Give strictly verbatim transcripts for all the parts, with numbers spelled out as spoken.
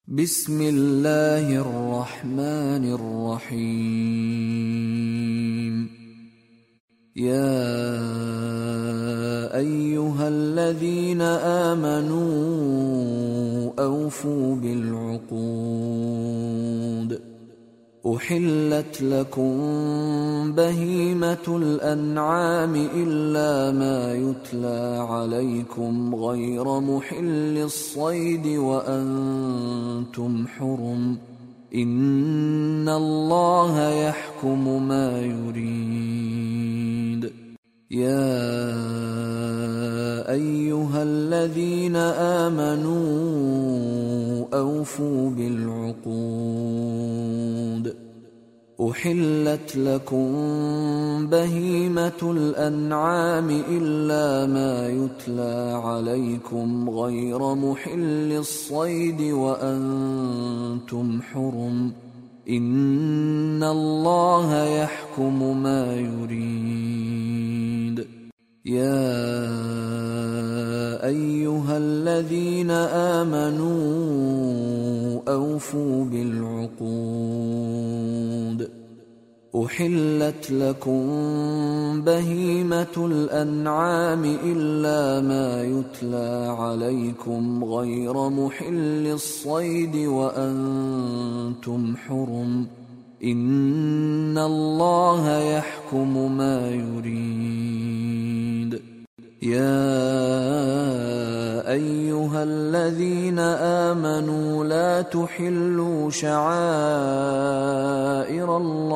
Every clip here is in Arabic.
بسم الله الرحمن الرحيم. يا أيها الذين آمنوا أوفوا بالعقود. أحلت لكم بهيمة الأنعام إلا ما يتلى عليكم غير محل الصيد وأنتم حرم، إن الله يحكم ما يريد. يا أيها الذين آمنوا أوفوا بالعقود. أحلت لكم بهيمة الأنعام إلا ما يتلى عليكم غير محل الصيد وأنتم حرم، إن الله يحكم ما يريد. يا أيها الذين آمنوا أوفوا بالعقود. أحلت لكم بهيمة الأنعام إلا ما يتلى عليكم غير محل الصيد وأنتم حرم، إن الله يحكم ما يريد. يا أيها الذين آمنوا لا تحلوا شعائر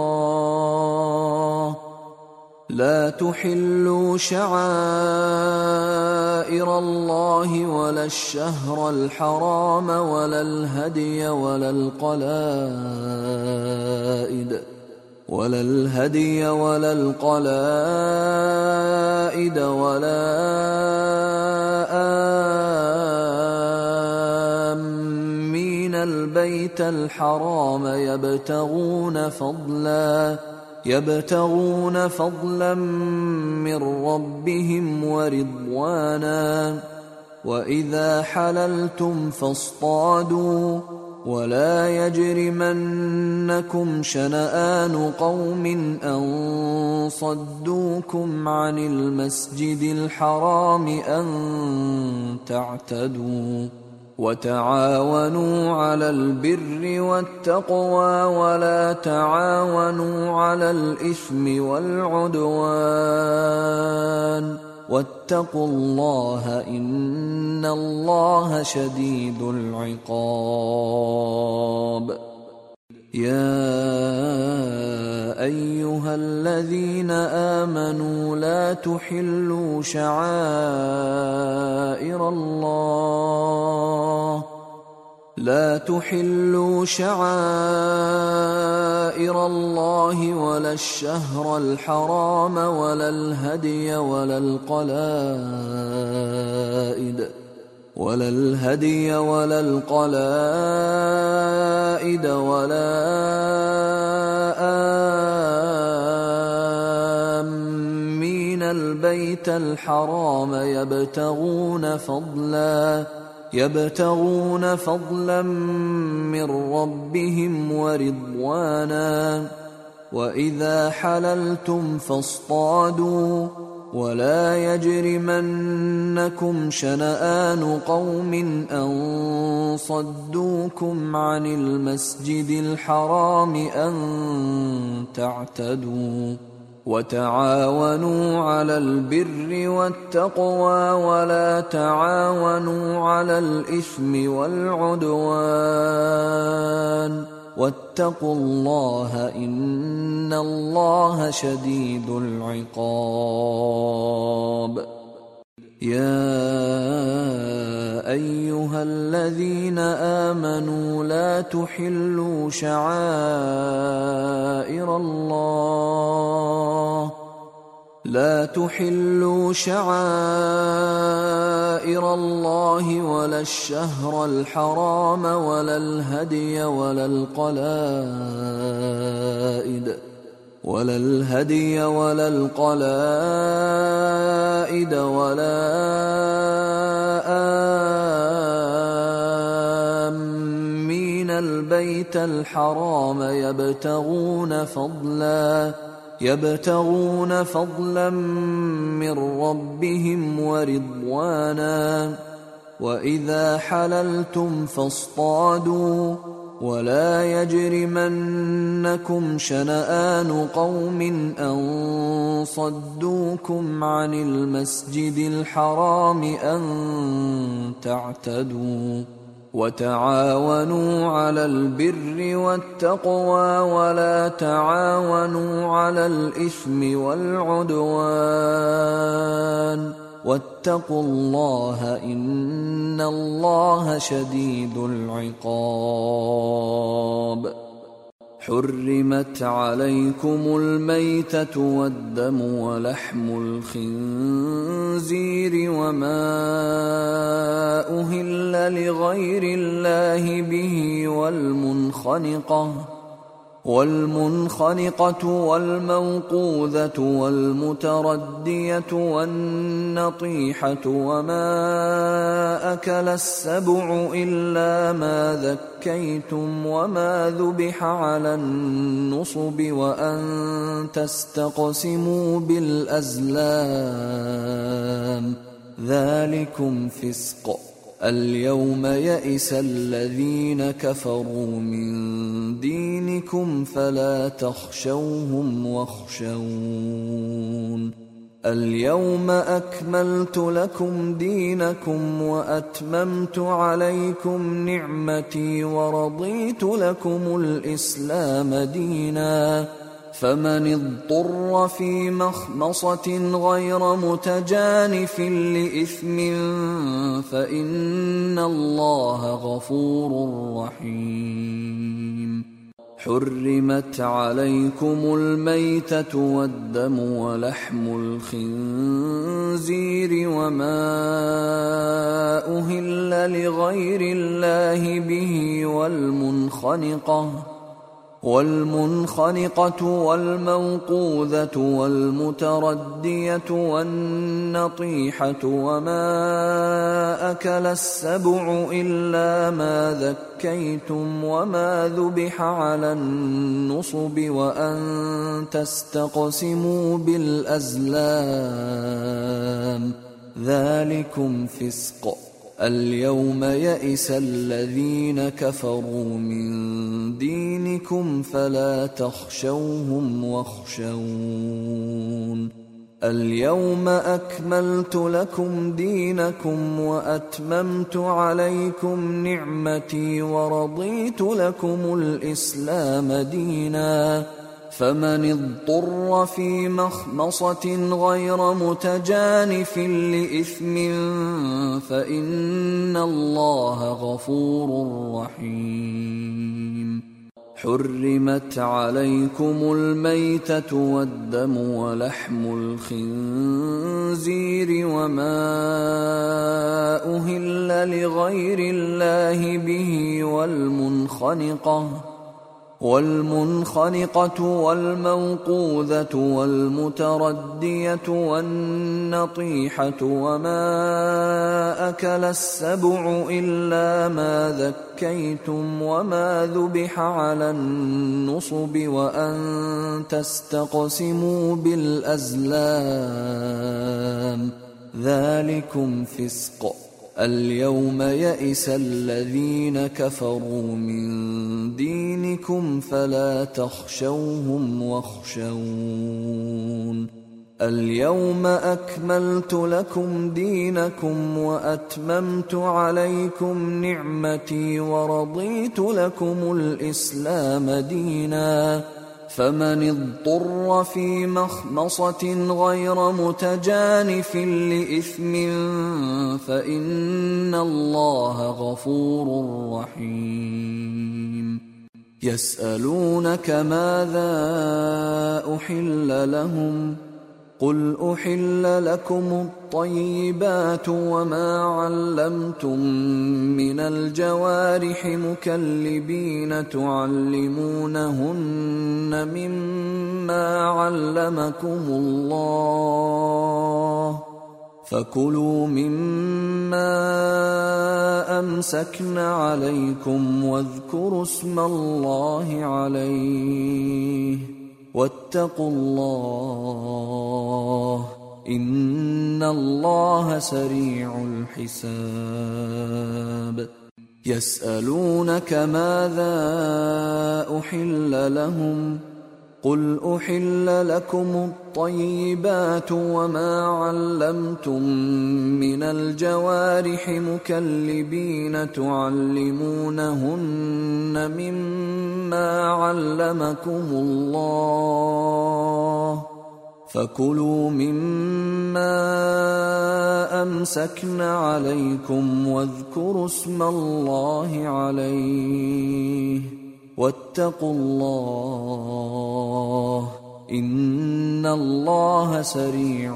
الله لا تحلوا شعائر الله ولا الشهر الحرام ولا الهدي ولا القلائد ولا الهدي ولا القلائد ولا آمين البيت الحرام يبتغون فضلا يبتغون فضلا من ربهم ورضوانا. وإذا حللتم فاصطادوا ولا يجرمنكم شنآن قوم أن صدوكم عن المسجد الحرام أن تعتدوا. وتعاونوا على البر والتقوى ولا تعاونوا على الإثم والعدوان، واتقوا الله إن الله شديد العقاب. يا أيها الذين آمنوا لا تحلوا شعائر الله لا تحلوا شعائر الله ولا الشهر الحرام ولا الهدي ولا القلائد ولا الهدي ولا القلائد ولا آمين البيت الحرام يبتغون فضلا يبتغون فضلا من ربهم ورضوانا. وإذا حللتم فاصطادوا ولا يجرمنكم شنآن قوم أن صدوكم عن المسجد الحرام أن تعتدوا. وتعاونوا على البر والتقوى ولا تعاونوا على الإثم والعدوان، واتقوا الله إن الله شديد العقاب. يا أيها الذين آمنوا لا تحلوا شعائر الله لا تحلوا شعائر الله ولا الشهر الحرام ولا الهدي ولا القلائد ولا الهدي ولا القلائد ولا آمين البيت الحرام يبتغون فضلا يبتغون فضلا من ربهم ورضوانا وإذا حللتم فاصطادوا ولا يجرمنكم شنآن قوم أن صدوكم عن المسجد الحرام أن تعتدوا وتعاونوا على البر والتقوى ولا تعاونوا على الإثم والعدوان واتقوا الله إن الله شديد العقاب. حرمت عليكم الميتة والدم ولحم الخنزير وما أهل لغير الله به والمنخنقة والمنخنقة والموقوذة والمتردية والنطيحة وما أكل السبع إلا ما ذكيتم وما ذبح على النصب وأن تستقسموا بالأزلام ذلكم فسق. اليوم يئس الذين كفروا من دينكم فلا تخشوهم واخشون. اليوم أكملت لكم دينكم وأتممت عليكم نعمتي ورضيت لكم الإسلام دينا فمن اضطر في مخمصة غير متجانف لإثم فإن الله غفور رحيم. حرمت عليكم الميتة والدم ولحم الخنزير وما أهل لغير الله به والمنخنقة والمنخنقة والموقوذة والمتردية والنطيحة وما أكل السبع إلا ما ذكيتم وما ذبح على النصب وأن تستقسموا بالأزلام ذلكم فسق. اليوم يئس الذين كفروا من دينكم فلا تخشوهم واخشون. اليوم أكملت لكم دينكم وأتممت عليكم نعمتي ورضيت لكم الإسلام دينا فمن اضطر في مخمصة غير متجانف لإثم فإن الله غفور رحيم. حرمت عليكم الميتة والدم ولحم الخنزير وما أهل لغير الله به والمنخنقة والمنخنقة والموقوذة والمتردية والنطيحة وما أكل السبع إلا ما ذكيتم وما ذبح على النصب وأن تستقسموا بالأزلام ذلكم فسق. اليوم يئس الذين كفروا من دينكم فلا تخشوهم واخشون. اليوم أكملت لكم دينكم وأتممت عليكم نعمتي ورضيت لكم الإسلام دينا فمن اضطر في مخمصة غير متجانف لإثم فإن الله غفور رحيم. يسألونك ماذا أحل لهم قل أحل لكم الطيبات وما علمتم من الجوارح مكلبين تعلمونهن مما علمكم الله فكلوا مما أمسكن عليكم واذكروا اسم الله عليه واتقوا الله إن الله سريع الحساب. يسألونك ماذا أحل لهم قل أحل لكم الطيبات وما علمتم من الجوارح مكلبين تعلمونهن مما علمكم الله فكلوا مما أمسكن عليكم واذكروا اسم الله عليه واتقوا الله إن الله سريع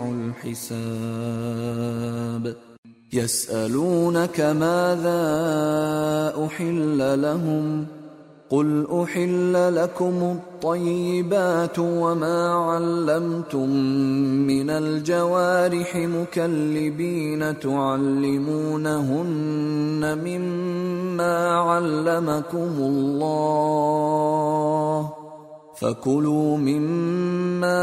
الحساب. يسألونك ماذا أحل لهم قل أحل لكم الطيبات وما علمتم من الجوارح مكلبين تعلمونهن مما علمكم الله فكلوا مما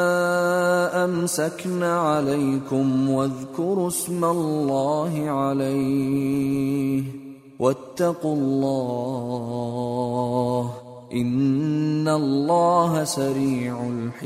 أمسكن عليكم واذكروا اسم الله عليه واتقوا الله إن الله سريع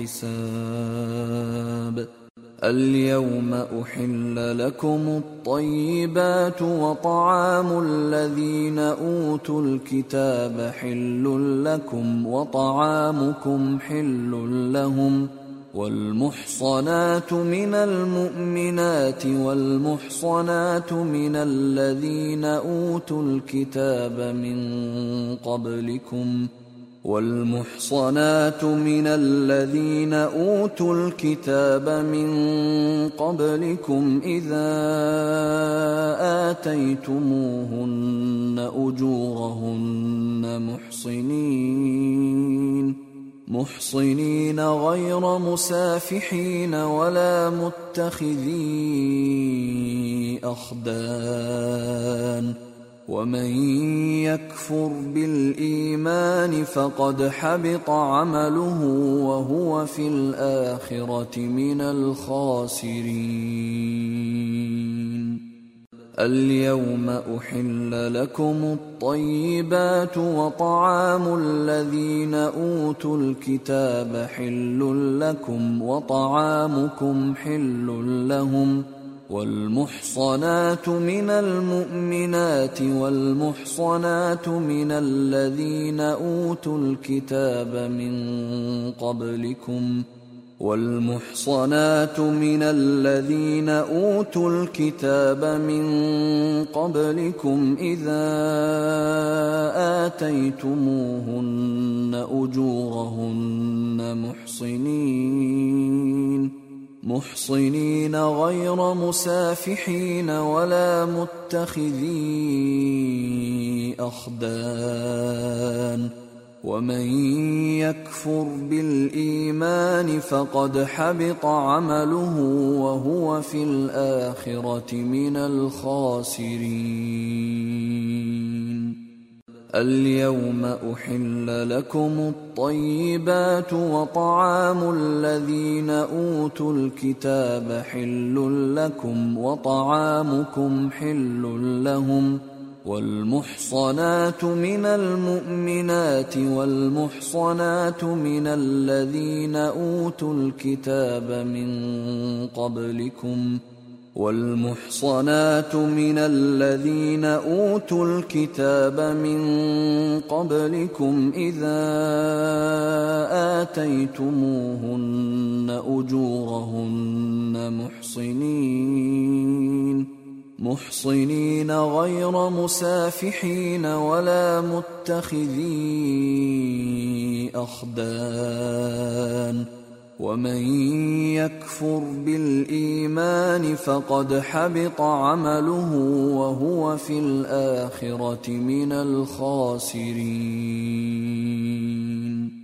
الحساب. اليوم أحل لكم الطيبات وطعام الذين أوتوا الكتاب حل لكم وطعامكم حل لهم والمحصنات من المؤمنات والمحصنات من الذين أوتوا الكتاب من قبلكم والمحصنات من الذين أوتوا الكتاب من قبلكم إذا آتيتموهن أجورهن محصنين محصنين غير مسافحين ولا متخذي أخدان ومن يكفر بالإيمان فقد حبط عمله وهو في الآخرة من الخاسرين. اليوم أحل لكم الطيبات وطعام الذين أوتوا الكتاب حل لكم وطعامكم حل لهم والمحصنات من المؤمنات والمحصنات من الذين أوتوا الكتاب من قبلكم والمحصنات من الذين أوتوا الكتاب من قبلكم إذا آتيتموهن أجورهن محصنين محصنين غير مسافحين ولا متخذي أخدان ومن يكفر بالإيمان فقد حبط عمله وهو في الآخرة من الخاسرين. اليوم أحل لكم الطيبات وطعام الذين أوتوا الكتاب حل لكم وطعامكم حل لهم والمحصنات من المؤمنات والمحصنات من الذين أوتوا الكتاب من قبلكم والمحصنات من الذين أوتوا الكتاب من قبلكم إذا آتيتموهن أجورهن محصنين محصنين غير مسافحين ولا متخذي أخدان ومن يكفر بالإيمان فقد حبط عمله وهو في الآخرة من الخاسرين.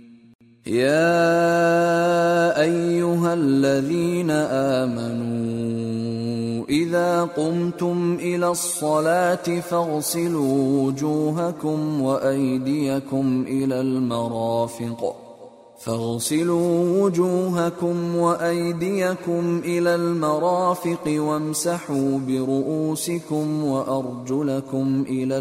يا أيها الذين آمنوا إذا قمتم إلى الصلاة فاغسلوا وجوهكم وأيديكم إلى المرافق فاغسلوا وجوهكم وأيديكم إلى المرافق وامسحوا برؤوسكم وأرجلكم إلى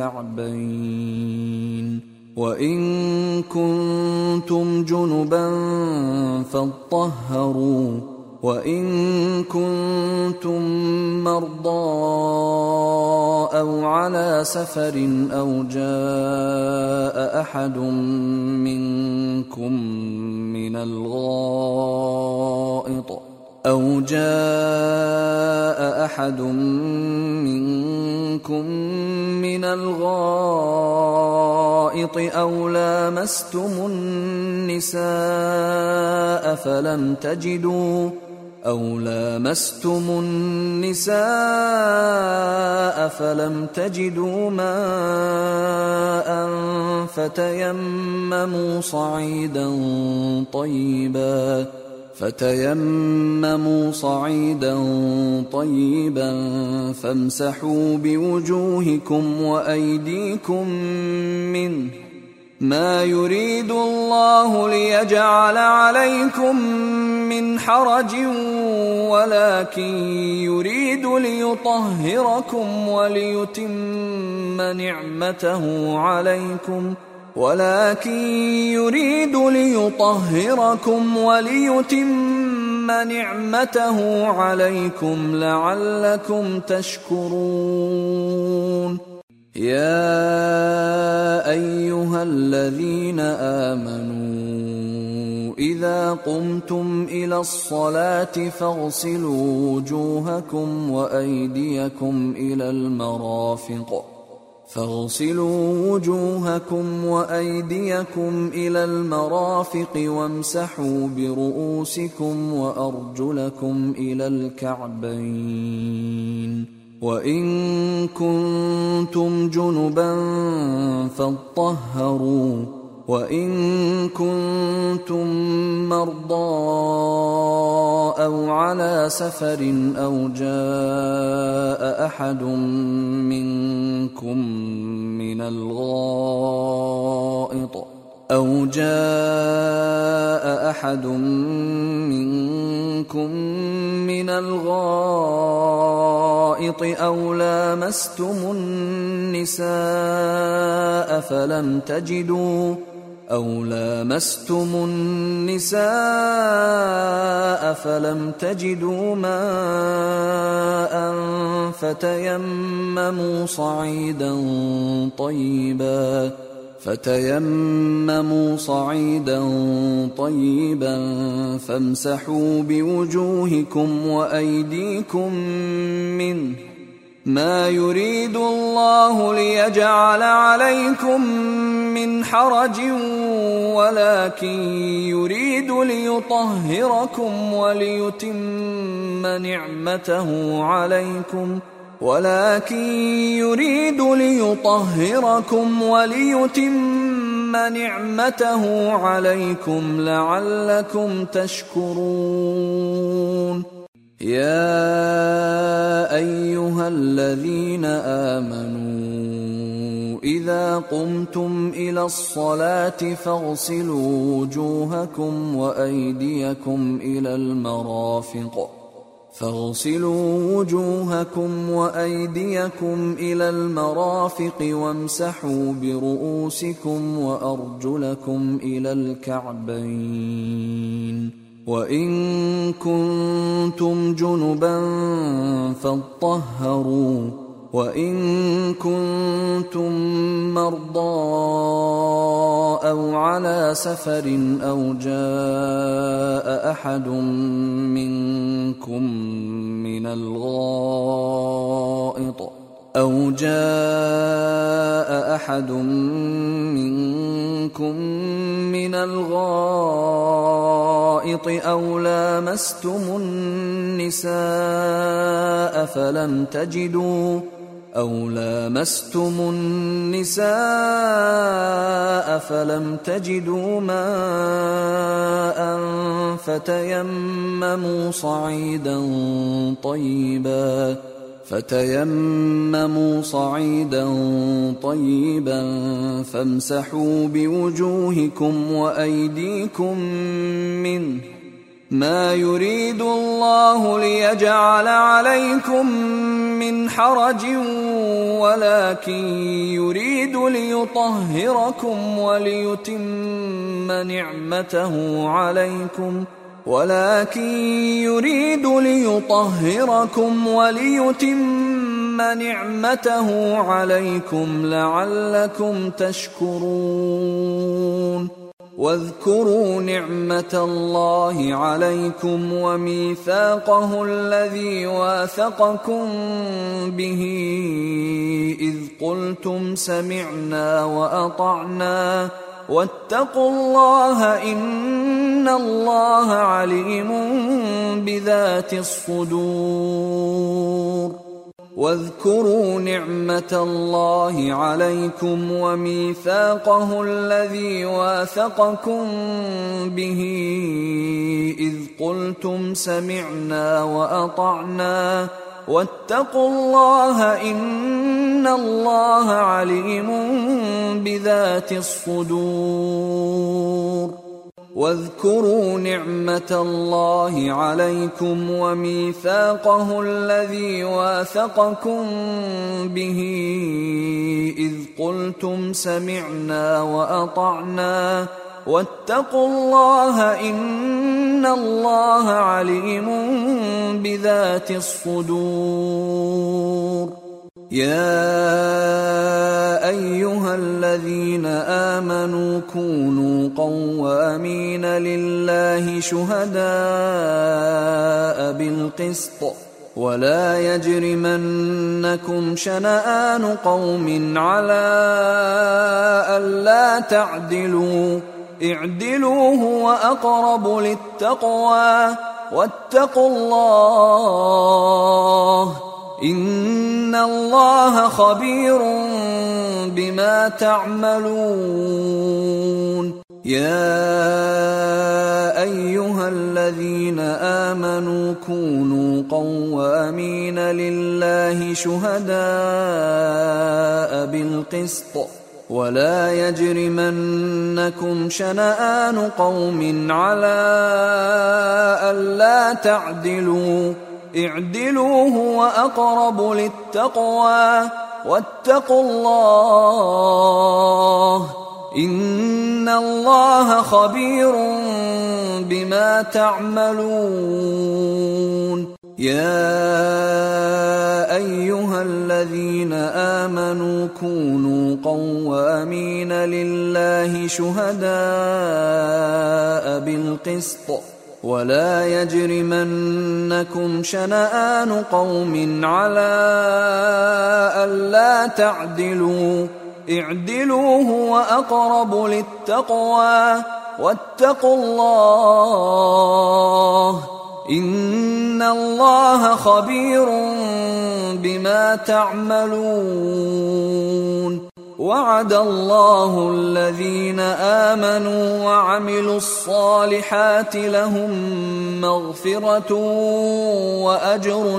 الكعبين وإن كنتم جنبا فاطهروا وإن كنتم مرضى أو على سفر أو جاء أحد منكم من الغائط أو جاء أحد منكم من الغائط أو لامستم النساء فلم تجدوا أو لامستم النساء فلم تجدوا ماء فتيمموا صعيدا طيبا فتيمموا صعيدا طيبا فامسحوا بوجوهكم وأيديكم منه ما يريد الله ليجعل عليكم من حرج ولكن يريد ليطهركم وليتم نعمته عليكم ولكن يريد ليطهركم وليتم نعمته عليكم لعلكم تشكرون يا أيها الذين آمنوا إذا قمتم إلى الصلاة فاغسلوا وجوهكم وأيديكم إلى المرافق فاغسلوا وجوهكم وأيديكم إلى المرافق وامسحوا برؤوسكم وأرجلكم إلى الكعبين وإن كنتم جنبا فاطهروا وإن كنتم مرضى أو على سفر أو جاء أحد منكم من الغائط أو جاء أحد منكم من الغائط أو لامستم النساء فلم تجدوا أو لامستم النساء فلم تجدوا ماء فتيمموا صعيدا طيبا فتيمموا صعيدا طيبا فامسحوا بوجوهكم وأيديكم منه ما يريد الله ليجعل عليكم من حرج ولكن يريد ليطهركم وليتم نعمته عليكم ولكن يريد ليطهركم وليتم نعمته عليكم لعلكم تشكرون يا أيها الذين آمنوا إذا قمتم إلى الصلاة فاغسلوا وجوهكم وأيديكم إلى المرافق فاغسلوا وجوهكم وأيديكم إلى المرافق وامسحوا برؤوسكم وأرجلكم إلى الكعبين وإن كنتم جنبا فاطهروا وإن كنتم مرضى أو على سفر أو جاء أحد منكم من الغائط أو جاء أحد منكم من الغائط أو لامستم النساء فلم تجدوا أو لامستم النساء فلم تجدوا ماء فتيمموا صعيدا طيبا فتيمموا صعيدا طيبا فامسحوا بوجوهكم وأيديكم منه ما يريد الله ليجعل عليكم من حرج ولكن يريد ليطهركم وليتم نعمته عليكم ولكن يريد ليطهركم وليتم نعمته عليكم لعلكم تشكرون واذكروا نعمة الله عليكم وميثاقه الذي واثقكم به إذ قلتم سمعنا وأطعنا واتقوا الله إن الله عليم بذات الصدور واذكروا نعمة الله عليكم وميثاقه الذي واثقكم به إذ قلتم سمعنا وأطعنا واتقوا الله إن الله عليم بذات الصدور واذكروا نعمة الله عليكم وميثاقه الذي واثقكم به إذ قلتم سمعنا وأطعنا واتقوا الله إن الله عليم بذات الصدور يا أيها الذين آمنوا كونوا قوامين لله شهداء بالقسط ولا يجرمنكم شنآن قوم على ألا تعدلوا اعدلوا هو أقرب للتقوى واتقوا الله إن الله خبير بما تعملون يا أيها الذين آمنوا كونوا قوامين لله شهداء بالقسط ولا يجرمنكم شنآن قوم على ألا تعدلوا اعدلوا هو أقرب للتقوى واتقوا الله إن الله خبير بما تعملون يا أيها الذين آمنوا كونوا قوامين لله شهداء بالقسط ولا يجرمنكم شنآن قوم على ألا تعدلوا اعدلوا هو أقرب للتقوى واتقوا الله إن الله خبير بما تعملون وعد الله الذين آمنوا وعملوا الصالحات لهم مغفرة وأجر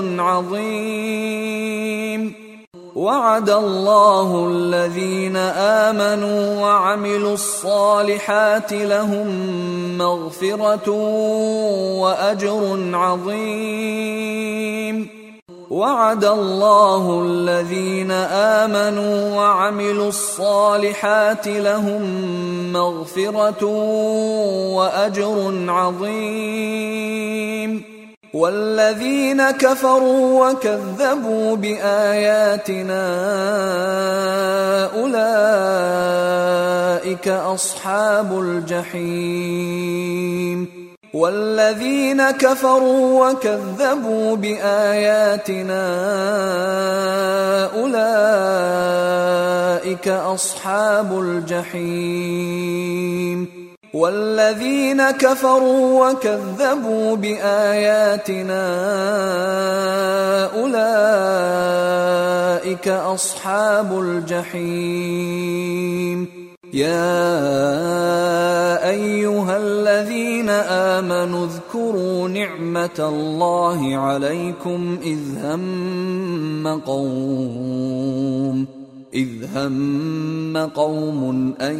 عظيم وعد الله الذين آمنوا وعملوا الصالحات لهم مغفرة وأجر عظيم وعد الله الذين آمنوا وعملوا الصالحات لهم مغفرة وأجر عظيم والذين كفروا وكذبوا بآياتنا أولئك أصحاب الجحيم والذين كفروا وكذبوا بآياتنا أولئك أصحاب الجحيم والذين كفروا وكذبوا بآياتنا أولئك أصحاب الجحيم. يا أيها الذين آمنوا اذكروا نعمة الله عليكم إذ هم قوم إذ هم قوم أن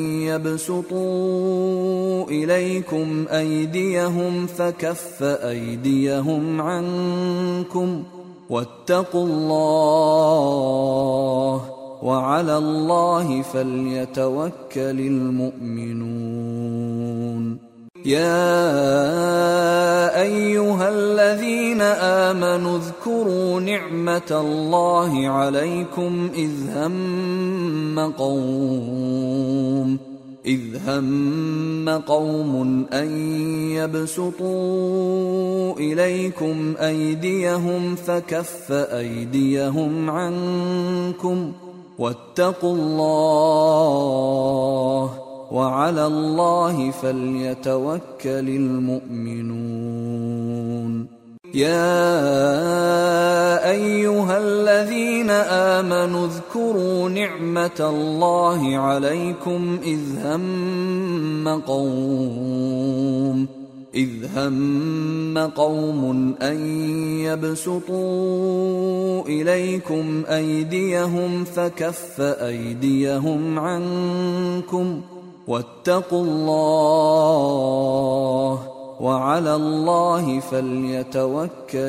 يبسطوا إليكم أيديهم فكف أيديهم عنكم واتقوا الله وعلى الله فليتوكل المؤمنون. يا أيها الذين آمنوا اذكروا نعمة الله عليكم إذ هم قوم إذ هم قوم أن يبسطوا إليكم أيديهم فكف أيديهم عنكم واتقوا الله وعلى الله فليتوكل المؤمنون. يا أيها الذين آمنوا اذكروا نعمة الله عليكم إذ هم قوم إذ هم قوم أن يبسطوا إليكم أيديهم فكف أيديهم عنكم واتقوا الله وعلى الله فليتوكل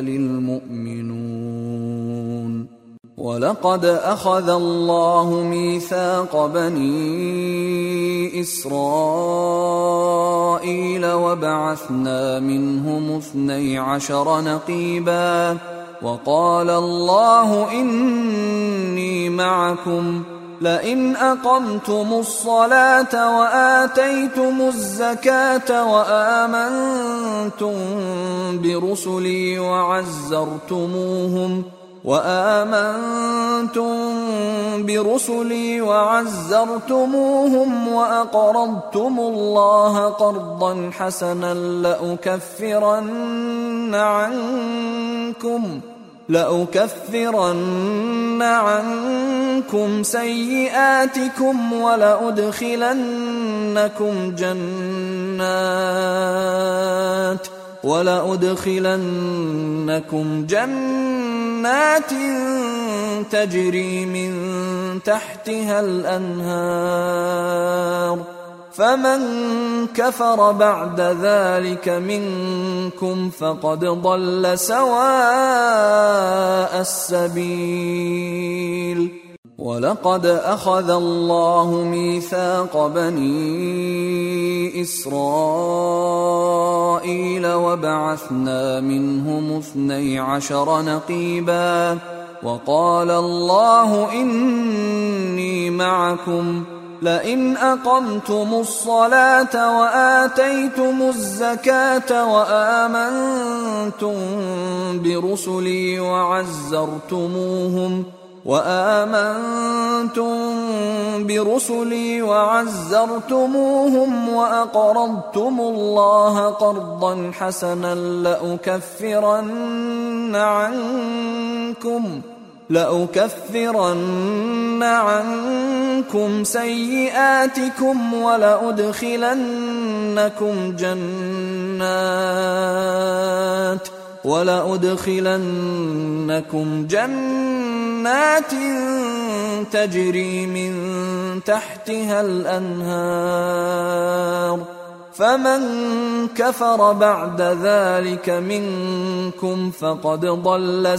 المؤمنون. ولقد أخذ الله ميثاق بني إسرائيل وبعثنا منهم اثني عشر نقيبا وقال الله إني معكم لئن أقمتم الصلاة وآتيتم الزكاة وآمنتم برسلي وعزرتموهم وآمنتم برسلي وعزرتموهم وأقرضتم الله قرضا حسنا لأكفرن عنكم لأكفرن عنكم سيئاتكم ولأدخلنكم جنات ولأدخلنكم جنات تجري من تحتها الأنهار فمن كفر بعد ذلك منكم فقد ضل سواء السبيل. ولقد أخذ الله ميثاق بني إسرائيل وبعثنا منهم اثني عشر نقيبا وقال الله إني معكم لئن أقمتم الصلاة وآتيتم الزكاة وآمنتم برسلي وعزرتموهم وآمنتم برسلي وعزرتموهم وأقرضتم الله قرضا حسنا لأكفرن عنكم لأكفرن عنكم سيئاتكم ولأدخلنكم جنات ولأدخلنكم جنات تجري من تحتها الأنهار فمن كفر بعد ذلك منكم فقد ضل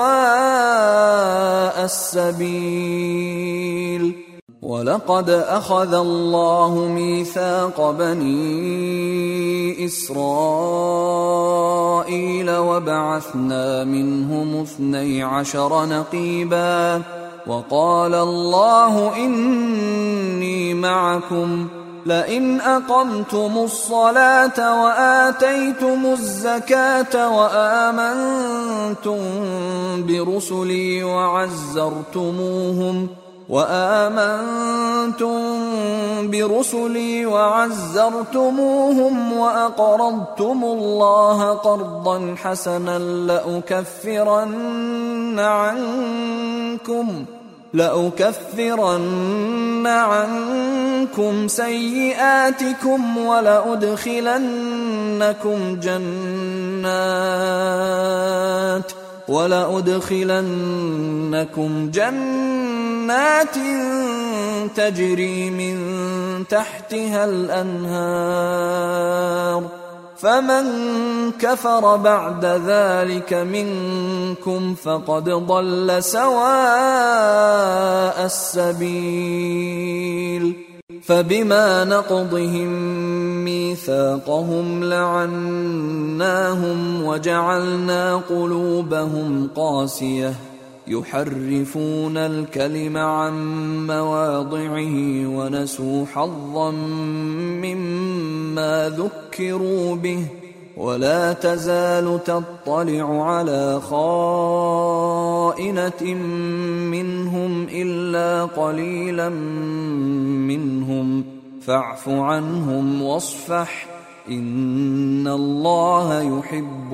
سواء السبيل. ولقد أخذ الله ميثاق بني إسرائيل وبعثنا منهم اثني عشر نقيبا وقال الله إني معكم لئن أقمتم الصلاة وآتيتم الزكاة وآمنتم برسلي وعزرتموهم وآمنتم برسلي وعزرتموهم وأقرضتم الله قرضا حسنا لأكفرن عنكم لأكفرن عنكم سيئاتكم ولأدخلنكم جنات ولأدخلنكم جنات تجري من تحتها الأنهار فمن كفر بعد ذلك منكم فقد ضل سواء السبيل فبما نقضهم ميثاقهم لعناهم وجعلنا قلوبهم قاسية يحرفون الكلم عن مواضعه ونسوا حظا مما ذكروا به ولا تزال تطلع على خائنة منهم إلا قليلا منهم فاعف عنهم واصفح إن الله يحب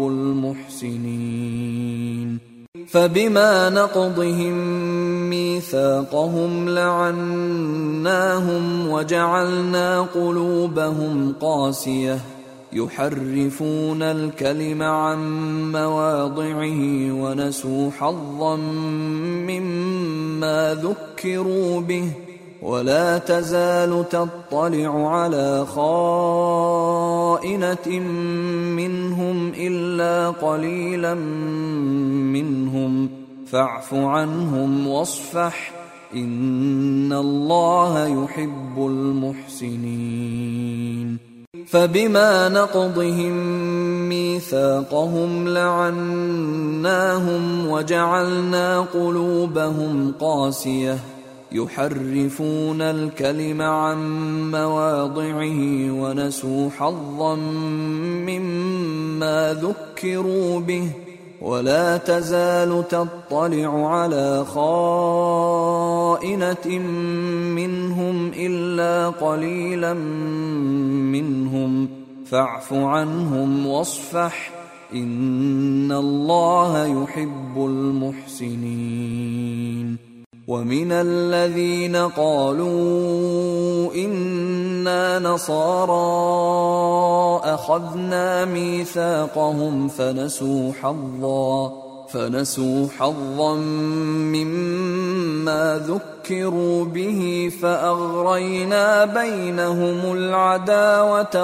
المحسنين فبما نقضهم ميثاقهم لعناهم وجعلنا قلوبهم قاسية يحرفون الكلم عن مواضعه ونسوا حظا مما ذكروا به ولا تزال تطلع على خائنة منهم إلا قليلا منهم فاعف عنهم واصفح إن الله يحب المحسنين فبما نقضهم ميثاقهم لعناهم وجعلنا قلوبهم قاسية يحرفون الكلم عن مواضعه ونسوا حظا مما ذكروا به ولا تزال تطلع على خائنة منهم إلا قليلا منهم فاعف عنهم واصفح إن الله يحب المحسنين ومن الذين قالوا إنا نصارى أخذنا ميثاقهم فنسوا حظا فنسوا حظا مما ذكروا به فأغرينا بينهم العداوة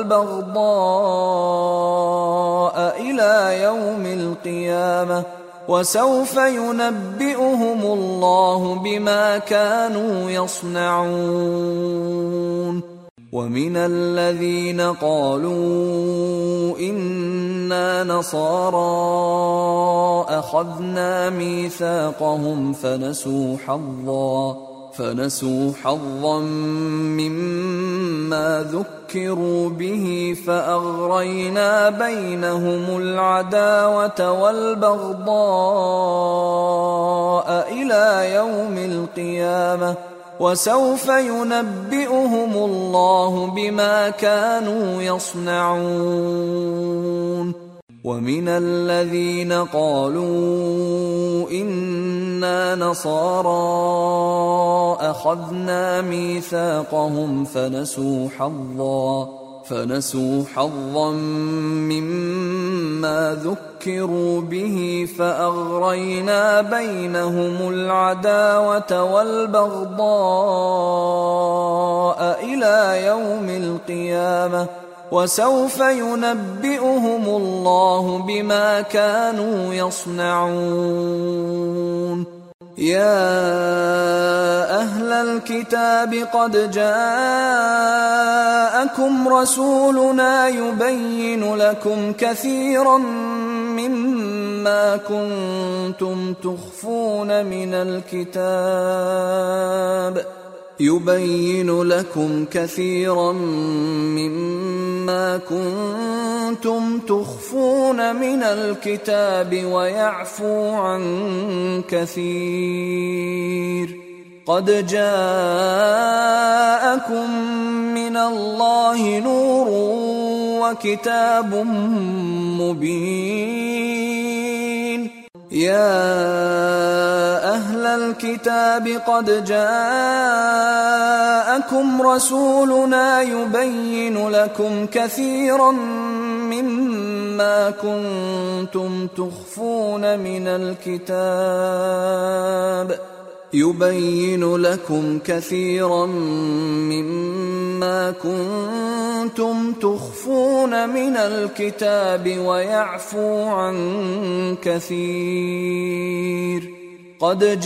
والبغضاء إلى يوم القيامة وسوف ينبئهم الله بما كانوا يصنعون ومن الذين قالوا إنا نصارى أخذنا ميثاقهم فنسوا حظا فنسوا حظا مما ذكروا به فأغرينا بينهم العداوة والبغضاء إلى يوم القيامة وسوف ينبئهم الله بما كانوا يصنعون ومن الذين قالوا إنا نصارى أخذنا ميثاقهم فنسوا حظا فنسوا حظا مما ذكروا به فأغرينا بينهم العداوة والبغضاء إلى يوم القيامة وسوف ينبئهم الله بما كانوا يصنعون يا أهل الكتاب قد جاءكم رسولنا يبين لكم كثيرا مما كنتم تخفون من الكتاب يبين لكم كثيرا مما كنتم تخفون من الكتاب ويعفو عن كثير قد جاءكم من الله نور وكتاب مبين يا أهل الكتاب قد جاءكم رسولنا يبين لكم كثيرا مما كنتم تخفون من الكتاب يبين لكم كثيرا مما كنتم تخفون من الكتاب ويعفو عن كثير قد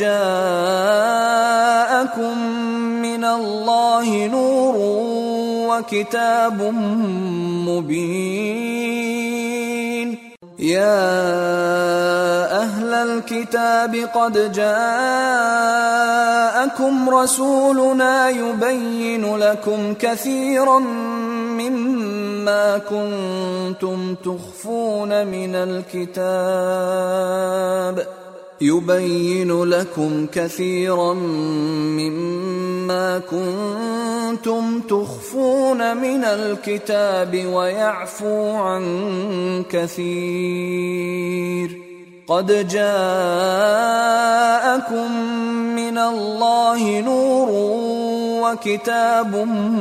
جاءكم من الله نور وكتاب مبين يا أهل الكتاب قد جاءكم رسولنا يبين لكم كثيرا مما كنتم تخفون من الكتاب يبين لكم كثيرا مما كنتم تخفون من الكتاب ويعفو عن كثير قد جاءكم من الله نور وكتاب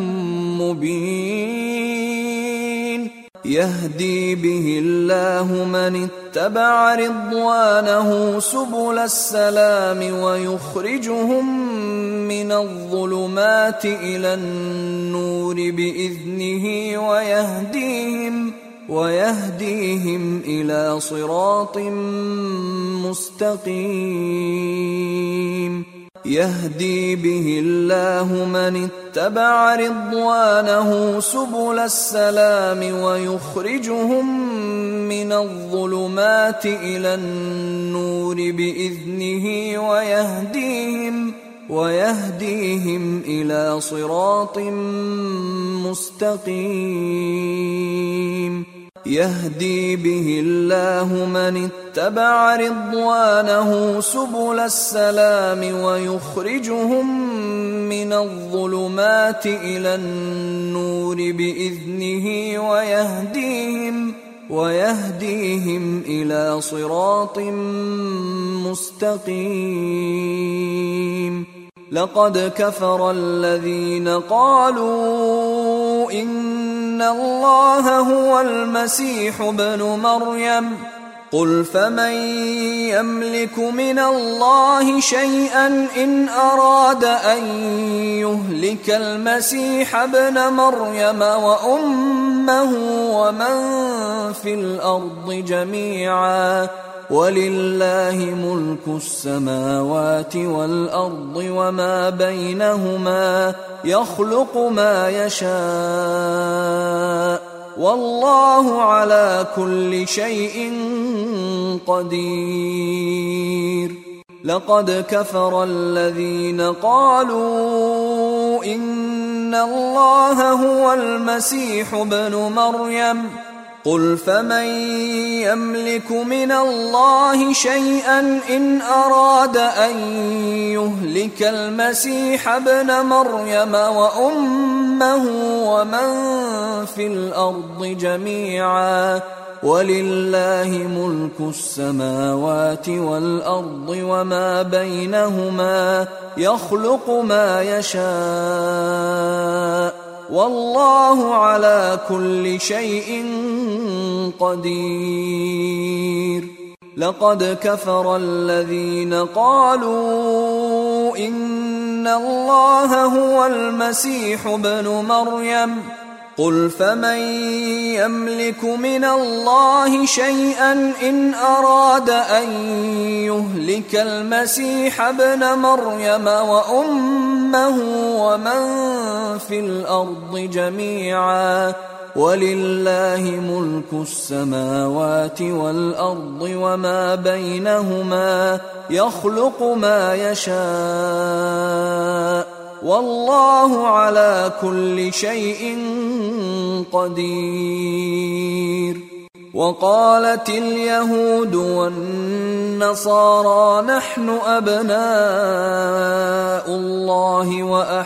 مبين يهدي به الله من اتبع رضوانه سبل السلام ويخرجهم من الظلمات إلى النور بإذنه ويهديهم ويهديهم إلى صراط مستقيم يهدي به الله من اتبع رضوانه سبل السلام ويخرجهم من الظلمات إلى النور بإذنه ويهديهم ويهديهم إلى صراط مستقيم يهدي به الله من اتبع رضوانه سبل السلام ويخرجهم من الظلمات إلى النور بإذنه ويهديهم ويهديهم إلى صراط مستقيم لقد كفر الذين قالوا إن الله هو المسيح ابن مريم قل فمن يملك من الله شيئا إن أراد أن يهلك المسيح ابن مريم وأمه ومن في الأرض جميعا ولله ملك السماوات والأرض وما بينهما يخلق ما يشاء والله على كل شيء قدير لقد كفر الذين قالوا إن الله هو المسيح ابن مريم قل فمن يملك من الله شيئا إن أراد أن يهلك المسيح ابن مريم وأمه ومن في الأرض جميعا ولله ملك السماوات والأرض وما بينهما يخلق ما يشاء والله على كل شيء قدير لقد كفر الذين قالوا إن الله هو المسيح ابن مريم قل فمن يملك من الله شيئا إن أراد أن يهلك المسيح ابن مريم وأمه ومن في الأرض جميعا ولله ملك السماوات والأرض وما بينهما يخلق ما يشاء والله على كل شيء قدير وقالت اليهود والنصارى نحن أبناء الله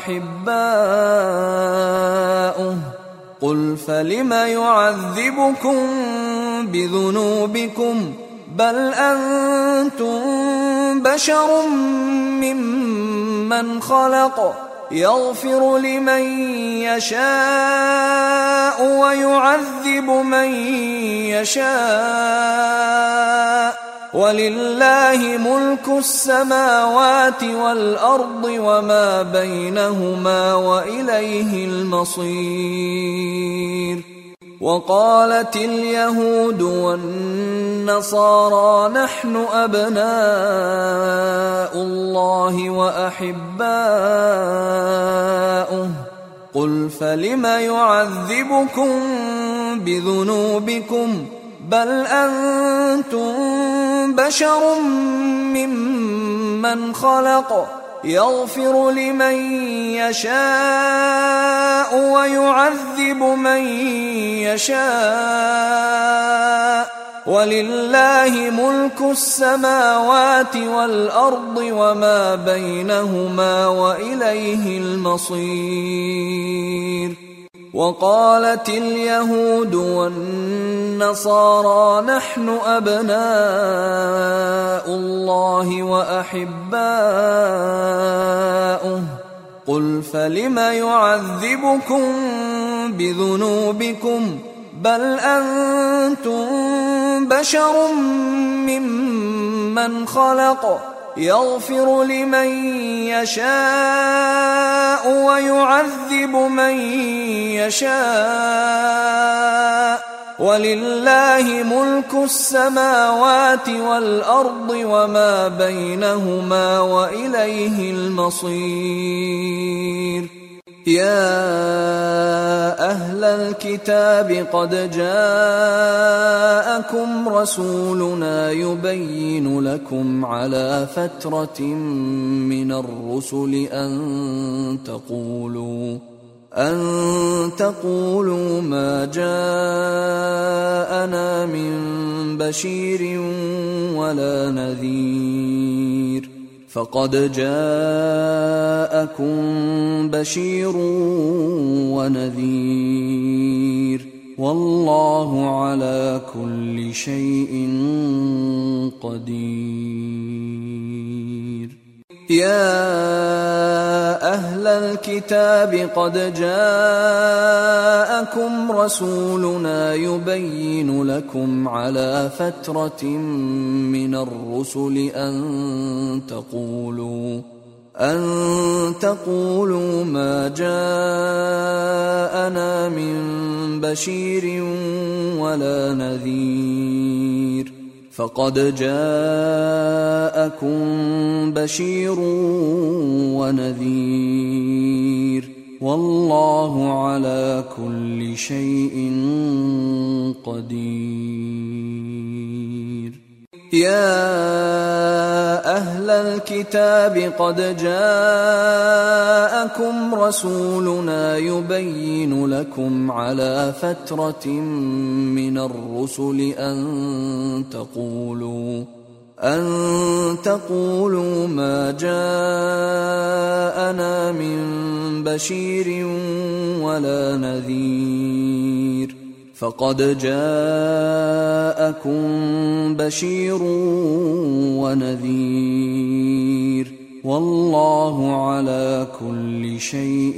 وأحباؤه قل فلم يعذبكم بذنوبكم بل أنتم بشر ممن خلق يغفر لمن يشاء ويعذب من يشاء ولله ملك السماوات والأرض وما بينهما وإليه المصير. وقالت اليهود والنصارى نحن أبناء الله وأحباؤه قل فلم يعذبكم بذنوبكم بل أنتم بشر ممن خلق يغفر لمن يشاء ويعذب من يشاء ولله ملك السماوات والأرض وما بينهما وإليه المصير. وقالت اليهود والنصارى نحن أبناء الله وأحباؤه قل فلم يعذبكم بذنوبكم بل أنتم بشر ممن خلق يغفر لمن يشاء ويعذب من يشاء ولله ملك السماوات والأرض وما بينهما وإليه المصير. يا أهل الكتاب قد جاءكم رسولنا يبين لكم على فترة من الرسل أن تقولوا أن تقولوا ما جاءنا من بشير ولا نذير فقد جاءكم بشير ونذير والله على كل شيء قدير. يا أهل الكتاب قد جاءكم رسولنا يبين لكم على فترة من الرسل أن تقولوا أن تقولوا ما جاءنا من بشير ولا نذير فقد جاءكم بشير ونذير والله على كل شيء قدير. يا أهل الكتاب قد جاءكم رسولنا يبين لكم على فترة من الرسل أن تقولوا أن تقولوا ما جاءنا من بشير ولا نذير فقد جاءكم بشير ونذير والله على كل شيء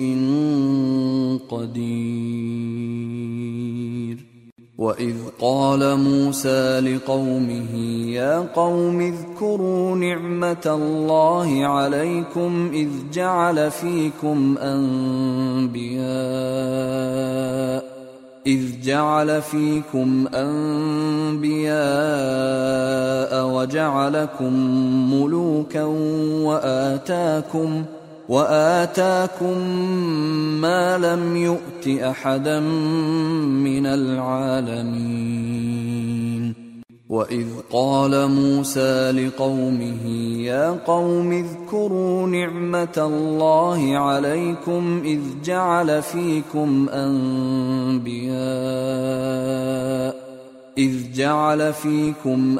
قدير. وإذ قال موسى لقومه يا قوم اذكروا نعمة الله عليكم إذ جعل فيكم أنبياء إذ جعل فيكم أنبياء وجعلكم ملوكا وآتاكم وآتاكم ما لم يؤت أحدا من العالمين. وإذ قال موسى لقومه يا قوم اذكروا نعمة الله عليكم إذ جعل فيكم أنبياء إذ جعل فيكم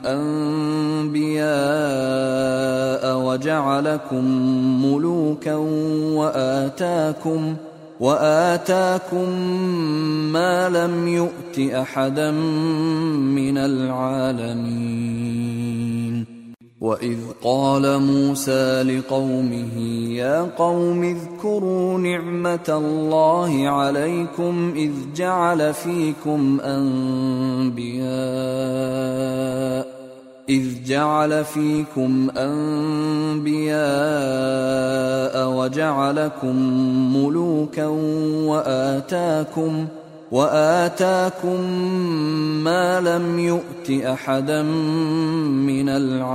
أنبياء وجعلكم ملوكا وآتاكم وآتاكم ما لم يؤت أحدا من العالمين. وإذ قال موسى لقومه يا قوم اذكروا نعمة الله عليكم إذ جعل فيكم أنبياء إذ جعل فيكم أنبياء وجعلكم ملوكا وآتاكم وآتاكم ما لم يؤت أحدا من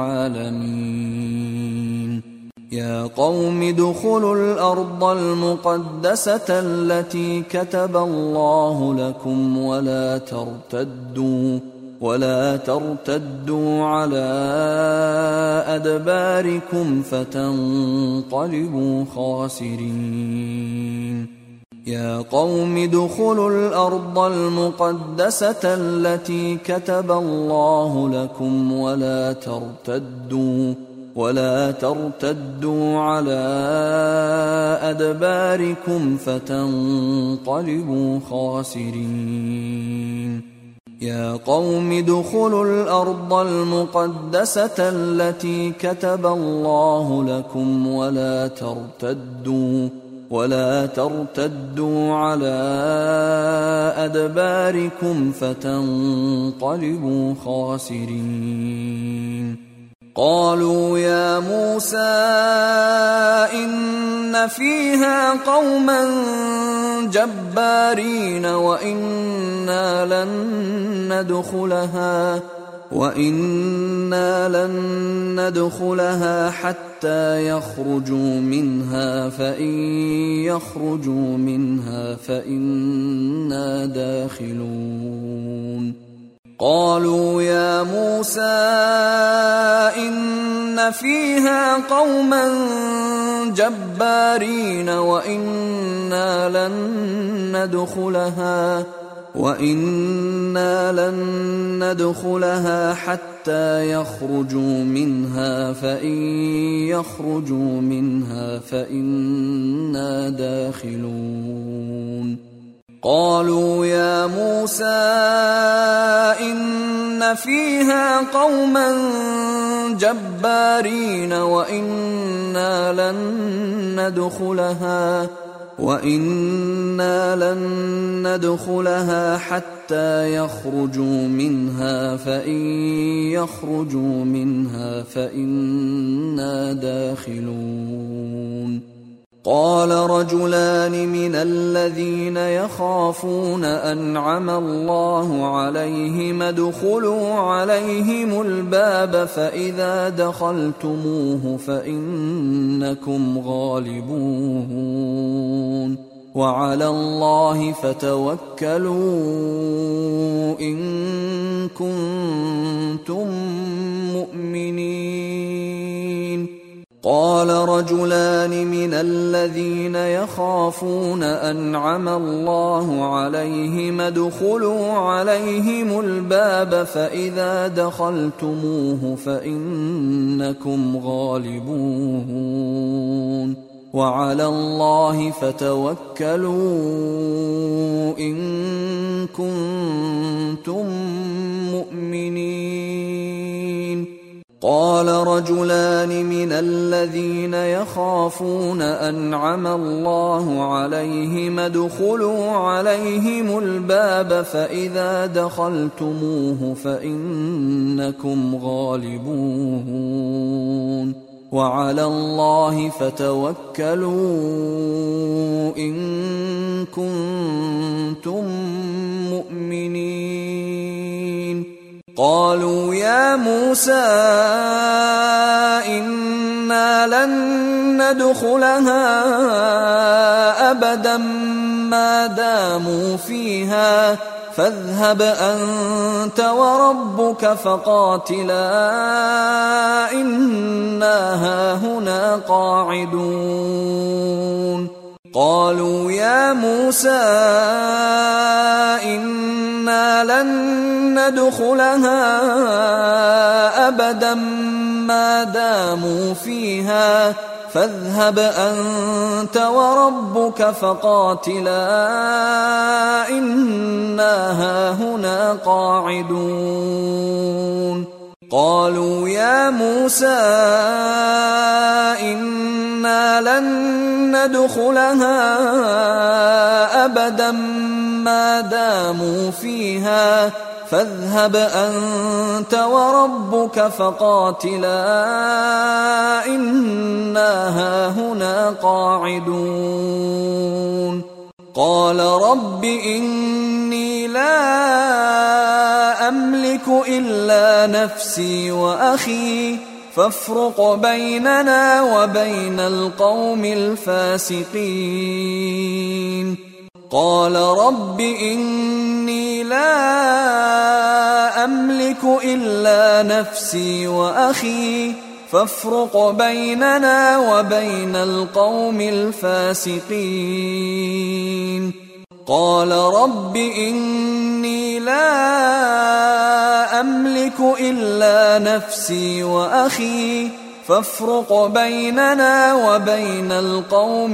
العالمين. يا قوم ادخلوا الأرض المقدسة التي كتب الله لكم ولا ترتدوا ولا ترتدوا على أدباركم فتنقلبوا خاسرين. يا قوم ادخلوا الأرض المقدسة التي كتب الله لكم ولا ترتدوا ولا ترتدوا على أدباركم فتنقلبوا خاسرين. يا قوم ادخلوا الأرض المقدسة التي كتب الله لكم ولا ترتدوا ولا ترتدوا على أدباركم فتنقلبوا خاسرين. قالوا يا موسى إن فيها قوما جبارين وإنا لن ندخلها وإنا لن ندخلها حتى يخرجوا منها فإن يخرجوا منها فإنا داخلون. قالوا يا موسى إن فيها قوما جبارين وإنا لن ندخلها وإنا لن ندخلها حتى يخرجوا منها فإن يخرجوا منها فإنا داخلون. قالوا يا موسى إن فيها قوما جبارين وإنا لن ندخلها وإنا لن ندخلها حتى يخرجوا منها فإن يخرجوا منها فإنا داخلون. قال رجلان من الذين يخافون أنعم الله عليهم ادخلوا عليهم الباب فإذا دخلتموه فإنكم غالبون وعلى الله فتوكلوا إن كنتم مؤمنين. قال رجلان من الذين يخافون أنعم الله عليهم ادخلوا عليهم الباب فإذا دخلتموه فإنكم غالبون وعلى الله فتوكلوا إن كنتم مؤمنين. قال رجلان من الذين يخافون أنعم الله عليهم ادخلوا عليهم الباب فإذا دخلتموه فإنكم غالبون وعلى الله فتوكلوا إن كنتم مؤمنين. قالوا يا موسى إنا لن ندخلها أبدا ما داموا فيها فاذهب أنت وربك فقاتلا إنا هاهنا قاعدون. قالوا يا موسى إنا لن ندخلها أبدا ما داموا فيها فاذهب أنت وربك فقاتلا إنا هاهنا قاعدون قالوا يا موسى إنا لن ندخلها أبدا ما داموا فيها فاذهب أنت وربك فقاتلا إنا هاهنا قاعدون قال رب إني لا أملك إلا نفسي وأخي فافرق بيننا وبين القوم الفاسقين قال رب إني لا أملك إلا نفسي وأخي فافرق بيننا وبين القوم الفاسقين قال رب إني لا أملك إلا نفسي وأخي فافرق بيننا وبين القوم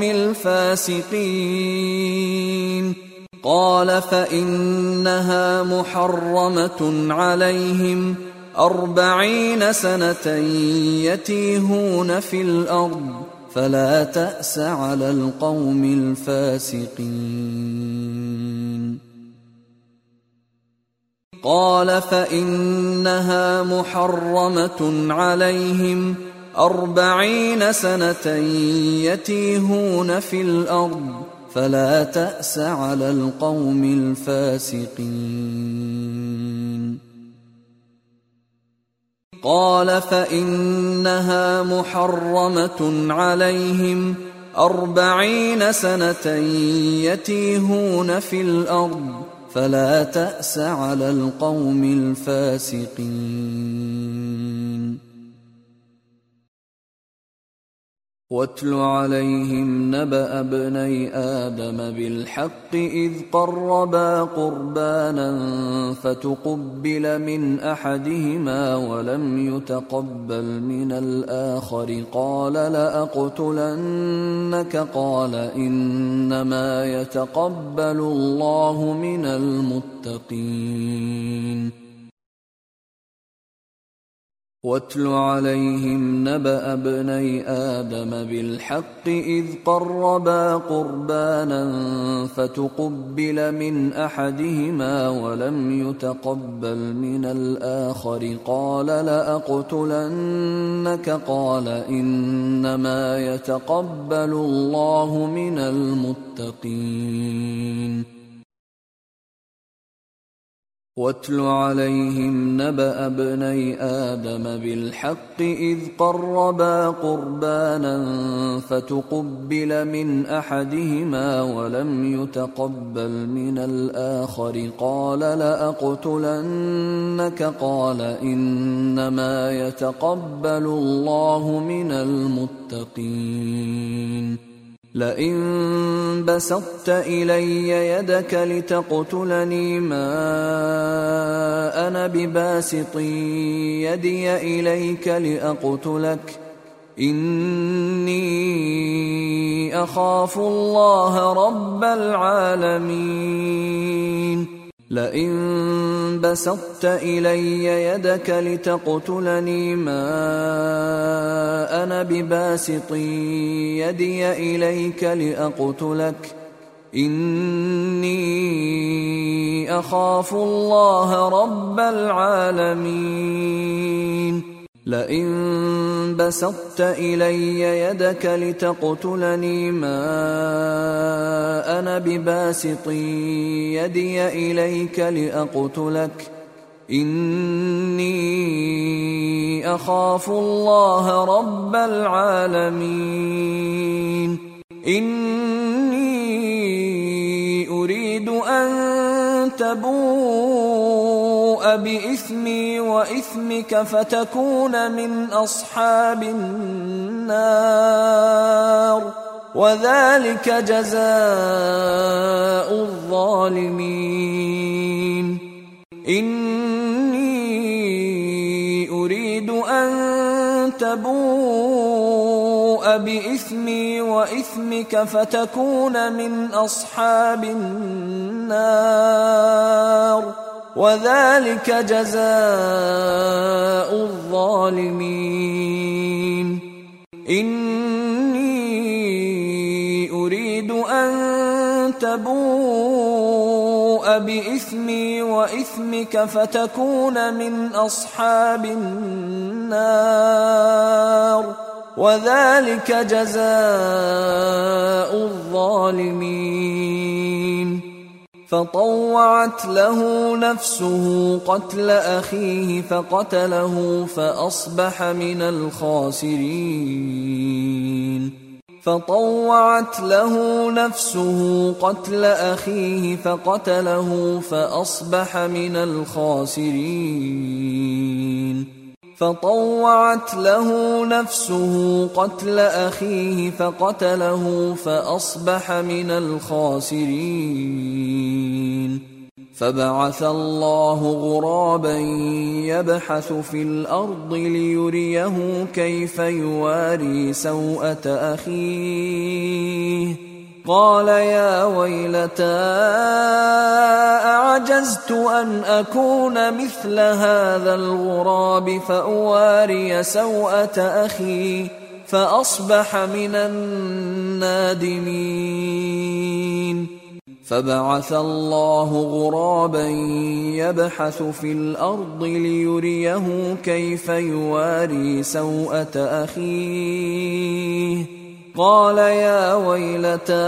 الفاسقين قال فإنها محرمة عليهم أربعين سنة يتيهون في الأرض فلا تأس على القوم الفاسقين قال فإنها محرمة عليهم أربعين سنة يتيهون في الأرض فلا تأس على القوم الفاسقين قال فإنها محرمة عليهم أربعين سنة يتيهون في الأرض فلا تأس على القوم الفاسقين واتل عليهم نبأ ابني آدم بالحق إذ قربا قربانا فتقبل من أحدهما ولم يتقبل من الآخر قال لأقتلنك قال إنما يتقبل الله من المتقين واتل عليهم نبأ ابني آدم بالحق إذ قربا قربانا فتقبل من أحدهما ولم يتقبل من الآخر قال لأقتلنك قال إنما يتقبل الله من المتقين واتل عليهم نبأ ابني آدم بالحق إذ قربا قربانا فتقبل من أحدهما ولم يتقبل من الآخر قال لأقتلنك قال إنما يتقبل الله من المتقين لئن بسطت إلي يدك لتقتلني ما أنا بباسط يدي إليك لأقتلك إني أخاف الله رب العالمين لئن بسطت إلي يدك لتقتلني ما أنا بباسط يدي إليك لأقتلك إني أخاف الله رب العالمين لئن بسطت إلي يدك لتقتلني ما أنا بباسط يدي إليك لأقتلك إني أخاف الله رب العالمين إني أريد أن تبوء بإثمي وإثمك فتكون من أصحاب النار وذلك جزاء الظالمين. إني أريد أن تبوء بإثمي وإثمك فتكون من أصحاب النار، وذلك جزاء الظالمين. إني أريد أن تبوء بإثمي وإثمك فتكون من أصحاب النار، وذلك جزاء الظالمين. فطوعت له نفسه قتل أخيه فقتله فأصبح من الخاسرين. فطوعت له نفسه قتل أخيه فقتله فأصبح من الخاسرين. فطوعت له نفسه قتل أخيه فقتله فأصبح من الخاسرين. فبعث الله غرابا يبحث في الأرض ليريه كيف يواري سوءة أخيه. قال يا ويلتى أعجزت أن أكون مثل هذا الغراب فأواري سوءة أخي فأصبح من النادمين. فبعث الله غرابا يبحث في الأرض ليريه كيف يواري سوءة أخيه. قال يا ويلتى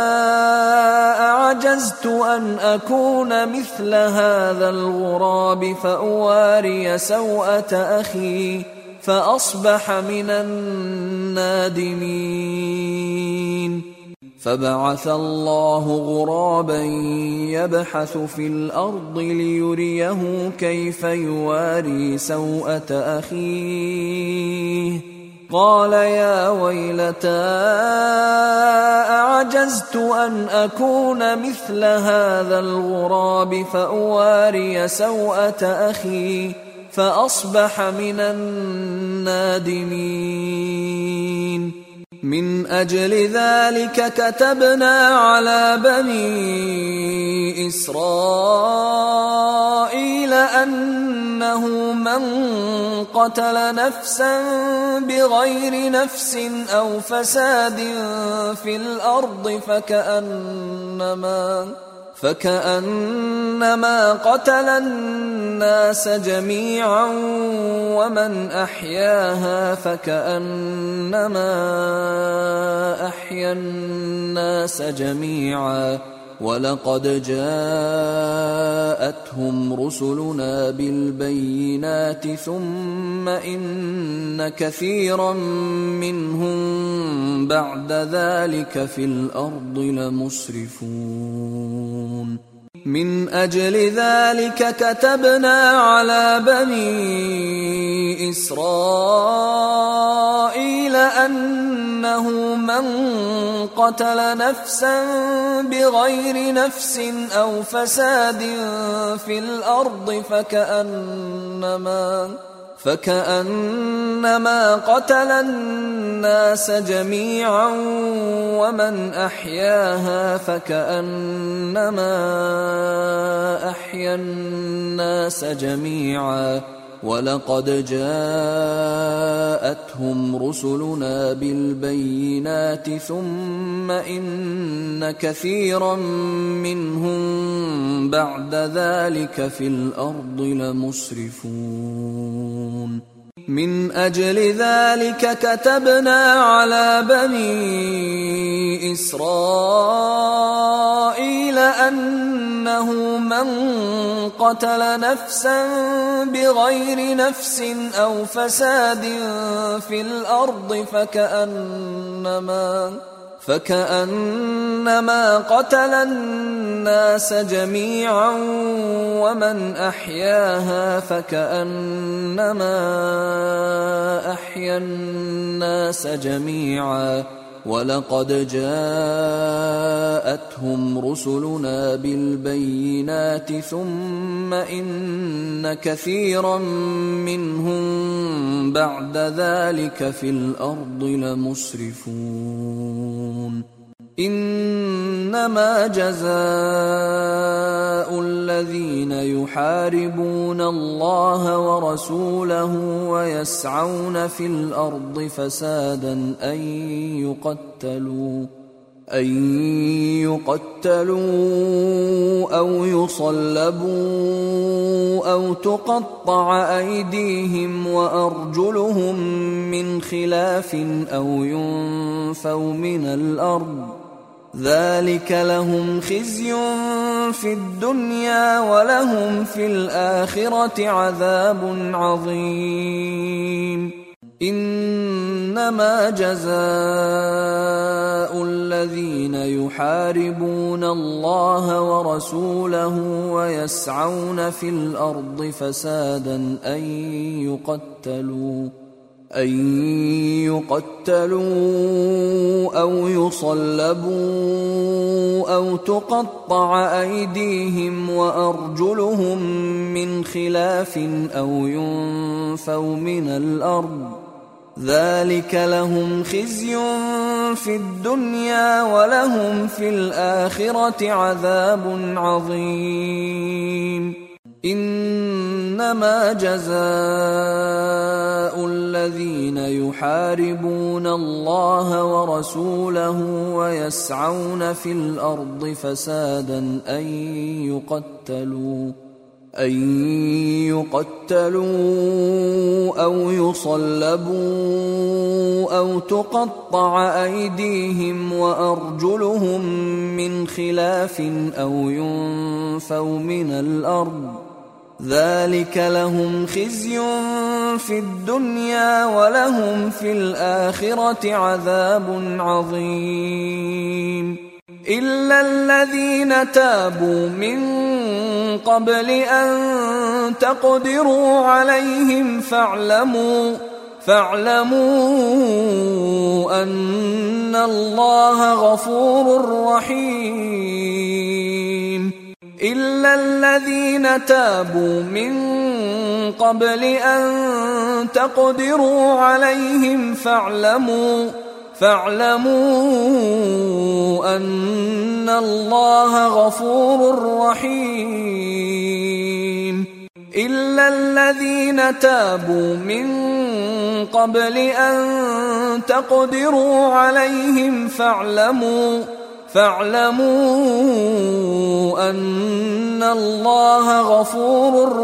أعجزت أن أكون مثل هذا الغراب فأواري سوءة أخي فأصبح من النادمين. فبعث الله غرابا يبحث في الأرض ليريه كيف يواري سوءة أخيه. قال يا ويلتى أعجزت أن أكون مثل هذا الغراب فأواري سوءة أخي فأصبح من النادمين. من أجل ذلك كتبنا على بني إسرائيل أنه من قتل نفسا بغير نفس أو فساد في الأرض فكأنما فكأنما قتل الناس جميعا ومن أحياها فكأنما أحيا الناس جميعا. ولقد جاءتهم رسلنا بالبينات ثم إن كثيرا منهم بعد ذلك في الأرض لمسرفون. من أجل ذلك كتبنا على بني إسرائيل أنه من قتل نفسا بغير نفس أو فساد في الأرض فكأنما فكأنما قتل الناس جميعا ومن أحياها فكأنما أحيا الناس جميعا. ولقد جاءتهم رسلنا بالبينات ثم إن كثيرا منهم بعد ذلك في الأرض لمسرفون. من أجل ذلك كتبنا على بني إسرائيل أنه من قتل نفسا بغير نفس أو فساد في الأرض فكأنما فكأنما قتل الناس جميعا ومن أحياها فكأنما أحيا الناس جميعا. وَلَقَدْ جَاءَتْهُمْ رُسُلُنَا بِالْبَيِّنَاتِ ثُمَّ إِنَّ كَثِيرًا مِّنْهُمْ بَعْدَ ذَلِكَ فِي الْأَرْضِ لَمُسْرِفُونَ إِنَّمَا جَزَاءُ الَّذِينَ يُحَارِبُونَ اللَّهَ وَرَسُولَهُ وَيَسْعَوْنَ فِي الْأَرْضِ فَسَادًا أَن يُقَتَّلُوا أَن يُقَتَّلُوا أَوْ يُصَلَّبُوا أَوْ تُقَطَّعَ أَيْدِيهِمْ وَأَرْجُلُهُم مِّنْ خِلَافٍ أَوْ يُنفَوْا مِنَ الْأَرْضِ ذَلِكَ لَهُمْ خِزْيٌ فِي الدُّنْيَا وَلَهُمْ فِي الْآخِرَةِ عَذَابٌ عَظِيمٌ إِنَّمَا جَزَاءُ الَّذِينَ يُحَارِبُونَ اللَّهَ وَرَسُولَهُ وَيَسْعَوْنَ فِي الْأَرْضِ فَسَادًا أَن يُقَتَّلُوا أَن يُقَتَّلُوا أَوْ يُصَلَّبُوا أَوْ تُقَطَّعَ أَيْدِيهِمْ وَأَرْجُلُهُم مِّنْ خِلَافٍ أَوْ يُنفَوْا مِنَ الْأَرْضِ ذَلِكَ لَهُمْ خِزْيٌ فِي الدُّنْيَا وَلَهُمْ فِي الْآخِرَةِ عَذَابٌ عَظِيمٌ إِنَّمَا جَزَاءُ الَّذِينَ يُحَارِبُونَ اللَّهَ وَرَسُولَهُ وَيَسْعَوْنَ فِي الْأَرْضِ فَسَادًا أَن يُقَتَّلُوا أَن يُقَتَّلُوا أَوْ يُصَلَّبُوا أَوْ تُقَطَّعَ أَيْدِيهِمْ وَأَرْجُلُهُم مِّنْ خِلَافٍ أَوْ يُنفَوْا مِنَ الْأَرْضِ ذَلِكَ لَهُمْ خِزْيٌ فِي الدُّنْيَا وَلَهُمْ فِي الْآخِرَةِ عَذَابٌ عَظِيمٌ إِلَّا الَّذِينَ تَابُوا مِن قَبْلِ أَن تَقْدِرُوا عَلَيْهِمْ فَاعْلَمُوا فَاعْلَمُوا أَنَّ اللَّهَ غَفُورٌ رَّحِيمٌ إِلَّا الَّذِينَ تَابُوا مِن قَبْلِ أَن تَقْدِرُوا عَلَيْهِمْ فَاعْلَمُوا فَاعْلَمُوا أَنَّ اللَّهَ غَفُورٌ رَّحِيمٌ إِلَّا الَّذِينَ تَابُوا مِن قَبْلِ أَن تَقْدِرُوا عَلَيْهِمْ فَاعْلَمُوا فَاعْلَمُوا أَنَّ اللَّهَ غَفُورٌ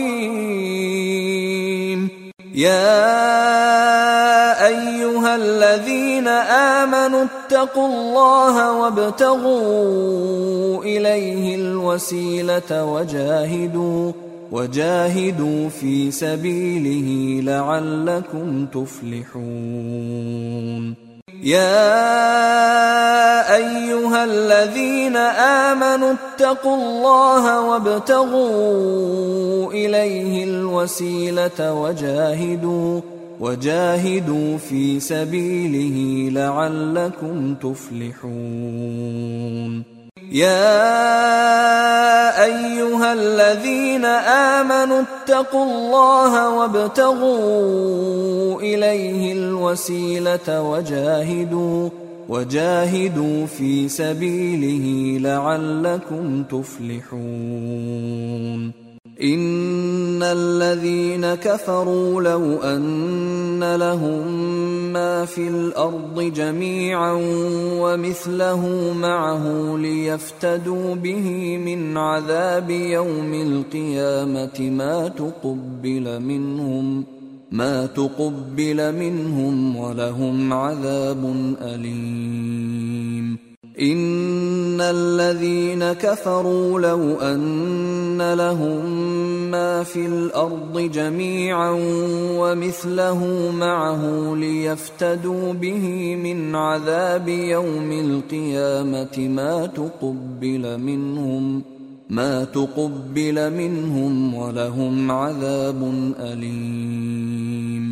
رَّحِيمٌ يَا أَيُّهَا الَّذِينَ آمَنُوا اتَّقُوا اللَّهَ وَابْتَغُوا إِلَيْهِ الْوَسِيلَةَ وَجَاهِدُوا وَجَاهِدُوا فِي سَبِيلِهِ لَعَلَّكُمْ تُفْلِحُونَ يَا أَيُّهَا الَّذِينَ آمَنُوا اتَّقُوا اللَّهَ وَابْتَغُوا إِلَيْهِ الْوَسِيلَةَ وَجَاهِدُوا وَجَاهِدُوا فِي سَبِيلِهِ لَعَلَّكُمْ تُفْلِحُونَ يَا أَيُّهَا الَّذِينَ آمَنُوا اتَّقُوا اللَّهَ وَابْتَغُوا إِلَيْهِ الْوَسِيلَةَ وَجَاهِدُوا وَجَاهِدُوا فِي سَبِيلِهِ لَعَلَّكُمْ تُفْلِحُونَ إِنَّ الَّذِينَ كَفَرُوا لَوْ أَنَّ لَهُم مَّا فِي الْأَرْضِ جَمِيعًا وَمِثْلَهُ مَعَهُ لِيَفْتَدُوا بِهِ مِنْ عَذَابِ يَوْمِ الْقِيَامَةِ مَا تُقُبِّلَ مِنْهُمْ مَا تُقُبِّلَ مِنْهُمْ وَلَهُمْ عَذَابٌ أَلِيمٌ إِنَّ الَّذِينَ كَفَرُوا لَوْ أَنَّ لَهُم مَّا فِي الْأَرْضِ جَمِيعًا وَمِثْلَهُ مَعَهُ لِيَفْتَدُوا بِهِ مِنْ عَذَابِ يَوْمِ الْقِيَامَةِ مَا تُقُبِّلَ مِنْهُمْ مَا تُقُبِّلَ مِنْهُمْ وَلَهُمْ عَذَابٌ أَلِيمٌ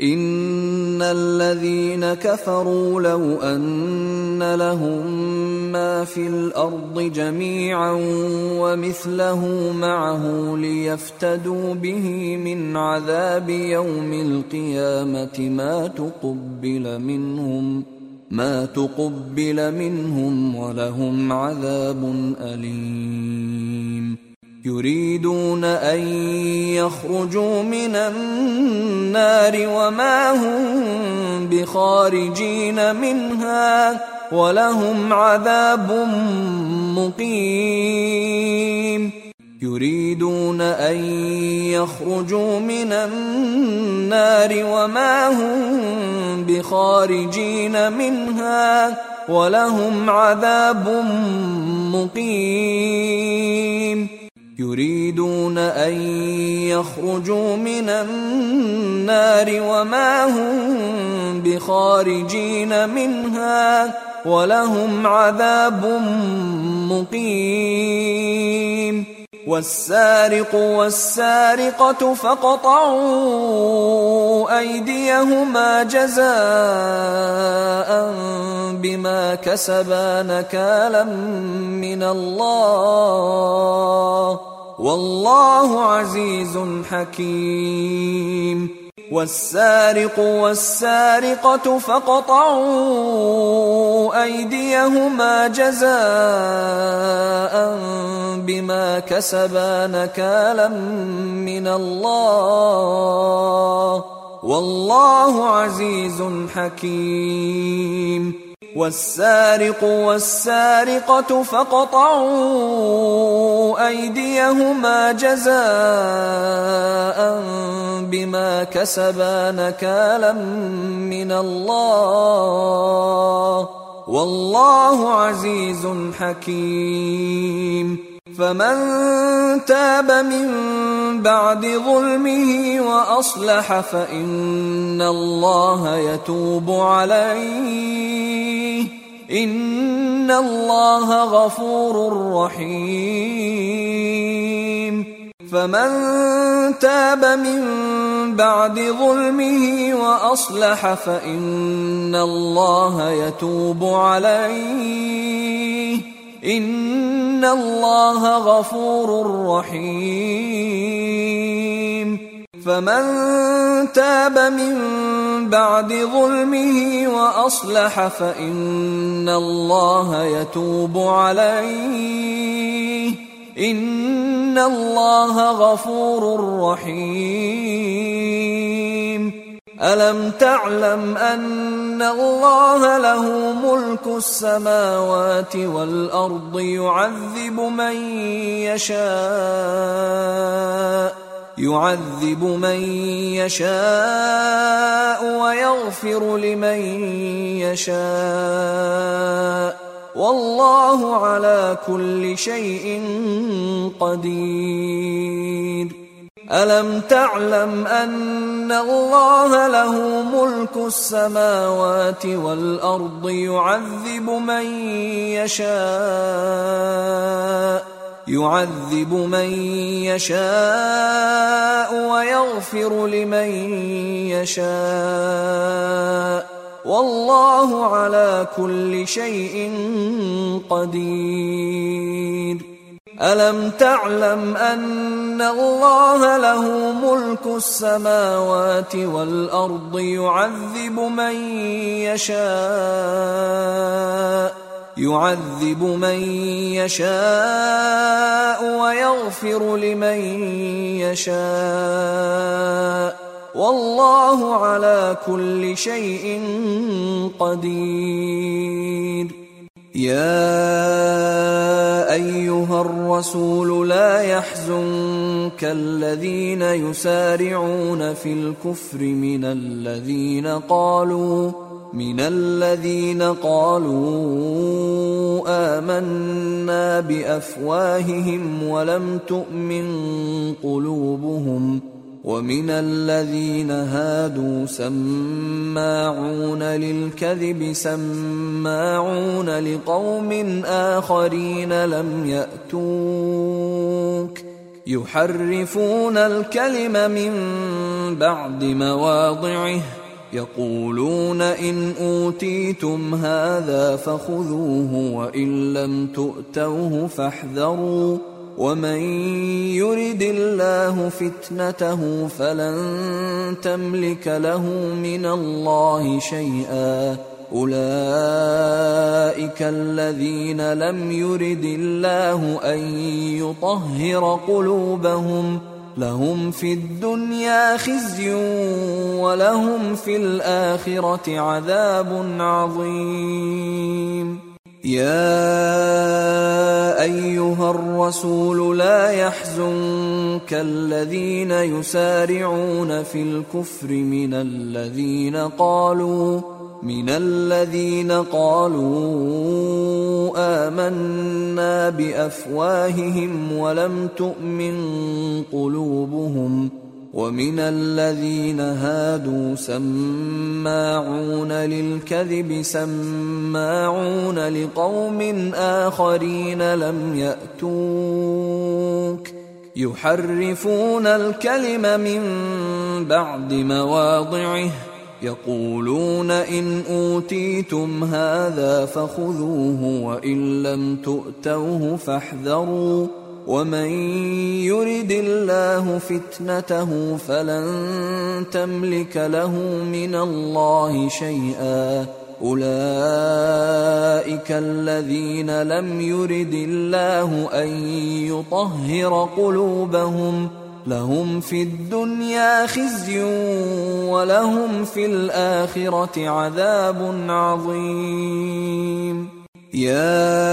إن الذين كفروا لو أن لهم ما في الأرض جميعا ومثله معه ليفتدوا به من عذاب يوم القيامة ما تقبل منهم ما تقبل منهم ولهم عذاب أليم. يريدون أن يخرجوا من النار وما هم بخارجين منها ولهم عذاب مقيم. يريدون أن يخرجوا من النار وما هم بخارجين منها ولهم عذاب مقيم. يريدون أن يخرجوا من النار وما هم بخارجين منها ولهم عذاب مقيم. والسارق والسارقة فاقطعوا أيديهما جزاء بما كسبا نكالا من الله والله عزيز حكيم. والسارق والسارقة فاقطعوا أيديهما جزاء بما كسبا نكالا من الله والله عزيز حكيم. والسارق والسارقة فاقطعوا أيديهما جزاء بما كسبا نكالا من الله والله عزيز حكيم. فمن تاب من بعد ظلمه وأصلح فإن الله يتوب عليه إن الله غفور رحيم. فمن تاب من بعد ظلمه وأصلح فإن الله يتوب عليه إن الله غفور رحيم. فمن تاب من بعد ظلمه وأصلح فإن الله يتوب عليه إن الله غفور رحيم. ألم تعلم أن الله له ملك السماوات والأرض يعذب من يشاء يعذب من يشاء ويغفر لمن يشاء والله على كل شيء قدير. ألم تعلم أن الله له ملك السماوات والأرض يعذب من يشاء يعذب من يشاء ويغفر لمن يشاء والله على كل شيء قدير. ألم تعلم أن الله له ملك السماوات والأرض يعذب من يشاء يعذب من يشاء ويغفر لمن يشاء والله على كل شيء قدير. يا أيها الرسول لا يحزنك الذين يسارعون في الكفر من الذين قالوا من الذين قالوا آمنا بأفواههم ولم تؤمن قلوبهم ومن الذين هادوا سماعون للكذب سماعون لقوم آخرين لم يأتوك يحرفون الكلم من بعد مواضعه يقولون إن أوتيتم هذا فخذوه وإن لم تؤتوه فاحذروا ومن يرد الله فتنته فلن تملك له من الله شيئا أولئك الذين لم يرد الله أن يطهر قلوبهم لهم في الدنيا خزي ولهم في الآخرة عذاب عظيم. يا أيها الرسول لا يحزنك الذين يسارعون في الكفر من الذين قالوا من الذين قالوا آمنا بأفواههم ولم تؤمن قلوبهم ومن الذين هادوا سماعون للكذب سماعون لقوم آخرين لم يأتوك يحرفون الكلم من بعد مواضعه يقولون إن أوتيتم هذا فخذوه وإن لم تؤتوه فاحذروا ومن يرد الله فتنته فلن تملك له من الله شيئا أولئك الذين لم يرد الله أن يطهر قلوبهم لهم في الدنيا خزي ولهم في الآخرة عذاب عظيم. يا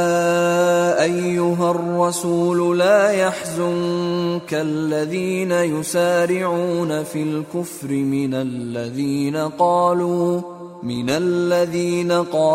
أيها الرسول لا يحزنك الذين يسارعون في الكفر من الذين قالوا من الذين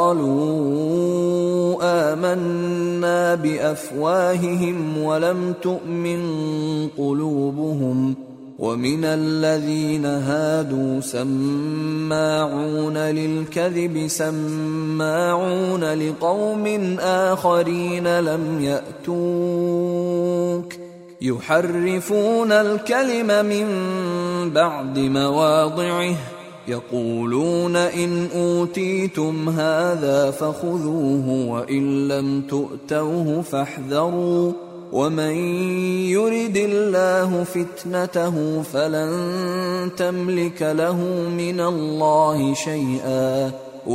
قالوا آمنا بأفواههم ولم تؤمن قلوبهم ومن الذين هادوا سماعون للكذب سماعون لقوم آخرين لم يأتوك يحرفون الكلم من بعد مواضعه يقولون إن أوتيتم هذا فخذوه وإن لم تؤتوه فاحذروا ومن يرد الله فتنته فلن تملك له من الله شيئا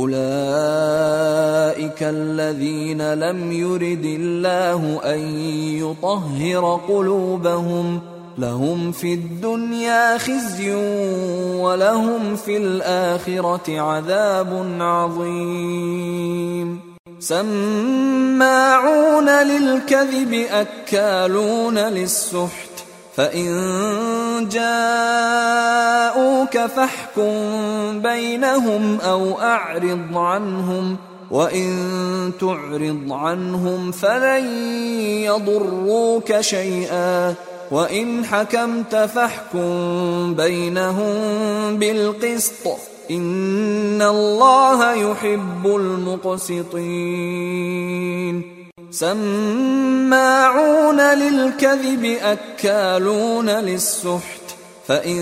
أولئك الذين لم يرد الله أن يطهر قلوبهم لهم في الدنيا خزي ولهم في الآخرة عذاب عظيم. سماعون للكذب أكالون للسحت فإن جاءوك فاحكم بينهم أو أعرض عنهم وإن تعرض عنهم فلن يضروك شيئا وإن حكمت فاحكم بينهم بالقسط إن الله يحب المقسطين. سماعون للكذب أكالون للسحت فإن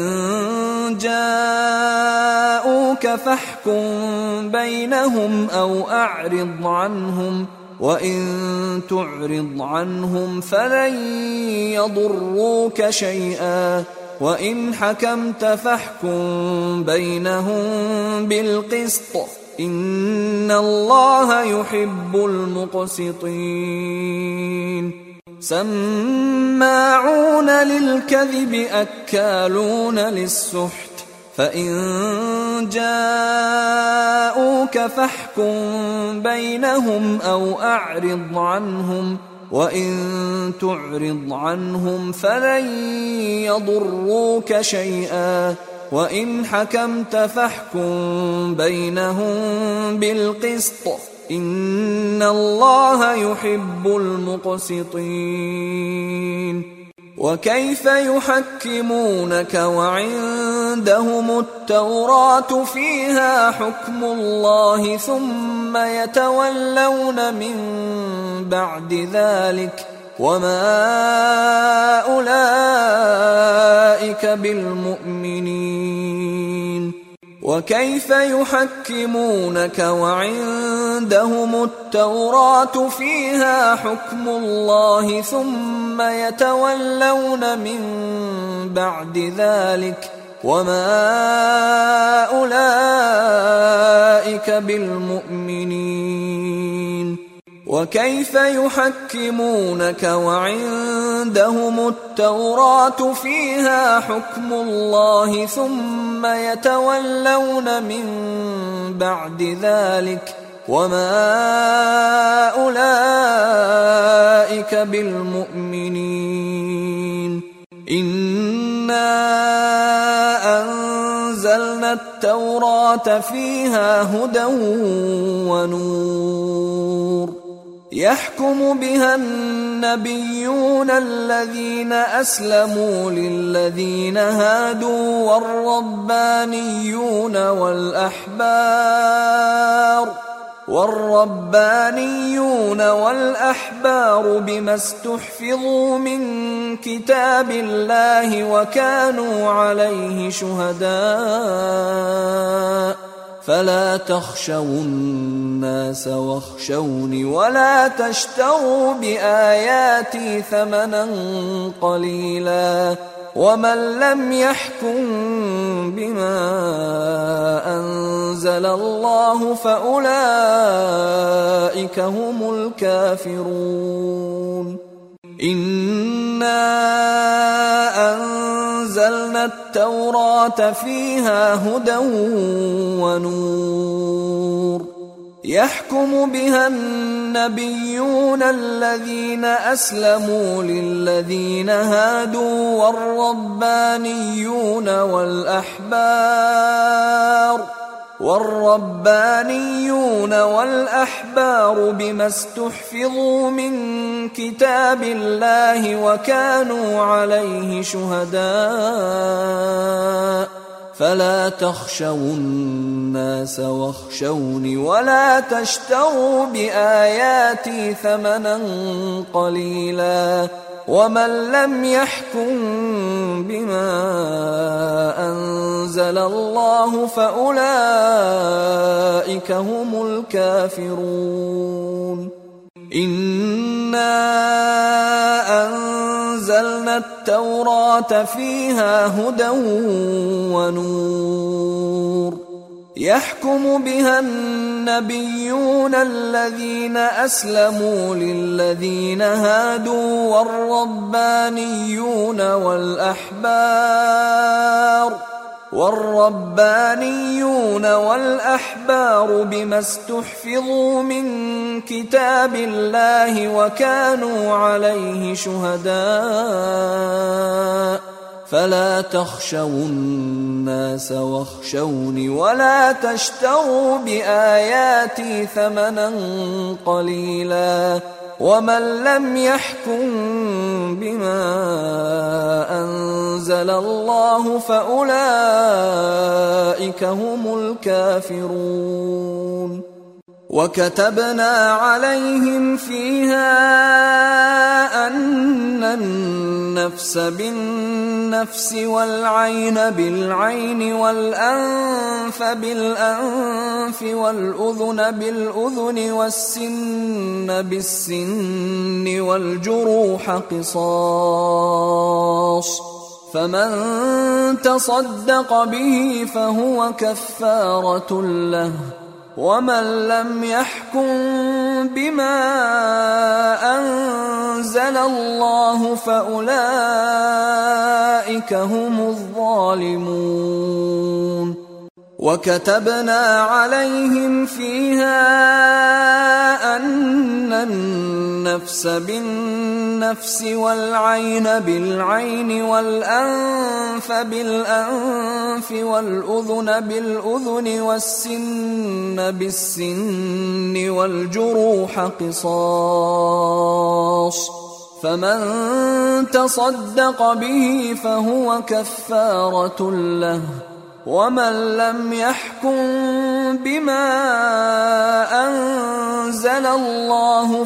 جاءوك فاحكم بينهم أو أعرض عنهم وإن تعرض عنهم فلن يضروك شيئا وإن حكمت فاحكم بينهم بالقسط إن الله يحب المقسطين. سماعون للكذب أكالون للسحت فإن جاءوك فاحكم بينهم أو أعرض عنهم وإن تعرض عنهم فلن يضروك شيئا وإن حكمت فاحكم بينهم بالقسط إن الله يحب المقسطين. وكيف يحكمونك وعندهم التوراة فيها حكم الله ثم يتولون من بعد ذلك وما أولئك بالمؤمنين. وكيف يحكمونك وعندهم التوراة فيها حكم الله ثم يتولون من بعد ذلك وما أولئك بالمؤمنين وكيف يحكمونك وعندهم التوراة فيها حكم الله ثم يتولون من بعد ذلك وما أولئك بالمؤمنين إنا أنزلنا التوراة فيها هدى ونور يحكم بها النبيون الذين أسلموا للذين هادوا والربانيون والأحبار والربانيون والأحبار بما استحفظوا من كتاب الله وكانوا عليه شهداء فلا تخشوا الناس واخشوني ولا تشتروا بآياتي ثمنا قليلا ومن لم يحكم بما أنزل الله فأولئك هم الكافرون إنا أنزلنا التوراة فيها هدى ونور يحكم بها النبيون الذين أسلموا للذين هادوا والربانيون والأحبار والربانيون والأحبار بما استحفظوا من كتاب الله وكانوا عليه شهداء فلا تخشوا الناس واخشوني ولا تشتروا بآياتي ثمنا قليلا ومن لم يحكم بما أنزل الله فأولئك هم الكافرون إنا أنزلنا التوراة فيها هدى ونور يحكم بها النبيون الذين أسلموا للذين هادوا والربانيون والأحبار والربانيون والأحبار بما استحفظوا من كتاب الله وكانوا عليه شهداء فلا تخشوا الناس واخشوني ولا تشتروا بآياتي ثمنا قليلا ومن لم يحكم بما أنزل الله فأولئك هم الكافرون وكتبنا عليهم فيها أن النفس بالنفس والعين بالعين والأنف بالأنف والأذن بالأذن والسن بالسن والجروح قصاص فمن تصدق به فهو كفارة له ومن لم يحكم بما أنزل الله فأولئك هم الظالمون وكتبنا عليهم فيها أن النفس بالنفس والعين بالعين والأنف بالأنف والأذن بالأذن والسن بالسن والجروح قصاص فمن تصدق به فهو كفارة له ومن لم يحكم بما أنزل الله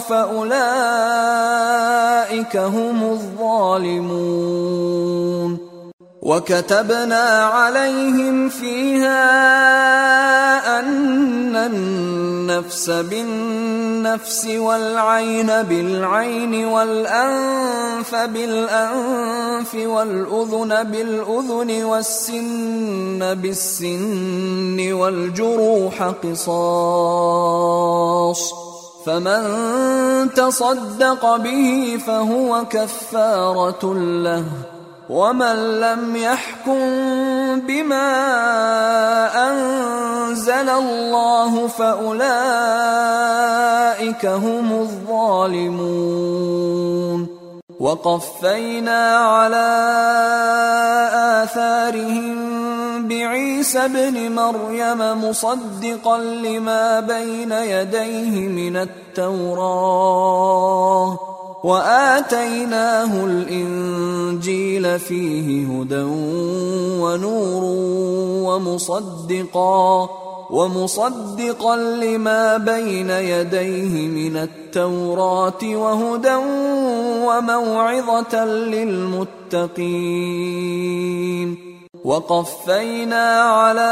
فأولئك هم الظالمون وكتبنا عليهم فيها أن النفس بالنفس والعين بالعين والأنف بالأنف والأذن بالأذن والسن بالسن والجروح قصاص، فمن تصدق به فهو كفارة له، ومن لم يحكم بما أنزل الله فأولئك هم الظالمون. وقفينا على آثارهم بعيسى ابن مريم مصدقا لما بين يديه من التوراة، وآتيناه الإنجيل فيه هدى ونور ومصدقا ومصدقا لما بين يديه من التوراة وهدى وموعظة للمتقين. وقفينا على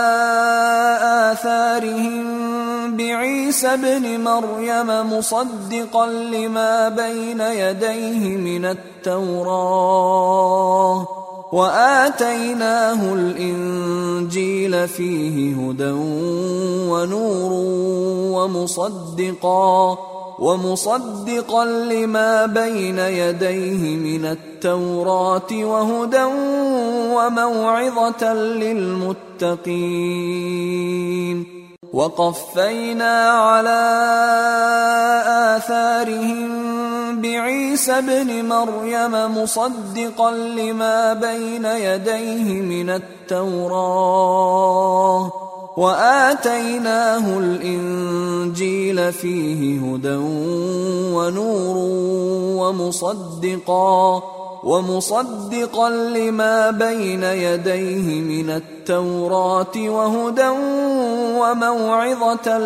آثارهم بعيسى ابن مريم مصدقا لما بين يديه من التوراة، وآتيناه الإنجيل فيه هدى ونور ومصدقا ومصدقا لما بين يديه من التوراة وهدى وموعظة للمتقين. وقفينا على آثارهم بعيسى ابن مريم مصدقا لما بين يديه من التوراة، وآتيناه الإنجيل فيه هدى ونور ومصدقا ومصدقا لما بين يديه من التوراة وهدى وموعظة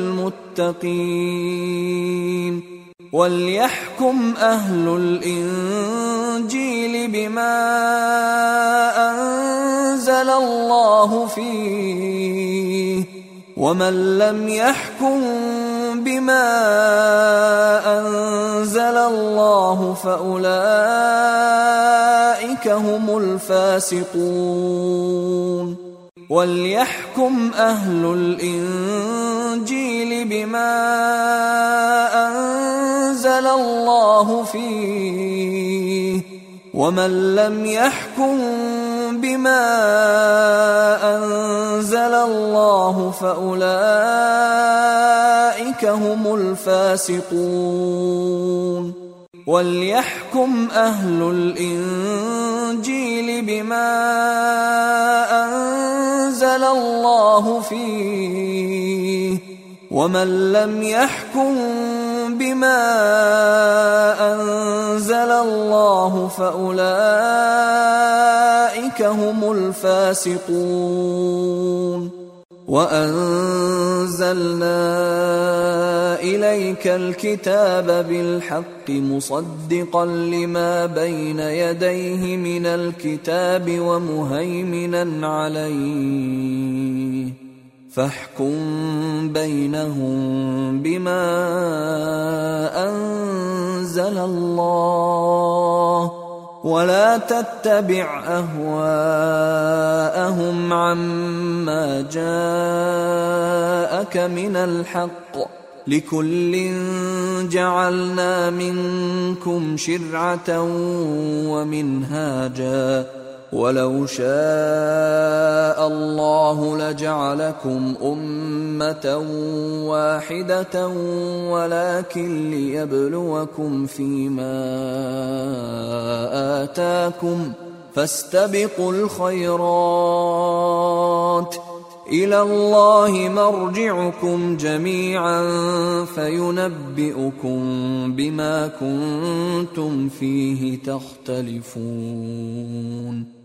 للمتقين. وليحكم أهل الإنجيل بما أنزل الله فيه، ومن لم يحكم بما أنزل الله فأولئك هم الفاسقون. وليحكم أهل الإنجيل بما أنزل الله فيه، ومن لم يحكم بما أنزل الله فأولئك هم الفاسقون. وليحكم أهل الإنجيل بما أنزل الله فيه، ومن لم يحكم بما أنزل الله فأولئك هم الفاسقون. وأنزلنا إليك الكتاب بالحق مصدقا لما بين يديه من الكتاب ومهيمنا عليه، فاحكم بينهم بما أنزل الله، ولا تتبع أهواءهم عما جاءك من الحق، لكل جعلنا منكم شرعة ومنهاجا، ولو شاء الله لجعلكم أمة واحدة ولكن ليبلوكم فيما آتاكم، فاستبقوا الخيرات، إلى الله مرجعكم جميعا فينبئكم بما كنتم فيه تختلفون.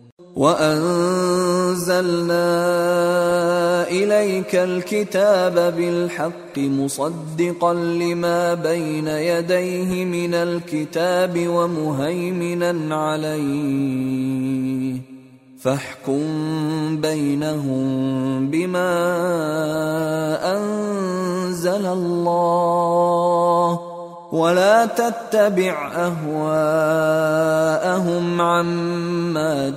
وأنزلنا إليك الكتاب بالحق مصدقا لما بين يديه من الكتاب ومهيمنا عليه، فاحكم بينهم بما أنزل الله ولا تتبع أهواءهم عما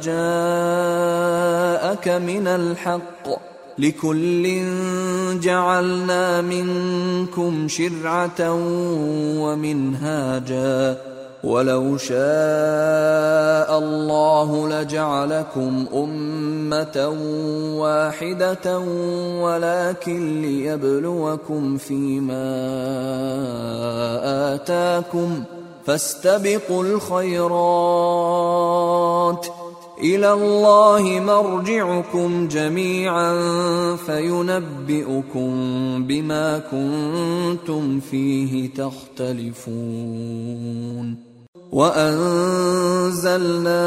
جاءك من الحق، لكل جعلنا منكم شرعة ومنهاجا، ولو شاء الله لجعلكم أمة واحدة ولكن ليبلوكم فيما آتاكم، فاستبقوا الخيرات، إلى الله مرجعكم جميعا فينبئكم بما كنتم فيه تختلفون. وأنزلنا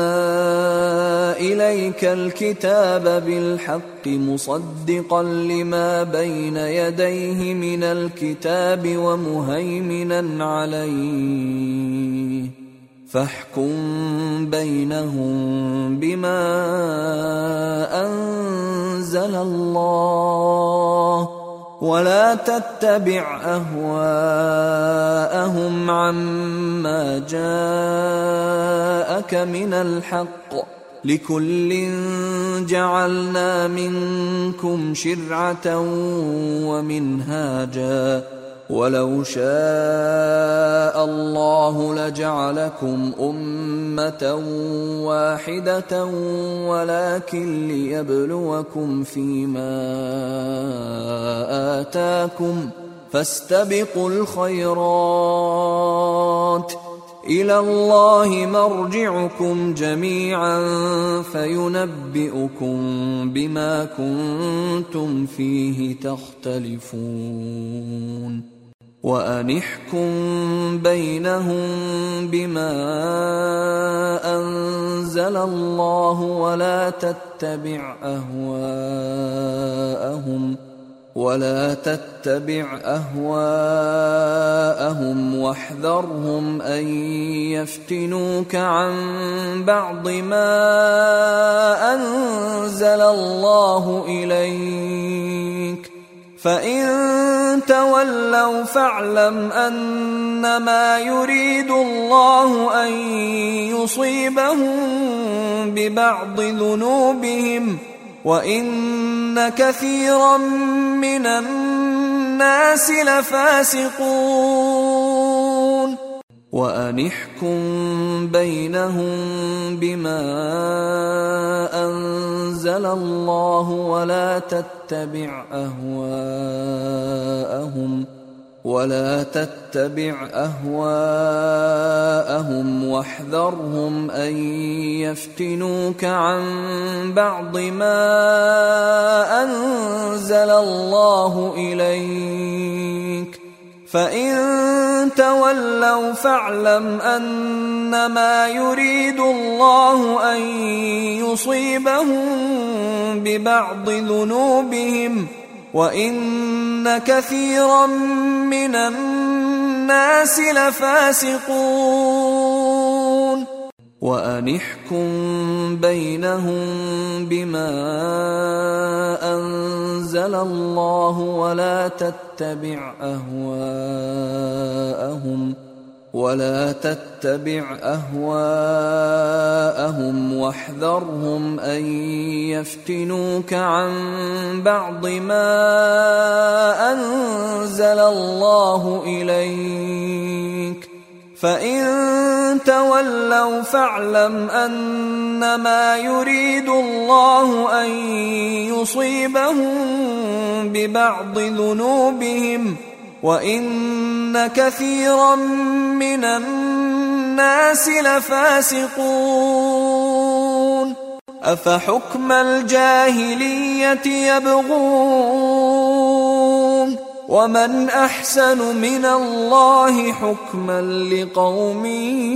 إليك الكتاب بالحق مصدقا لما بين يديه من الكتاب ومهيمنا عليه، فاحكم بينهم بما أنزل الله ولا تتبع أهواءهم عما جاءك من الحق، لكل جعلنا منكم شرعة ومنهاجا، ولو شاء الله لجعلكم أمة واحدة ولكن ليبلوكم فيما آتاكم، فاستبقوا الخيرات، إلى الله مرجعكم جميعا فينبئكم بما كنتم فيه تختلفون. وأنحكم بينهم بما أنزل الله ولا تتبع أهواءهم ولا تتبع أهواءهم واحذرهم أن يفتنوك عن بعض ما أنزل الله إليك، فإن تولوا فاعلم أنما يريد الله أن يصيبهم ببعض ذنوبهم، وإن كثيرا من الناس لفاسقون. وأنحكم بينهم بما أنزل الله ولا تتبع أهواءهم ولا تتبع أهواءهم واحذرهم أن يفتنوك عن بعض ما أنزل الله إليك، فإن تولوا فاعلم أنما يريد الله أن يصيبهم ببعض ذنوبهم، وإن كثيرا من الناس لفاسقون. وأنحكم بينهم بما أنزل الله ولا تتبع أهواءهم ولا تتبع أهواءهم واحذرهم أن يفتنوك عن بعض ما أنزل الله إليك، فإن تولوا فاعلم أنما يريد الله أن يصيبهم ببعض ذنوبهم، وإن كثيرا من الناس لفاسقون. أفحكم الجاهلية يبغون ومن أحسن من الله حكما لقوم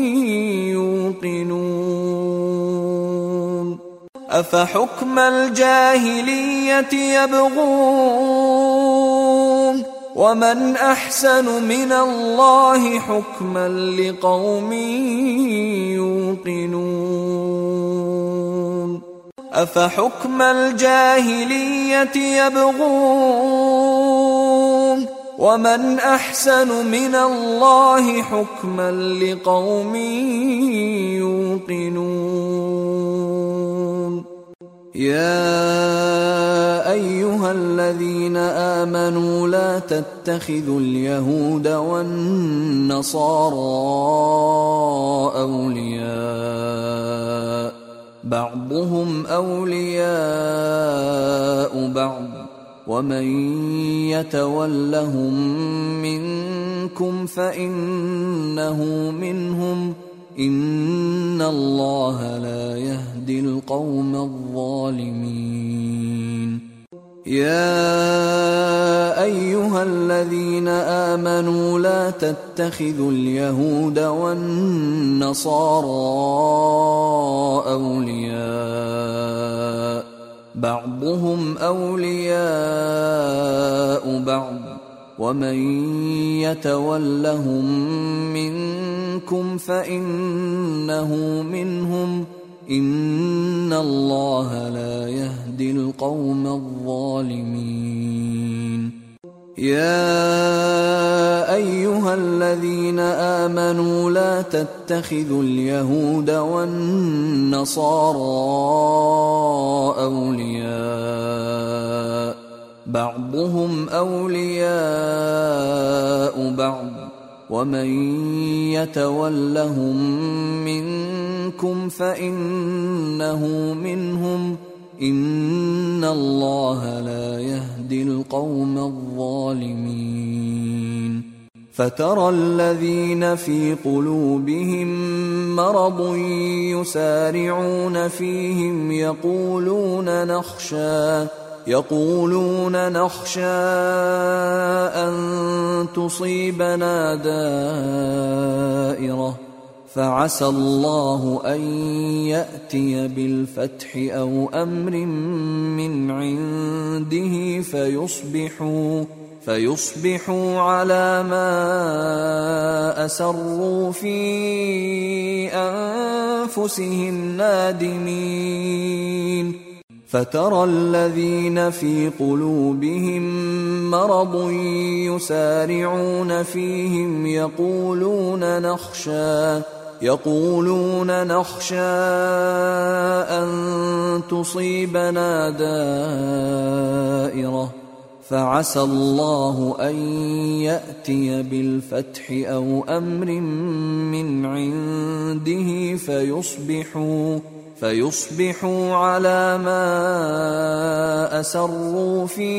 يوقنون. أفحكم الجاهلية يبغون ومن أحسن من الله حكما لقوم يوقنون. أفحكم الجاهلية يبغون ومن أحسن من الله حكما لقوم يوقنون يا أيها الذين آمنوا لا تتخذوا اليهود والنصارى أولياء بعضهم أولياء بعض ومن يتولهم منكم فإنه منهم إن الله لا يهدي القوم الظالمين يا أيها الذين آمنوا لا تتخذوا اليهود والنصارى أولياء بعضهم أولياء بعض ومن يتولهم منكم فإنه منهم إن الله لا يهدي القوم الظالمين يا أيها الذين آمنوا لا تتخذوا اليهود والنصارى أولياء بعضهم أولياء بعض ومن يتولهم منكم فإنه منهم إن الله لا يهدي القوم الظالمين فترى الذين في قلوبهم مرض يسارعون فيهم يقولون نخشى يقولون نخشى أن تصيبنا دائرة فعسى الله أن يأتي بالفتح أو أمر من عنده فيصبحوا فيصبحوا على ما أسروا في أنفسهم نادمين فترى الذين في قلوبهم مرض يسارعون فيهم يقولون نخشى يقولون نخشى أن تصيبنا دائرة فعسى الله أن يأتي بالفتح أو أمر من عنده فيصبحوا فيصبحوا على ما أسروا في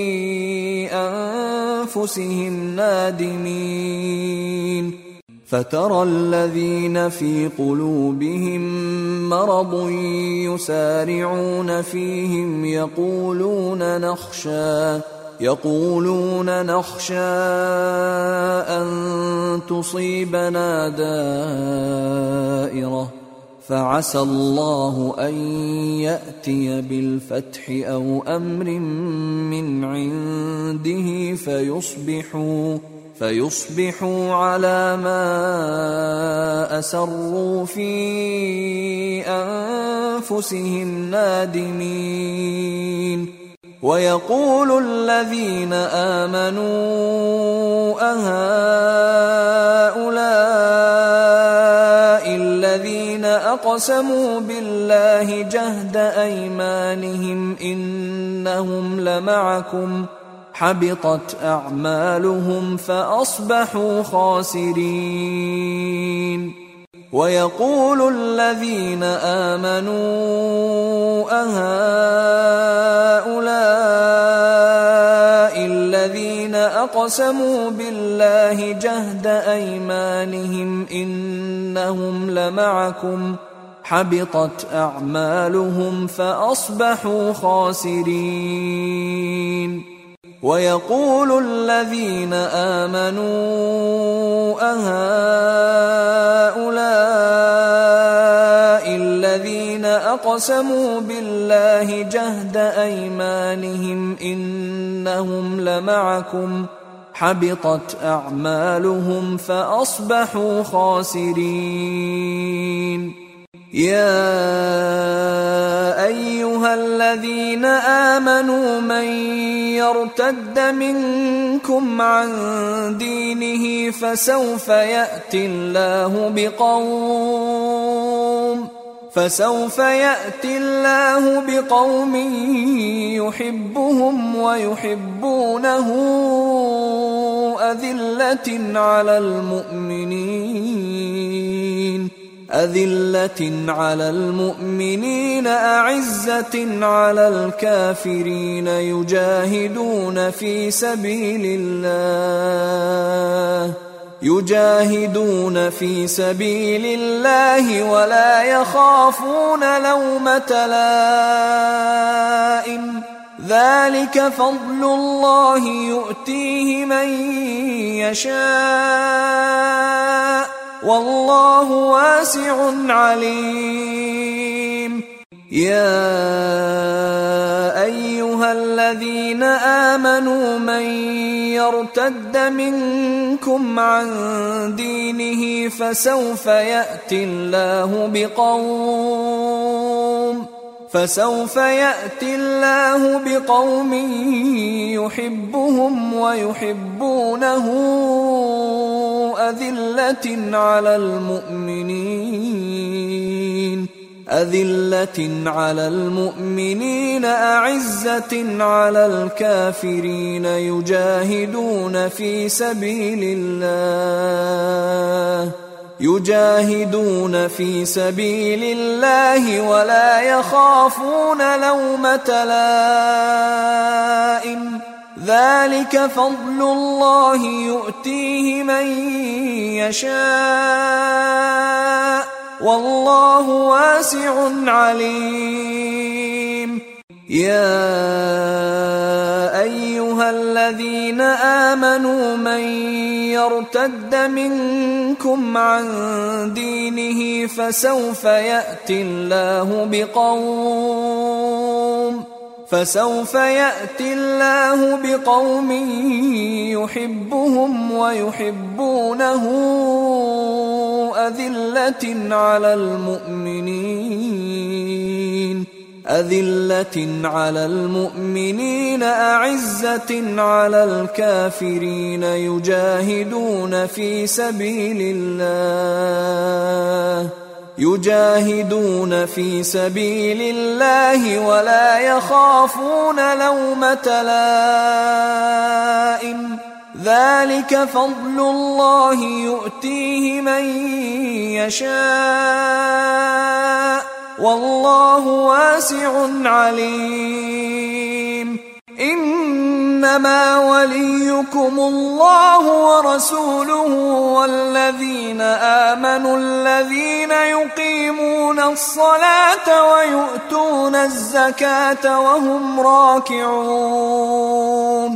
أنفسهم نادمين فترى الذين في قلوبهم مرض يسارعون فيهم يقولون نخشى يقولون نخشى أن تصيبنا دائرة فعسى الله أن يأتي بالفتح أو أمر من عنده فيصبحوا فيصبحوا على ما أسروا في أنفسهم نادمين ويقول الذين آمنوا أهؤلاء الذين أقسموا بالله جهد أيمانهم إنهم لمعكم حبطت أعمالهم فأصبحوا خاسرين ويقول الذين آمنوا أهؤلاء الذين أقسموا بالله جهد أيمانهم إنهم لمعكم حبطت أعمالهم فأصبحوا خاسرين ويقول الذين آمنوا أهؤلاء الذين أقسموا بالله جهد أيمانهم إنهم لمعكم حبطت أعمالهم فأصبحوا خاسرين يا أيها يرتد منكم عن دينه فسوف يأتي الله بقوم فسوف يأتي الله بقوم يحبهم ويحبونه أذلة على المؤمنين أذلة على المؤمنين أعزة على الكافرين يجاهدون في سبيل الله يجاهدون في سبيل الله ولا يخافون لومة لائم ذلك فضل الله يؤتيه من يشاء والله واسع عليم. يا أيها الذين آمنوا من يرتد منكم عن دينه فسوف يأتي الله بقوم فسوف يأتي الله بقوم يحبهم ويحبونه أذلة على المؤمنين أذلة على المؤمنين أعزة على الكافرين يجاهدون في سبيل الله يجاهدون في سبيل الله ولا يخافون لومة لائم ذلك فضل الله يؤتيه من يشاء والله واسع عليم. يا أيها الذين آمنوا من يرتد منكم عن دينه فسوف يأتي الله بقوم فسوف يأتي الله بقوم يحبهم ويحبونه أذلة على المؤمنين أذلة على المؤمنين أعزة على الكافرين يجاهدون في سبيل الله يجاهدون في سبيل الله ولا يخافون لومة لائم ذلك فضل الله يؤتيه من يشاء والله واسع عليم. إنما وليكم الله ورسوله والذين آمنوا الذين يقيمون الصلاة ويؤتون الزكاة وهم راكعون.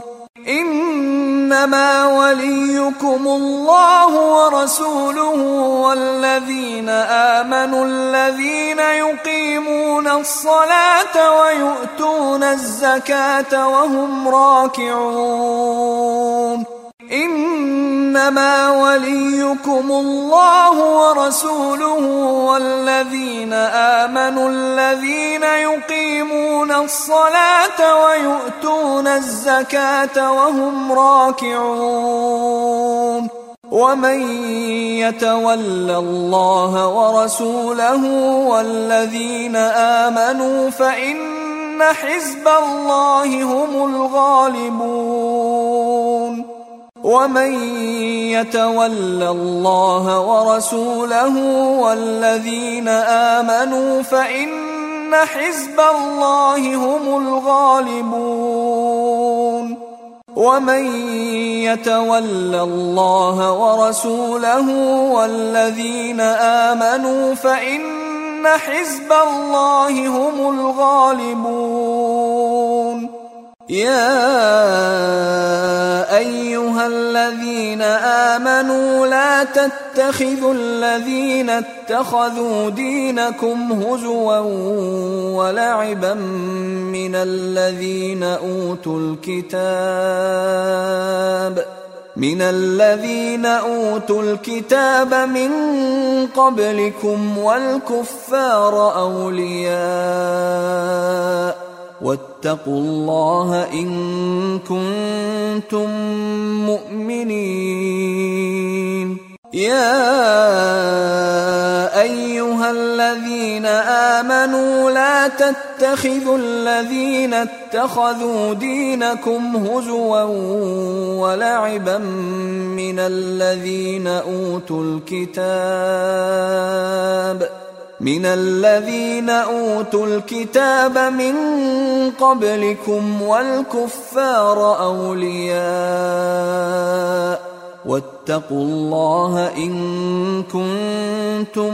إنما وليكم الله ورسوله والذين آمنوا الذين يقيمون الصلاة ويؤتون الزكاة وهم راكعون. إنما وليكم الله ورسوله والذين آمنوا الذين يقيمون الصلاة ويؤتون الزكاة وهم راكعون. ومن يتول الله ورسوله والذين آمنوا فإن حزب الله هم الغالبون. ومن يتول الله ورسوله والذين آمنوا فإن حزب الله هم الغالبون. ومن يتول الله ورسوله والذين آمنوا فإن حزب الله هم الغالبون. يا أيها الذين آمنوا لا تتخذوا الذين اتخذوا دينكم هزوا ولعبا من الذين أوتوا الكتاب من الذين أوتوا الكتاب من قبلكم والكفار أولياء واتقوا الله إن كنتم مؤمنين. يا أيها الذين آمنوا لا تتخذوا الذين اتخذوا دينكم هزوا ولعبا من الذين أوتوا الكتاب من الذين أوتوا الكتاب من قبلكم والكفار أولياء واتقوا الله إن كنتم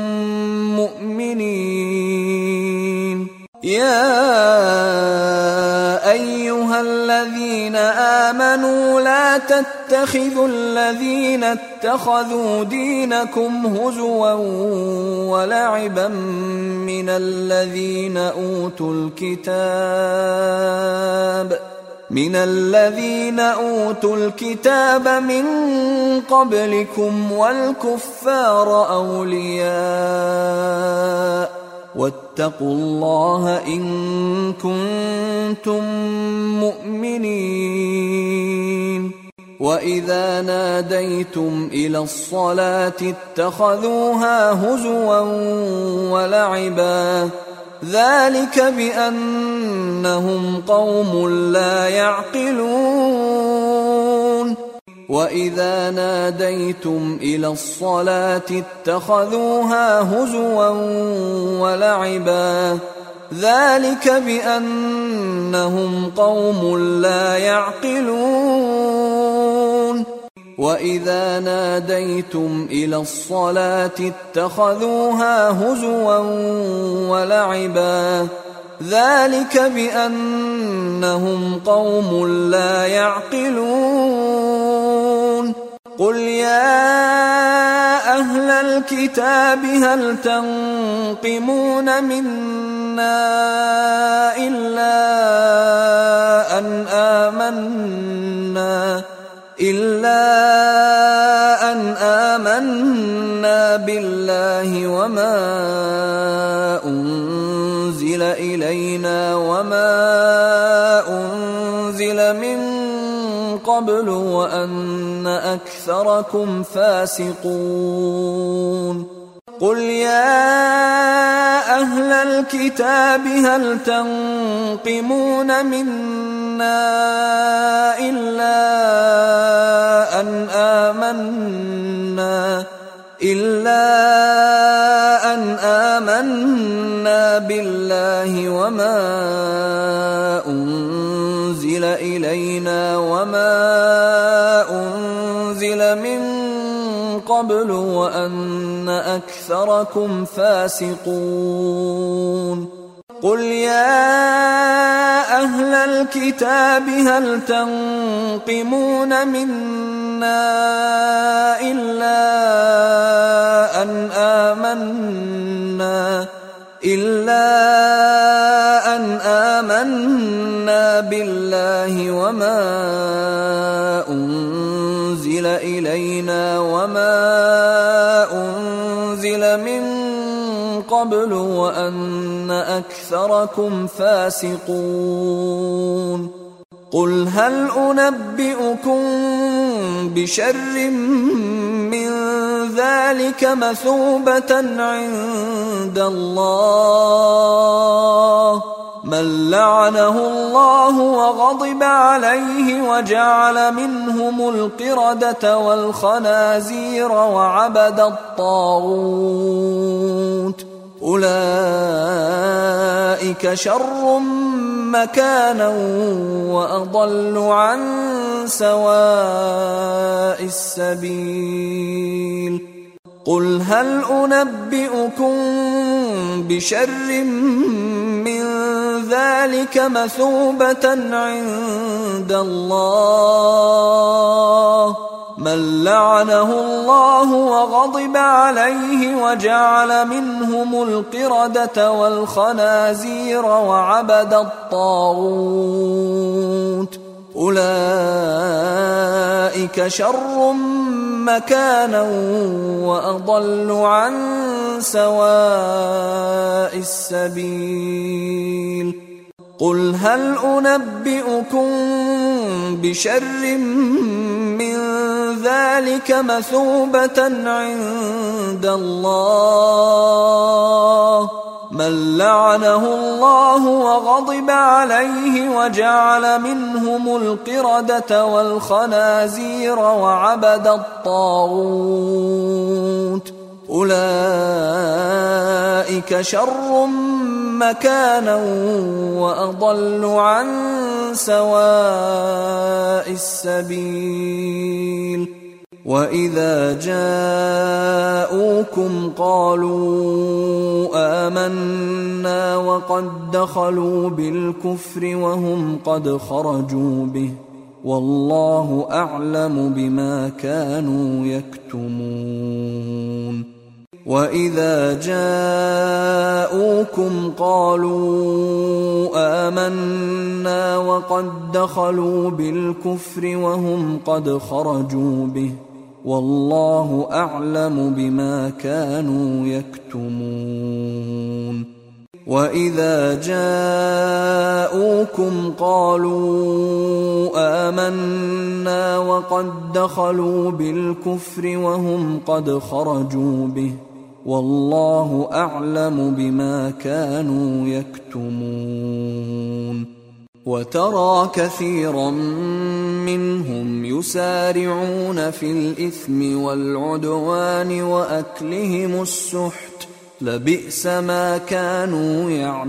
مؤمنين. يا أيها الذين آمنوا لا تتخذوا الذين اتخذوا دينكم هزوا ولعبا من الذين أوتوا الكتاب من الذين أوتوا الكتاب من قبلكم والكفار أولياء واتقوا الله إن كنتم مؤمنين. وإذا ناديتم إلى الصلاة اتخذوها هزوا ولعبا ذلك بأنهم قوم لا يعقلون. وإذا ناديتم إلى الصلاة اتخذوها هزوا ولعبا ذلك بأنهم قوم لا يعقلون. وإذا ناديتم إلى الصلاة اتخذوها هزوا ولعبا ذلك بأنهم قوم لا يعقلون. قل يا أهل الكتاب هل تنقمون منا إلا أن آمنا إلا أن آمنا بالله وما أنزل إلينا وما أنزل من قبل وأن أكثركم فاسقون. قل يا أهل الكتاب هل تنقمون منا إلا أن آمنا إلا أن آمنا بالله وما أنزل إلينا وما أنزل من قبل وأن أكثركم فاسقون. قل يا أهل الكتاب هل تنقمون منا إلا أن آمنا إلا أن آمنا بالله وما أنزل إلينا وما أنزل من قبل وأن أكثركم فاسقون. قل هل أنبئكم بشر من ذلك مثوبة عند الله من لعنه الله وغضب عليه وجعل منهم القردة والخنازير وعبد الطاغوت أولئك شر مكانا وأضل عن سواء السبيل. قل هل أنبئكم بشر من ذلك مثوبة عند الله من لعنه الله وغضب عليه وجعل منهم القردة والخنازير وعبد الطاغوت أولئك شر مكانا وأضل عن سواء السبيل. قل هل أنبئكم بشر من ذلك مثوبة عند الله من لعنه الله وغضب عليه وجعل منهم القردة والخنازير وعبد الطاغوت أولئك شر مكانا وأضل عن سواء السبيل وإذا جاءوكم قالوا آمنا وقد دخلوا بالكفر وهم قد خرجوا به والله أعلم بما كانوا يكتمون وإذا جاءوكم قالوا آمنا وقد دخلوا بالكفر وهم قد خرجوا به والله أعلم بما كانوا يكتمون وإذا جاءوكم قالوا آمنا وقد دخلوا بالكفر وهم قد خرجوا به والله أعلم بما كانوا يكتمون وترى كثيرا منهم يسارعون في الإثم والعدوان وأكلهم السحت لبئس ما كانوا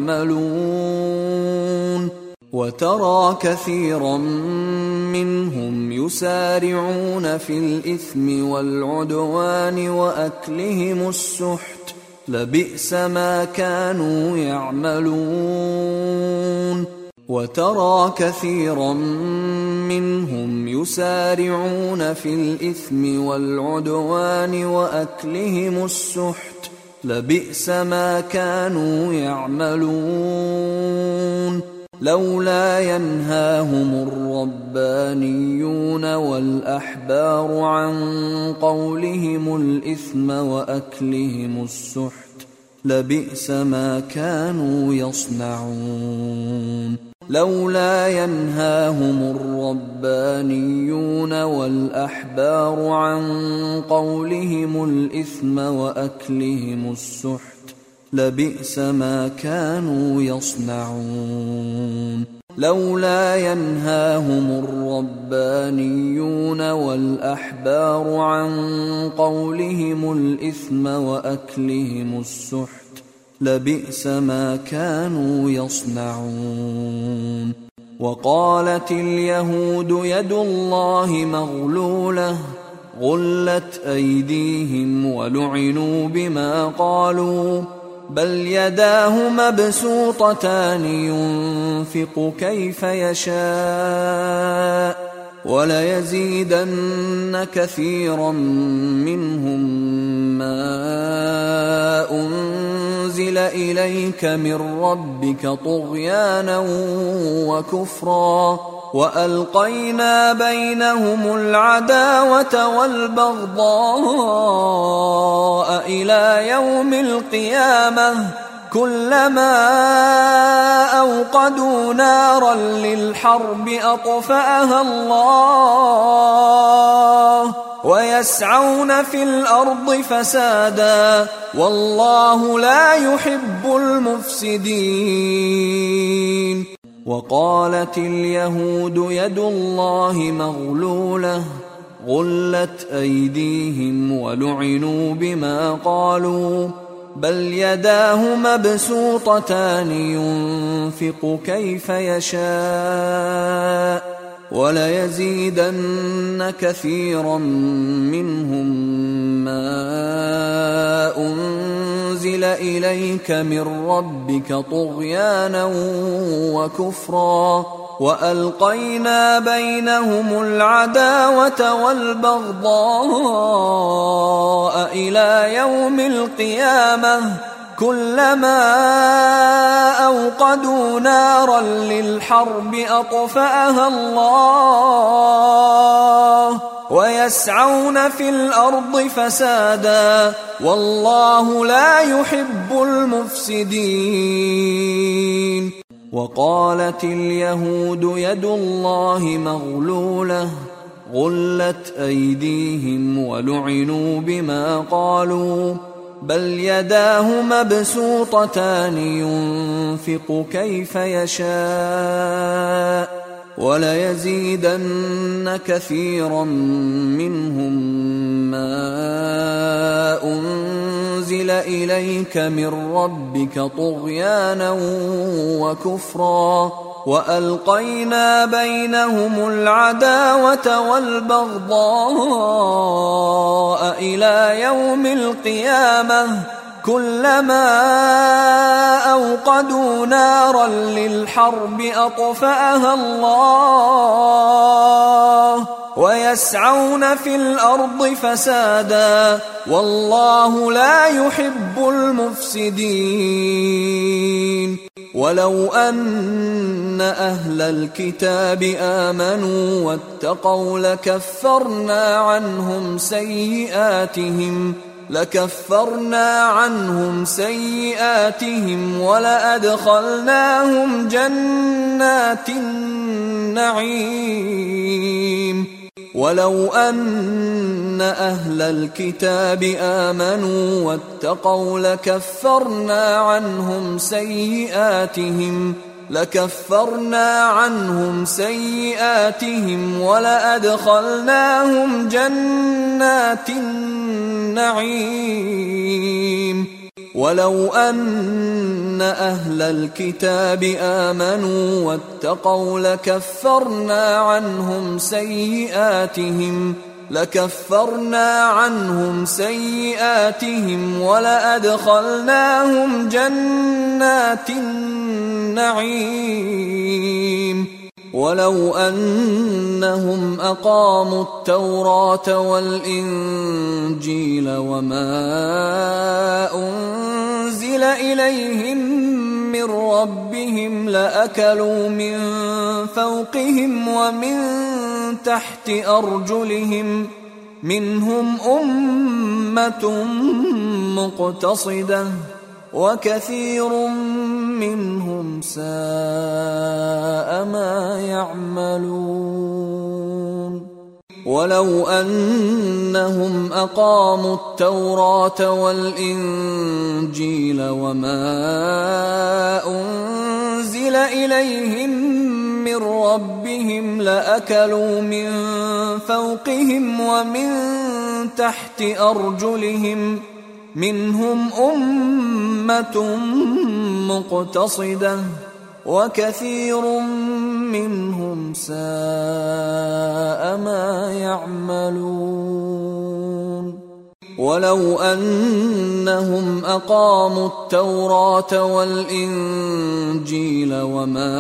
يعملون وترى كثيرا منهم يسارعون في الإثم والعدوان وأكلهم السحت لبئس ما كانوا يعملون وترى كثيرا منهم يسارعون في الإثم والعدوان وأكلهم السحت لبئس ما كانوا يعملون لولا ينهاهم الربانيون والأحبار عن قولهم الإثم وأكلهم السحت لبئس ما كانوا يصنعون لولا ينهاهم الربانيون والأحبار عن قولهم الإثم وأكلهم السحت لبئس ما كانوا يصنعون لولا ينهاهم الربانيون والأحبار عن قولهم الإثم وأكلهم السحت لبئس ما كانوا يصنعون وقالت اليهود يد الله مغلولة غلت أيديهم ولعنوا بما قالوا بل يداه مبسوطتان ينفق كيف يشاء وليزيدن كثيرا منهم ما أنزل إليك من ربك طغيانا وكفرا وألقينا بينهم العداوة والبغضاء إلى يوم القيامة كلما أوقدوا نارا للحرب أطفأها الله ويسعون في الأرض فسادا والله لا يحب المفسدين وقالت اليهود يد الله مغلولة غلت أيديهم ولعنوا بما قالوا بل يداه مبسوطتان ينفق كيف يشاء وليزيدن كثيرا منهم ما أنزل إليك من ربك طغيانا وكفرا وألقينا بينهم العداوة والبغضاء إلى يوم القيامة كلما أوقدوا نارا للحرب أطفأها الله ويسعون في الأرض فسادا والله لا يحب المفسدين وقالت اليهود يد الله مغلولة غلت أيديهم ولعنوا بما قالوا بل يداه مبسوطتان ينفق كيف يشاء وليزيدن كثيرا منهم ما أنزل إليك من ربك طغيانا وكفرا وألقينا بينهم العداوة والبغضاء إلى يوم القيامة كلما أوقدوا نارا للحرب أطفأها الله ويسعون في الأرض فسادا والله لا يحب المفسدين ولو أن أهل الكتاب آمنوا واتقوا لكفرنا عنهم سيئاتهم لكفرنا عنهم سيئاتهم ولأدخلناهم جنات النعيم ولو أن أهل الكتاب آمنوا واتقوا لكفرنا عنهم سيئاتهم لكفرنا عنهم سيئاتهم ولأدخلناهم جنات النعيم ولو أن أهل الكتاب آمنوا واتقوا لكفرنا عنهم سيئاتهم لكفرنا عنهم سيئاتهم ولأدخلناهم جنات النعيم ولو أنهم أقاموا التوراة والإنجيل وما أنزل إليهم من ربهم لأكلوا من فوقهم ومن تحت أرجلهم منهم أمة مقتصدة وكثير منهم ساء ما يعملون ولو أنهم أقاموا التوراة والإنجيل وما أنزل إليهم من ربهم لأكلوا من فوقهم ومن تحت أرجلهم منهم أمة مقتصدة وكثير منهم ساء ما يعملون ولو أنهم أقاموا التوراة والإنجيل وما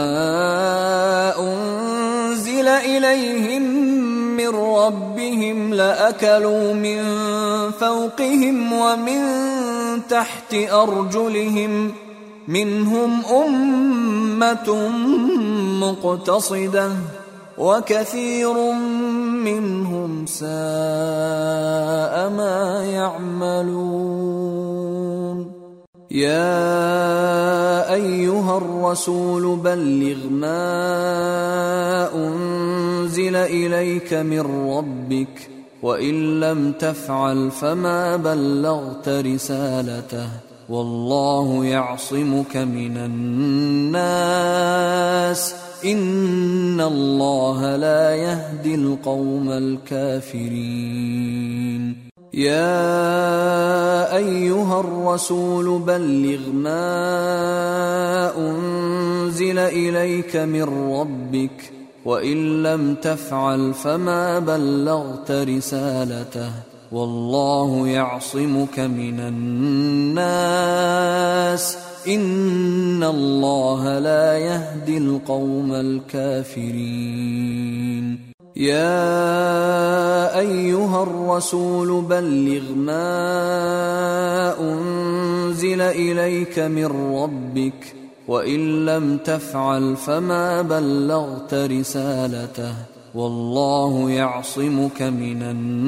أنزل إليهم من ربهم لأكلوا من فوقهم ومن تحت أرجلهم منهم أمة مقتصدة وكثير منهم ساء ما يعملون يا أيها الرسول بلغ ما أنزل إليك من ربك وإن لم تفعل فما بلغت رسالته والله يعصمك من الناس إن الله لا يهدي القوم الكافرين يا أيها الرسول بلغ ما أنزل إليك من ربك وإن لم تفعل فما بلغت رسالته والله يعصمك من الناس إن الله لا يهدي القوم الكافرين يا أيها الرسول بلغ ما أنزل إليك من ربك وإن لم تفعل فما بلغت رسالته والله يعصمك من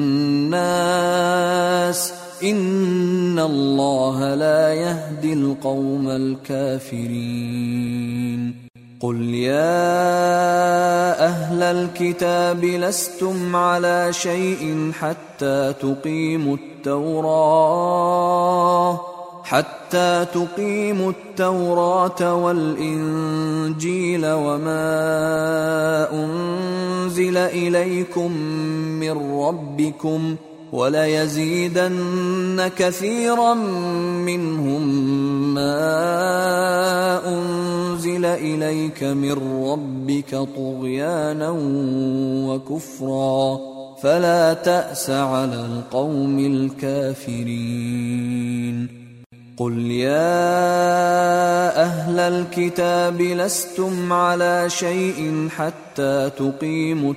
الناس إن الله لا يهدي القوم الكافرين قل يا أهل الكتاب لستم على شيء حتى تقيموا التوراة حتى تقيموا التوراة والإنجيل وما أنزل إليكم من ربكم وليزيدن كثيرا منهم ما أنزل إليك من ربك طغيانا وكفرا فلا تأس على القوم الكافرين. قل يا أهل الكتاب لستم على شيء حتى تقيموا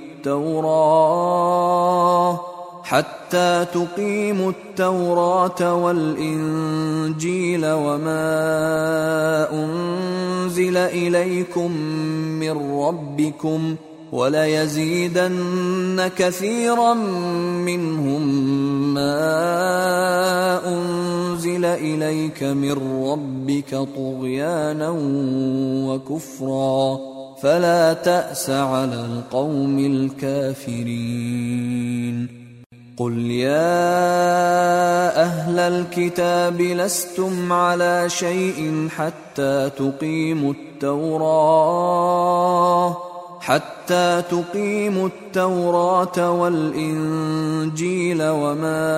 التوراة حتى تقيموا التوراة والإنجيل وما أنزل إليكم من ربكم وليزيدن كثيرا منهم ما أنزل إليك من ربك طغيانا وكفرا فلا تأس على القوم الكافرين. قل يا أهل الكتاب لستم على شيء حتى تقيموا التوراة حتى تقيموا التوراة والإنجيل وما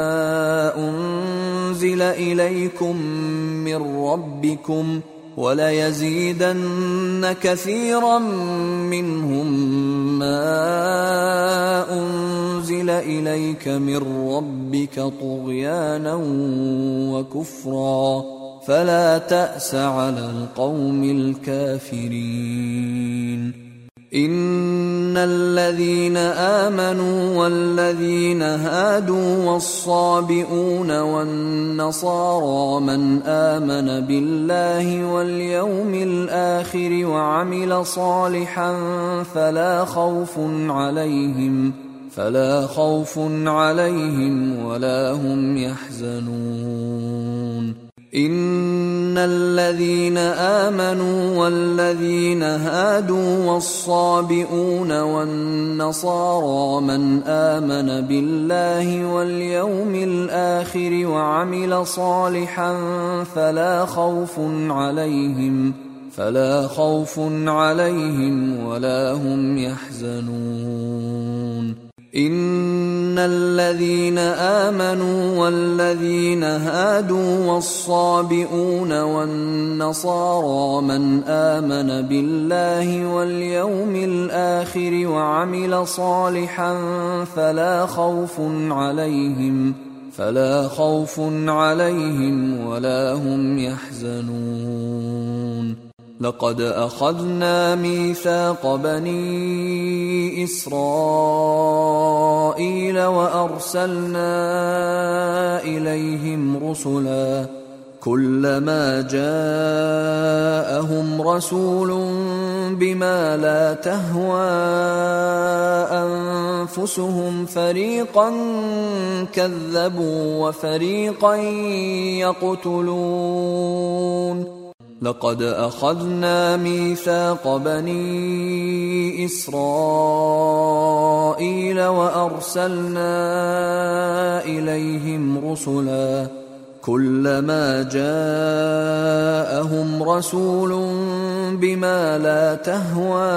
أنزل إليكم من ربكم وليزيدن كثيرا منهم ما أنزل إليك من ربك طغيانا وكفرا فلا تأس على القوم الكافرين. إن الذين آمنوا والذين هادوا والصابئون والنصارى من آمن بالله واليوم الآخر وعمل صالحا فلا خوف عليهم فلا خوف عليهم ولا هم يحزنون. إن الذين آمنوا والذين هادوا والصابئون والنصارى من آمن بالله واليوم الآخر وعمل صالحا فلا خوف عليهم فلا خوف عليهم ولا هم يحزنون. إن الذين آمنوا والذين هادوا والصابئون والنصارى من آمن بالله واليوم الآخر وعمل صالحا فلا خوف عليهم فلا خوف عليهم ولا هم يحزنون. لقد أخذنا ميثاق بني إسرائيل وأرسلنا إليهم رسلا كلما جاءهم رسول بما لا تهوى أنفسهم فريقا كذبوا وفريقا يقتلون. لقد أخذنا ميثاق بني إسرائيل وأرسلنا إليهم رسلا كلما جاءهم رسول بما لا تهوى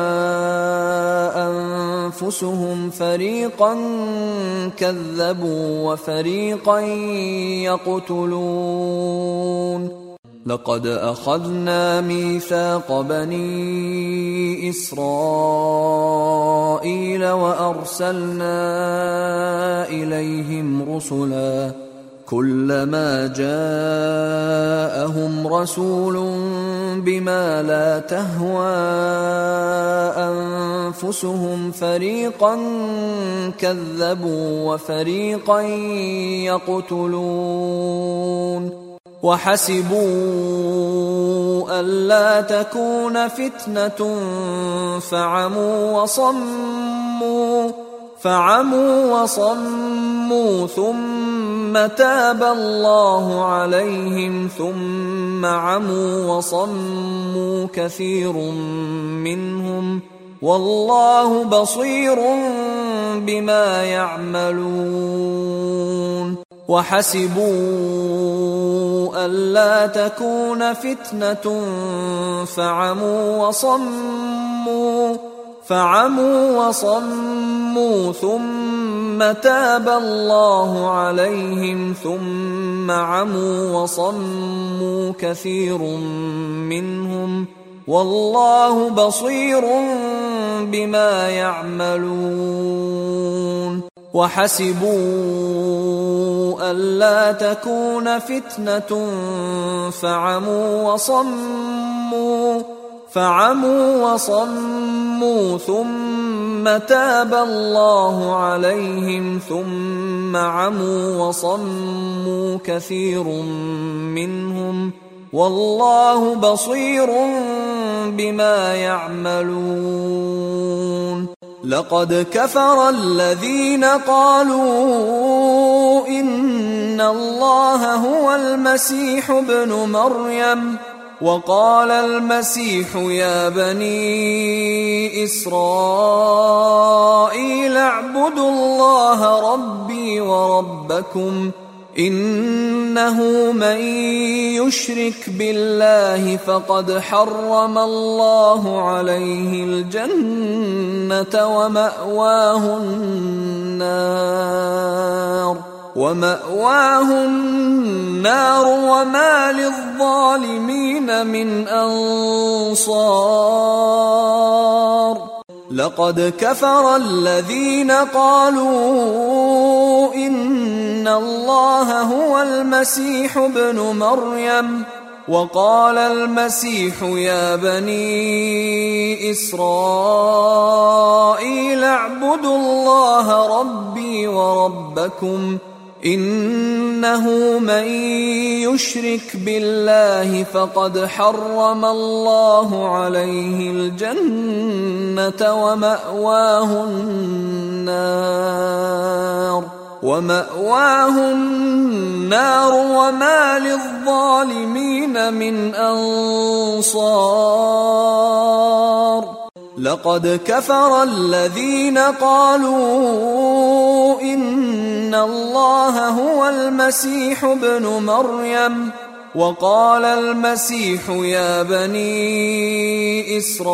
أنفسهم فريقا كذبوا وفريقا يقتلون. لقد أخذنا ميثاق بني إسرائيل وأرسلنا إليهم رسلا كلما جاءهم رسول بما لا تهوى أنفسهم فريقا كذبوا وفريقا يقتلون. وحسبوا ألا تكون فتنة فعموا وصموا فعموا وصموا ثم ثم تاب الله عليهم ثم عموا وصموا كثير منهم والله بصير بما يعملون وحسبوا ألا تكون فتنة فعموا وصموا فعموا وصموا ثم تاب الله عليهم ثم عموا وصموا كثير منهم والله بصير بما يعملون وحسبوا ألا تكون فتنة فعموا وصموا فعموا وصموا ثم تاب الله عليهم ثم عموا وصموا كثير منهم والله بصير بما يعملون لقد كفر الذين قالوا إن الله هو المسيح ابن مريم وقال المسيح يا بني إسرائيل اعبدوا الله ربي وربكم إنه من يشرك بالله فقد حرم الله عليه الجنة ومأواه النار ومأواه النار وما للظالمين من أنصار لقد كفر الذين قالوا إن الله هو المسيح ابن مريم وقال المسيح يا بني إسرائيل اعبدوا الله ربي وربكم إنه من يشرك بالله فقد حرم الله عليه الجنة ومأواه النار ومأواه النار وما للظالمين من أنصار لقد كفر الذين قالوا إن الله هو المسيح ابن مريم وقال المسيح يا بني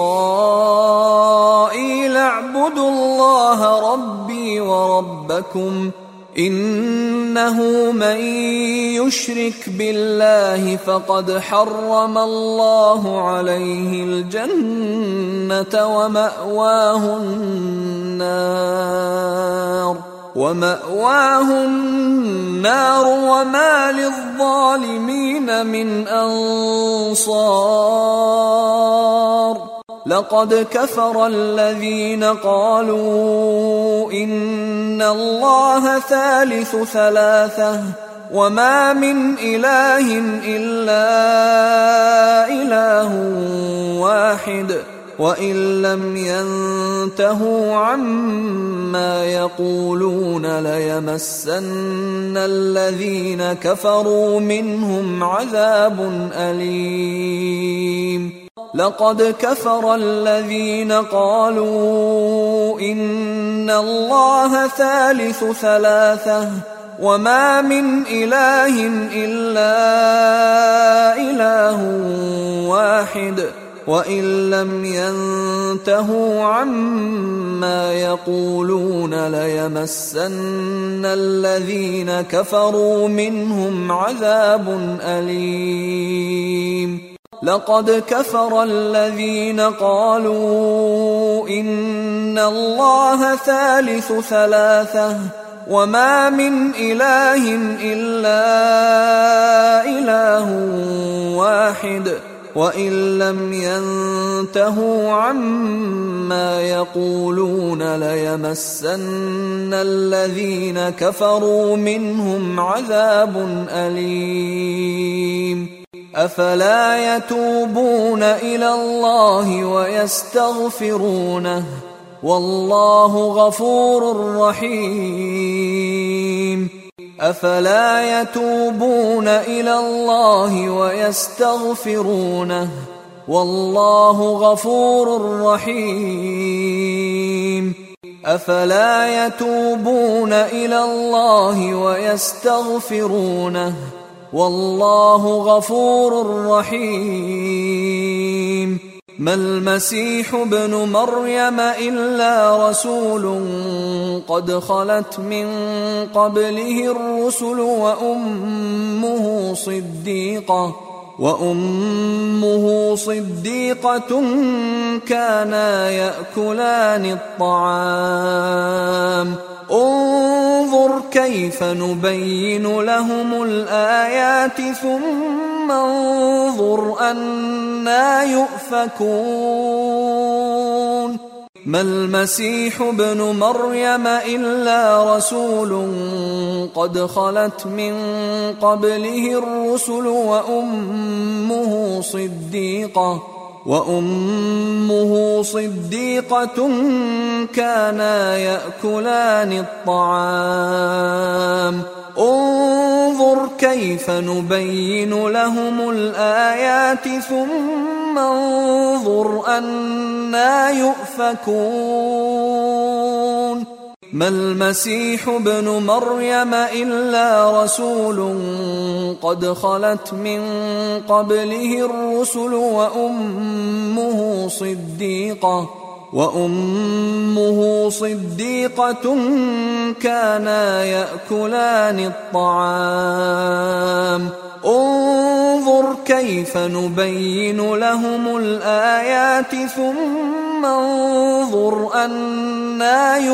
إسرائيل اعبدوا الله ربي وربكم إنه من يشرك بالله فقد حرم الله عليه الجنة ومأواه النار ومأواه النار وما للظالمين من أنصار لقد كفر الذين قالوا إن الله ثالث ثلاثة وما من إله إلا إله واحد وإن لم ينتهوا عما يقولون ليمسن الذين كفروا منهم عذاب أليم لقد كفر الذين قالوا إن الله ثالث ثلاثة وما من إله إلا إله واحد وإن لم ينتهوا عما يقولون ليمسن الذين كفروا منهم عذاب أليم لقد كفر الذين قالوا إن الله ثالث ثلاثة وما من إله إلا إله واحد وإن لم ينتهوا عما يقولون ليمسن الذين كفروا منهم عذاب أليم أفلا يتوبون إلى الله ويستغفرونه والله غفور رحيم أفلا يتوبون إلى الله ويستغفرونه والله غفور رحيم أفلا يتوبون إلى الله ويستغفرونه والله غفور رحيم ما المسيح ابن مريم إلا رسول قد خلت من قبله الرسل وأمه صديقة وأمه صديقة كانا يأكلان الطعام انظر كيف نبين لهم الآيات ثم انظر أنى يؤفكون ما المسيح ابن مريم إلا رسول قد خلت من قبله الرسل وأمه صديقة وأمه صديقة كانا يأكلان الطعام انظر كيف نبين لهم الآيات ثم انظر أنى يؤفكون ما المسيح ابن مريم إلا رسول قد خلت من قبله الرسل وأمه صديقة وأمه صديقة كانا يأكلان الطعام انظر كيف نبين لهم الآيات ثم انظر أنى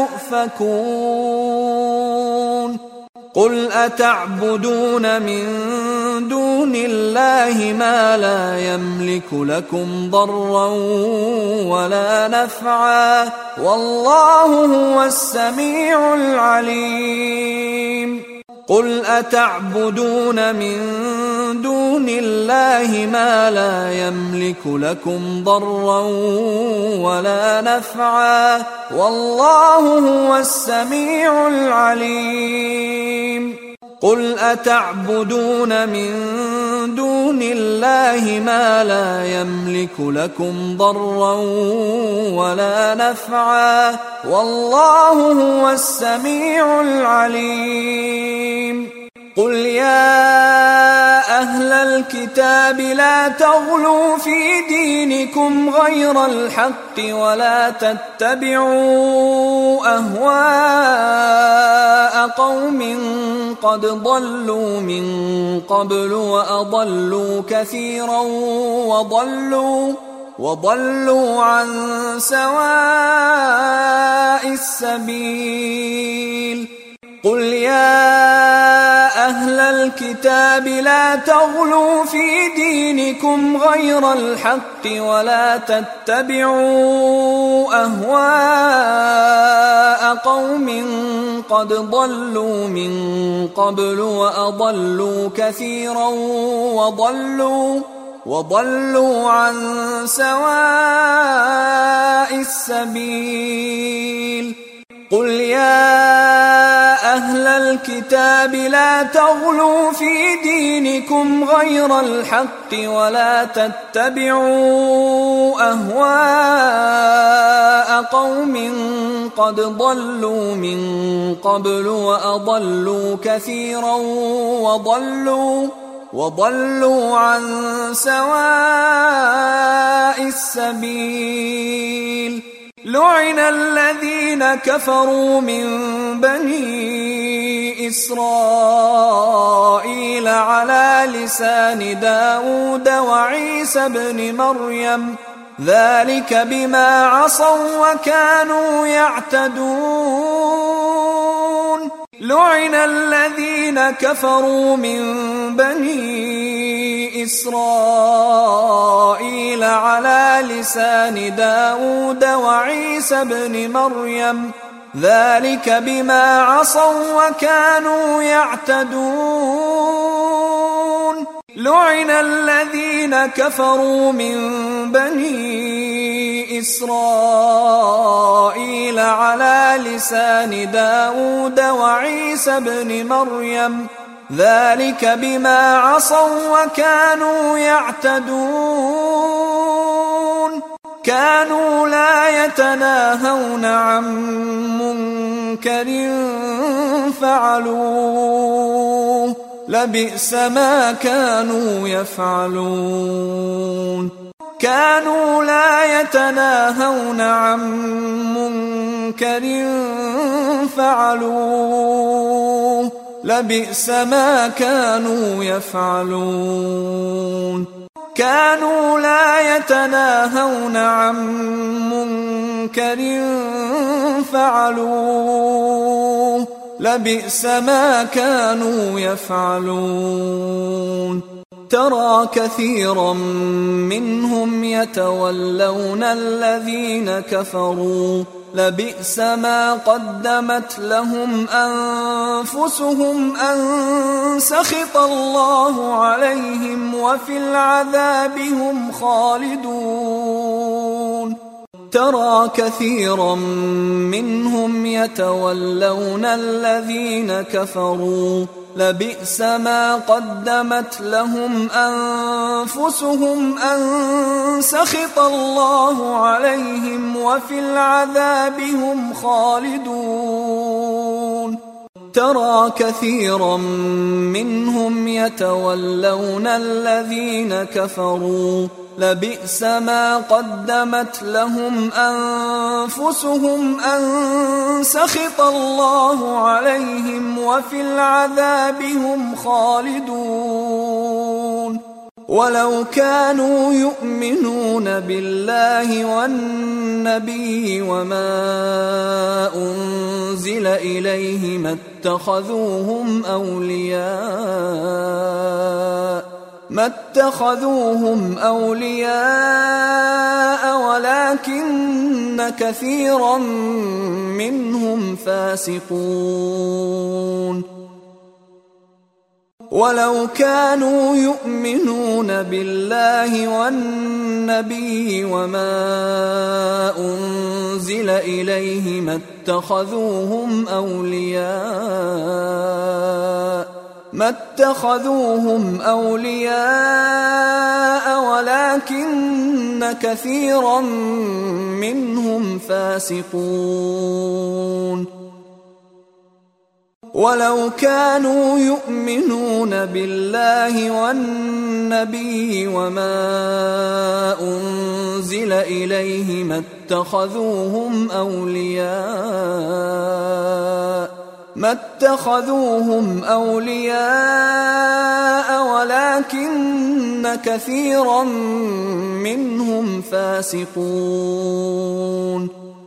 يؤفكون قل أتعبدون من دون الله ما لا يملك لكم ضرا ولا نفعا والله هو السميع العليم قل أتعبدون من دون الله ما لا يملك لكم ضرا ولا نفعا والله هو السميع العليم قل أتعبدون من دون الله ما لا يملك لكم ضرا ولا نفعا والله هو السميع العليم قل يا أهل الكتاب لا تغلوا في دينكم غير الحق ولا تتبعوا أهواء قوم قد ضلوا من قبل وأضلوا كثيرا وضلوا وضلوا عن سواء السبيل قل يا أهل الكتاب لا تغلوا في دينكم غير الحق ولا تتبعوا أهواء قوم قد ضلوا من قبل وأضلوا كثيرا وضلوا وضلوا عن سواء السبيل قل يا أهل الكتاب لا تغلوا في دينكم غير الحق ولا تتبعوا أهواء قوم قد ضلوا من قبل وأضلوا كثيرا وضلوا وضلوا عن سواء السبيل لعن الذين كفروا من بني إسرائيل على لسان داود وعيسى بن مريم ذلك بما عصوا وكانوا يعتدون لعن الذين كفروا من بني إسرائيل على لسان داود وعيسى بن مريم ذلك بما عصوا وكانوا يعتدون لعن الذين كفروا من بني إسرائيل على لسان داود وعيسى بن مريم ذلك بما عصوا وكانوا يعتدون كانوا لا يتناهون عن منكر فعلوه لبئس ما كانوا يفعلون كانوا لا يتناهون عن منكر فعلوه لبئس ما كانوا يفعلون كانوا لا يتناهون عن منكر فعلوه لبئس ما كانوا يفعلون ترى كثيرا منهم يتولون الذين كفروا لبئس ما قدمت لهم أنفسهم أن سخط الله عليهم وفي العذاب هم خالدون ترى كثيرا منهم يتولون الذين كفروا لبئس ما قدمت لهم أنفسهم أن سخط الله عليهم وفي العذاب هم خالدون ترى كثيرا منهم يتولون الذين كفروا لبئس ما قدمت لهم أنفسهم أن سخط الله عليهم وفي العذاب هم خالدون ولو كانوا يؤمنون بالله والنبي وما أنزل إليه ما اتخذوهم أولياء ما اتخذوهم أولياء ولكن كثيرا منهم فاسقون ولو كانوا يؤمنون بالله والنبي وما أنزل إليه ما اتخذوهم أولياء ما اتخذوهم أولياء ولكن كثيرا منهم فاسقون ولو كانوا يؤمنون بالله والنبي وما أنزل إليه ما اتخذوهم أولياء ما اتخذوهم أولياء ولكن كثيرا منهم فاسقون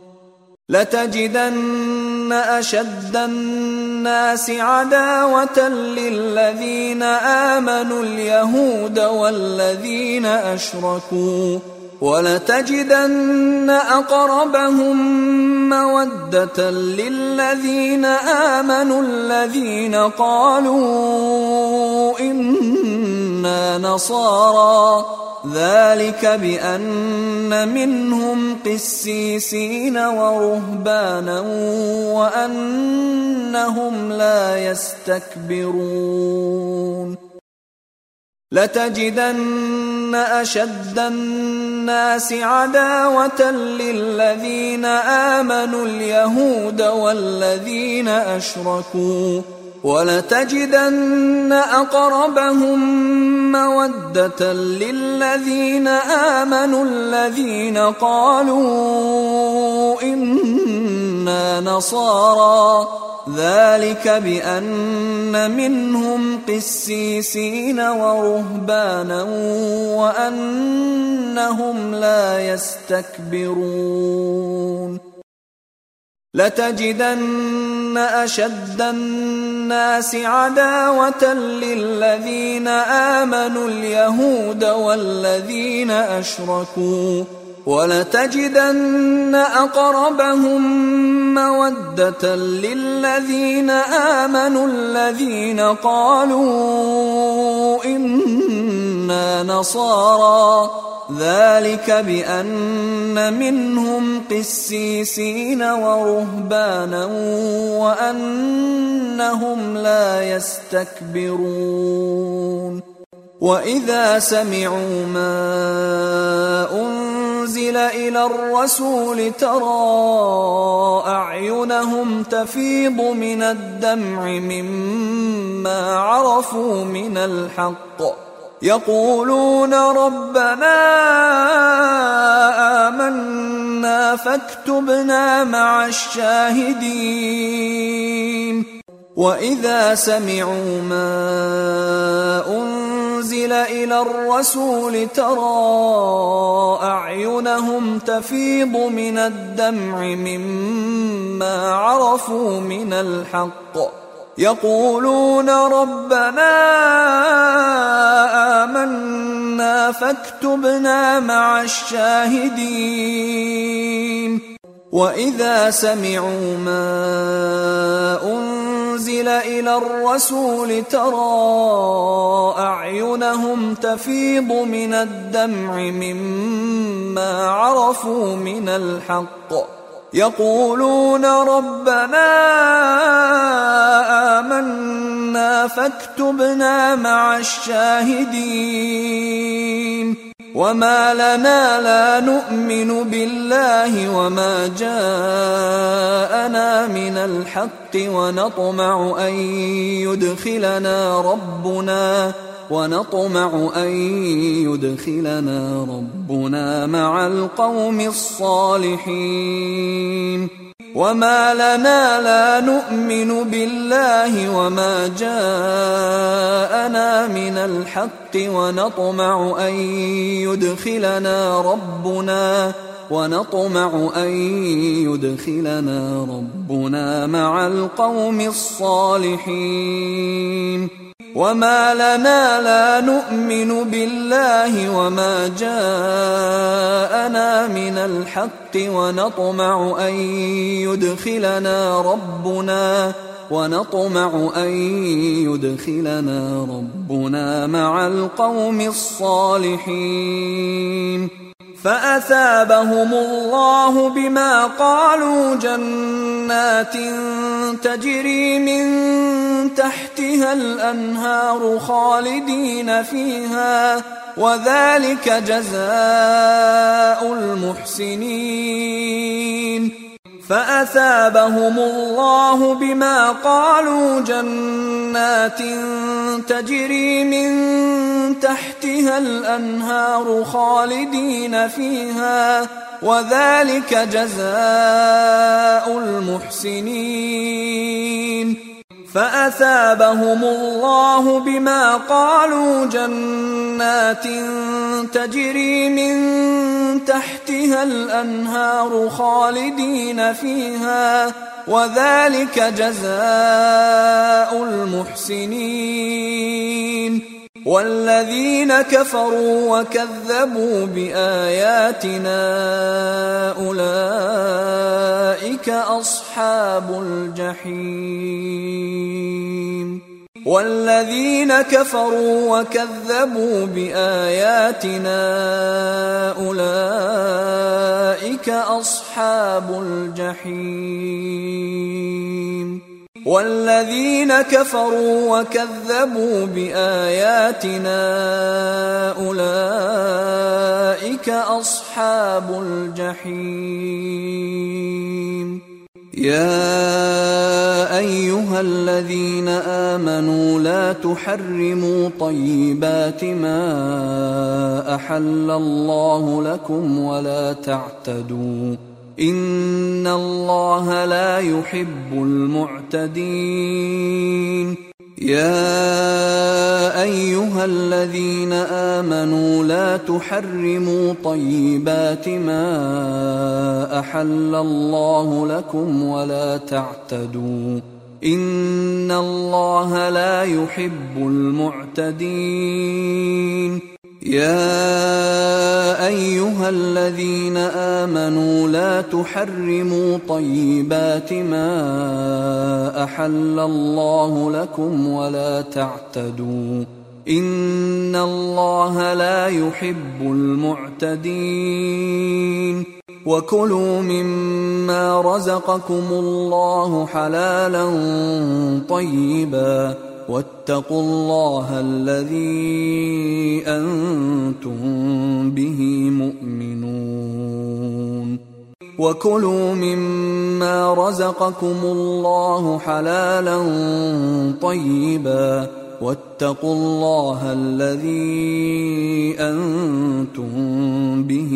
لتجدن أشد الناس عداوة للذين آمنوا اليهود والذين أشركوا ولتجدن أقربهم مودة للذين آمنوا الذين قالوا إنا نصارى ذلك بأن منهم قسيسين ورهبانا وأنهم لا يستكبرون لتجدن أشد الناس عداوة للذين آمنوا اليهود والذين أشركوا ولتجدن أقربهم مودة للذين آمنوا الذين قالوا إنا نصارى ذلك بأن منهم قسيسين ورهبانا وأنهم لا يستكبرون لتجدن أشد الناس عداوة للذين آمنوا اليهود والذين أشركوا ولتجدن أقربهم مودة للذين آمنوا الذين قالوا إنا إنا نصارى ذلك بأن منهم قسيسين ورهبانا وأنهم لا يستكبرون وإذا سمعوا ما أنزل إلى الرسول ترى أعينهم تفيض من الدمع مما عرفوا من الحق يقولون ربنا آمنا فاكتبنا مع الشاهدين وإذا سمعوا ما أنزل إلى الرسول ترى أعينهم تفيض من الدمع مما عرفوا من الحق يقولون ربنا آمنا فاكتبنا مع الشاهدين وإذا سمعوا ما أنزل إلى الرسول ترى أعينهم تفيض من الدمع مما عرفوا من الحق يقولون ربنا آمنا فاكتبنا مع الشاهدين وما لنا لا نؤمن بالله وما جاءنا من الحق ونطمع أن يدخلنا ربنا ونطمع أن يدخلنا ربنا مع القوم الصالحين وما لنا لا نؤمن بالله وما جاءنا من الحق ونطمع أن يدخلنا ربنا ونطمع أن يدخلنا ربنا مع القوم الصالحين وما لنا لا نؤمن بالله وما جاءنا من الحق ونطمع أن يدخلنا ربنا ونطمع أن يدخلنا ربنا مع القوم الصالحين فأثابهم الله بما قالوا جنات تجري من تحتها الأنهار خالدين فيها وذلك جزاء المحسنين فأثابهم الله بما قالوا جنات تجري من تحتها الأنهار خالدين فيها وذلك جزاء المحسنين فأثابهم الله بما قالوا جنات تجري من تحتها الأنهار خالدين فيها وذلك جزاء المحسنين والذين كفروا وكذبوا بآياتنا أولئك أصحاب الجحيم والذين كفروا وكذبوا بآياتنا أولئك أصحاب الجحيم والذين كفروا وكذبوا بآياتنا أولئك أصحاب الجحيم يا أيها الذين آمنوا لا تحرموا طيبات ما أحل الله لكم ولا تعتدوا إن الله لا يحب المعتدين يا أيها الذين آمنوا لا تحرموا طيبات ما أحل الله لكم ولا تعتدوا إن الله لا يحب المعتدين يا أيها الذين آمنوا لا تحرموا طيبات ما أحل الله لكم ولا تعتدوا إن الله لا يحب المعتدين وكلوا مما رزقكم الله حلالا طيبا واتقوا الله الذي أنتم به مؤمنون وكلوا مما رزقكم الله حلالا طيبا واتقوا الله الذي أنتم به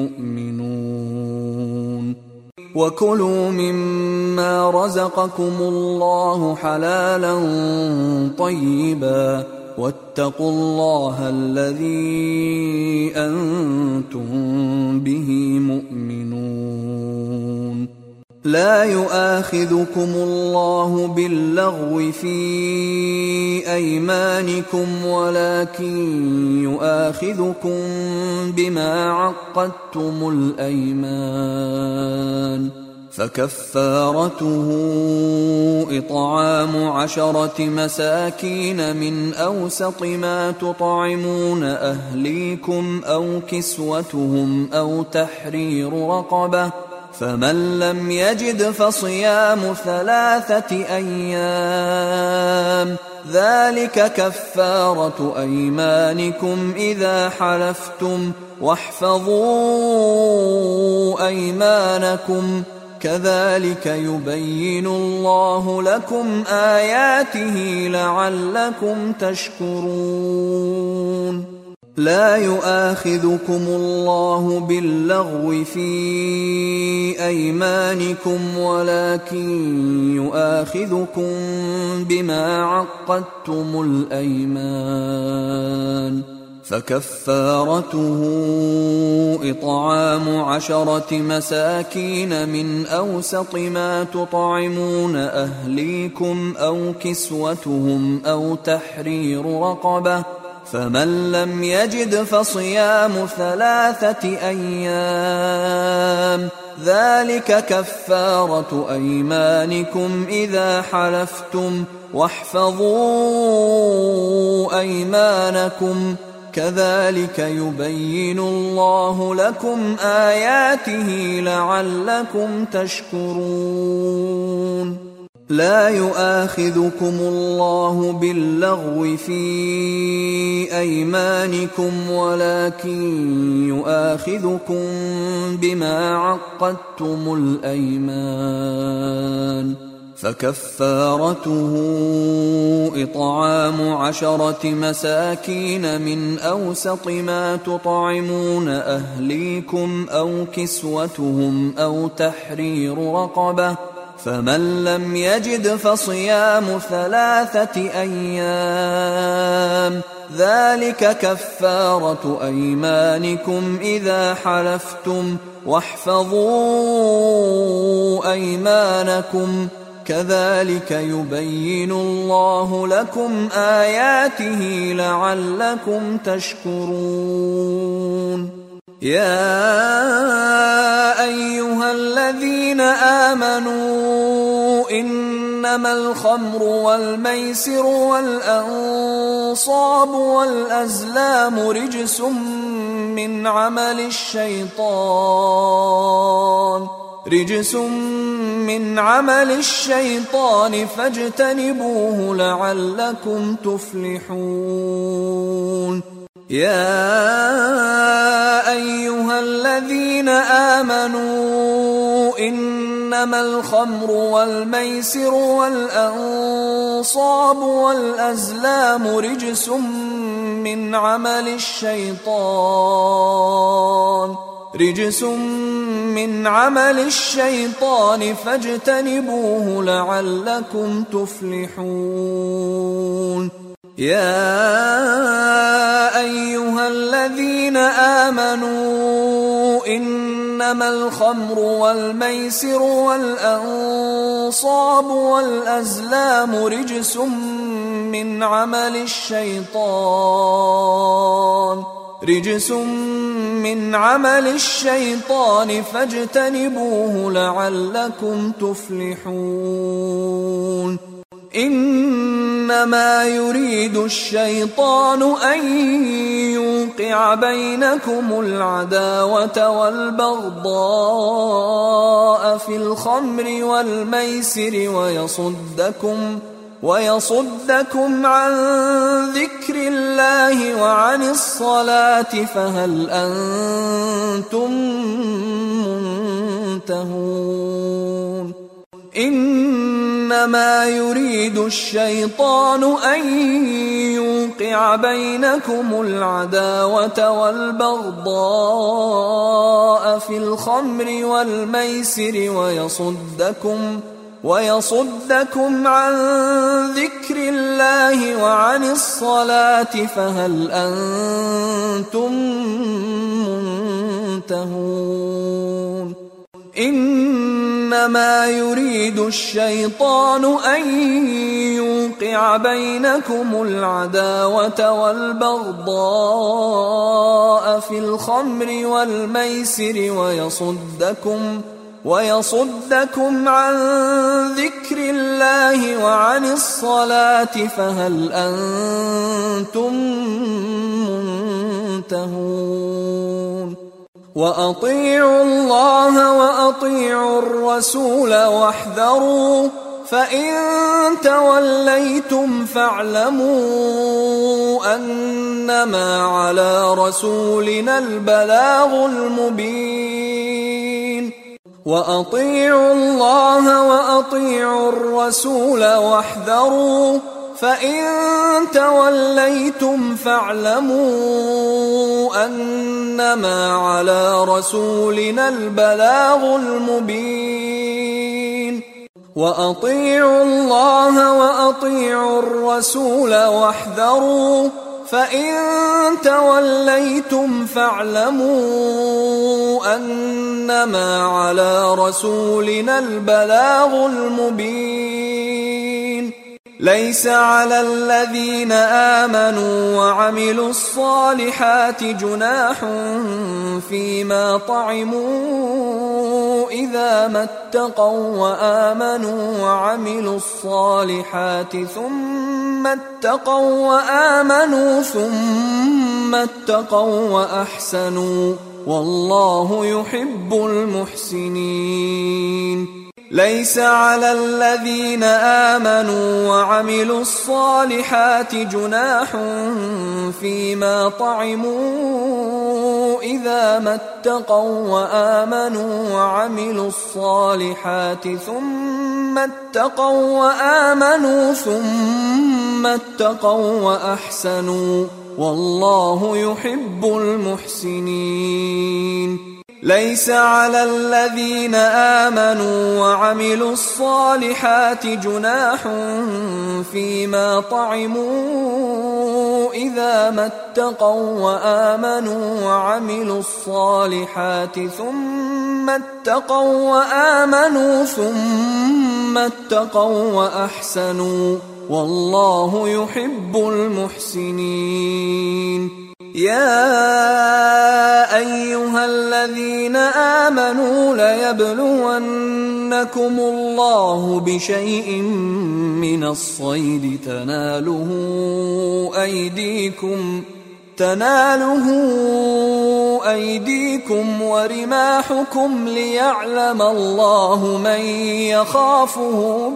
مؤمنون وكلوا مما رزقكم الله حلالا طيبا واتقوا الله الذي أنتم به مؤمنون لا يؤاخذكم الله باللغو في أيمانكم ولكن يؤاخذكم بما عقدتم الأيمان فكفارته إطعام عشرة مساكين من أوسط ما تطعمون أهليكم أو كسوتهم أو تحرير رقبة فمن لم يجد فصيام ثلاثة أيام ذلك كفارة أيمانكم إذا حلفتم واحفظوا أيمانكم كذلك يبين الله لكم آياته لعلكم تشكرون لا يؤاخذكم الله باللغو في أيمانكم ولكن يؤاخذكم بما عقدتم الأيمان فكفارته إطعام عشرة مساكين من أوسط ما تطعمون أهليكم أو كسوتهم أو تحرير رقبة فمن لم يجد فصيام ثلاثة أيام ذلك كفارة أيمانكم إذا حلفتم واحفظوا أيمانكم كذلك يبين الله لكم آياته لعلكم تشكرون لا يؤاخذكم الله باللغو في أيمانكم ولكن يؤاخذكم بما عقدتم الأيمان فكفارته إطعام عشرة مساكين من أوسط ما تطعمون أهليكم أو كسوتهم أو تحرير رقبة فمن لم يجد فصيام ثلاثة أيام ذلك كفارة أيمانكم إذا حلفتم واحفظوا أيمانكم كذلك يبين الله لكم آياته لعلكم تشكرون يا أيها الذين آمنوا إنما الخمر والميسر والأنصاب والأزلام رجس من عمل الشيطان رجس من عمل الشيطان فاجتنبوه لعلكم تفلحون يا أيها الذين آمنوا إنما الخمر والميسر والأنصاب والأزلام رجس من عمل الشيطان رجس من عمل الشيطان فاجتنبوه لعلكم تفلحون يا أيها الذين آمنوا إنما الخمر والميسر والأنصاب والأزلام رجس من عمل الشيطان رجس من عمل الشيطان فاجتنبوه لعلكم تفلحون إن إنما يريد الشيطان أن يوقع بينكم العداوة والبغضاء في الخمر والميسر ويصدكم ويصدكم عن ذكر الله وعن الصلاة فهل أنتم منتهون إنما يريد الشيطان أن يوقع بينكم العداوة والبغضاء في الخمر والميسر ويصدكم ويصدكم عن ذكر الله وعن الصلاة فهل أنتم منتهون إنما يريد الشيطان أن يوقع بينكم العداوة والبغضاء في الخمر والميسر ويصدكم ويصدكم عن ذكر الله وعن الصلاة فهل أنتم منتهون وأطيعوا الله وأطيعوا الرسول واحذروا فإن توليتم فاعلموا أنما على رسولنا البلاغ المبين وأطيعوا الله وأطيعوا الرسول واحذروا فإن توليتم فاعلموا أنما على رسولنا البلاغ المبين وأطيعوا الله وأطيعوا الرسول واحذروا فإن توليتم فاعلموا أنما على رسولنا البلاغ المبين ليس على الذين آمنوا وعملوا الصالحات جناح فيما طعموا إذا ما اتقوا وآمنوا وعملوا الصالحات ثم اتقوا وآمنوا ثم اتقوا وأحسنوا والله يحب المحسنين ليس على الذين آمنوا وعملوا الصالحات جناح فيما طعموا إذا ما اتقوا وآمنوا وعملوا الصالحات ثم اتقوا وآمنوا ثم اتقوا وأحسنوا والله يحب المحسنين ليس على الذين آمنوا وعملوا الصالحات جناح فيما طعموا إذا ما اتقوا وآمنوا وعملوا الصالحات ثم اتقوا وآمنوا ثم اتقوا وأحسنوا والله يحب المحسنين يا أيها الذين آمنوا ليبلونكم الله بشيء من الصيد تناله أيديكم تناله أيديكم ورماحكم ليعلم الله من يخافه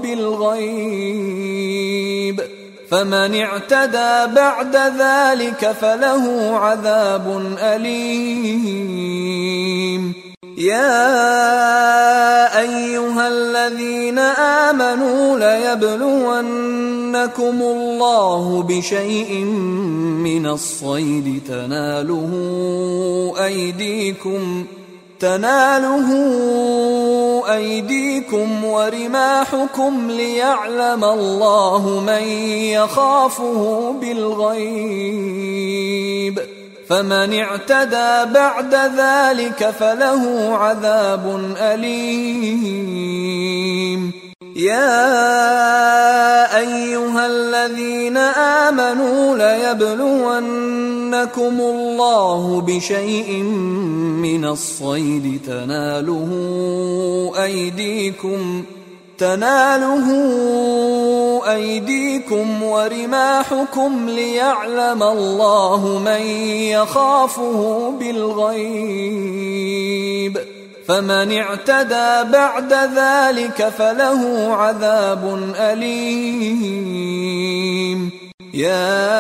بالغيب فمن اعتدى بعد ذلك فله عذاب أليم يا أيها الذين آمنوا ليبلونكم الله بشيء من الصيد تناله أيديكم تناله أيديكم ورماحكم ليعلم الله من يخافه بالغيب فمن اعتدى بعد ذلك فله عذاب أليم يا أيها الذين آمنوا ليبلونكم الله بشيء من الصيد تناله أيديكم تناله أيديكم ورماحكم ليعلم الله من يخافه بالغيب، فمن اعتدى بعد ذلك فله عذاب أليم. يا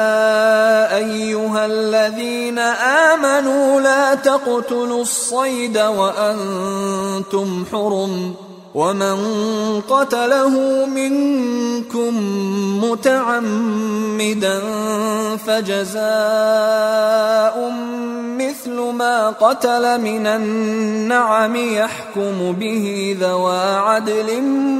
أيها الذين آمنوا لا تقتلوا الصيد وأنتم حرم، ومن قتله منكم متعمدا فجزاء مثل ما قتل من النعم يحكم به ذوى عدل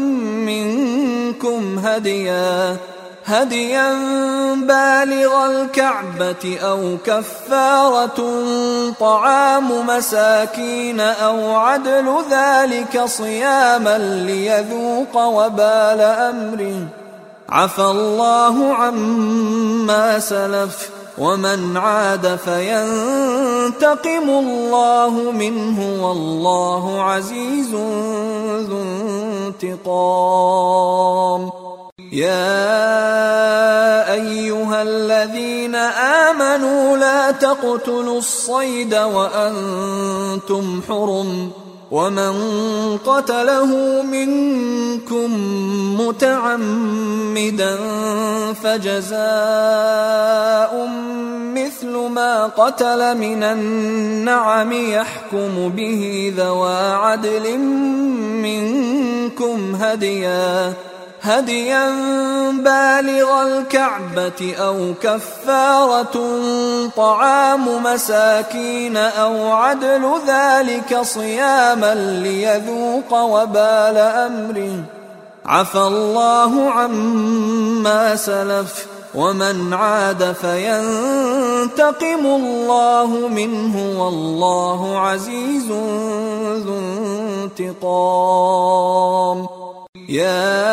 منكم هديا هديا بالغ الكعبة أو كفارة طعام مساكين أو عدل ذلك صياما ليذوق وبال أمره، عفى الله عما سلف، ومن عاد فينتقم الله منه والله عزيز ذو انتقام. يا أيها الذين آمنوا لا تقتلوا الصيد وأنتم حرم، ومن قتله منكم متعمدا فجزاء مثل ما قتل من النعم يحكم به ذوى عدل منكم هديا هديا بالغ الكعبة أو كفارة طعام مساكين أو عدل ذلك صياما ليذوق وبال أمره، عفى الله عما سلف، ومن عاد فينتقم الله منه والله عزيز ذو انتقام. يا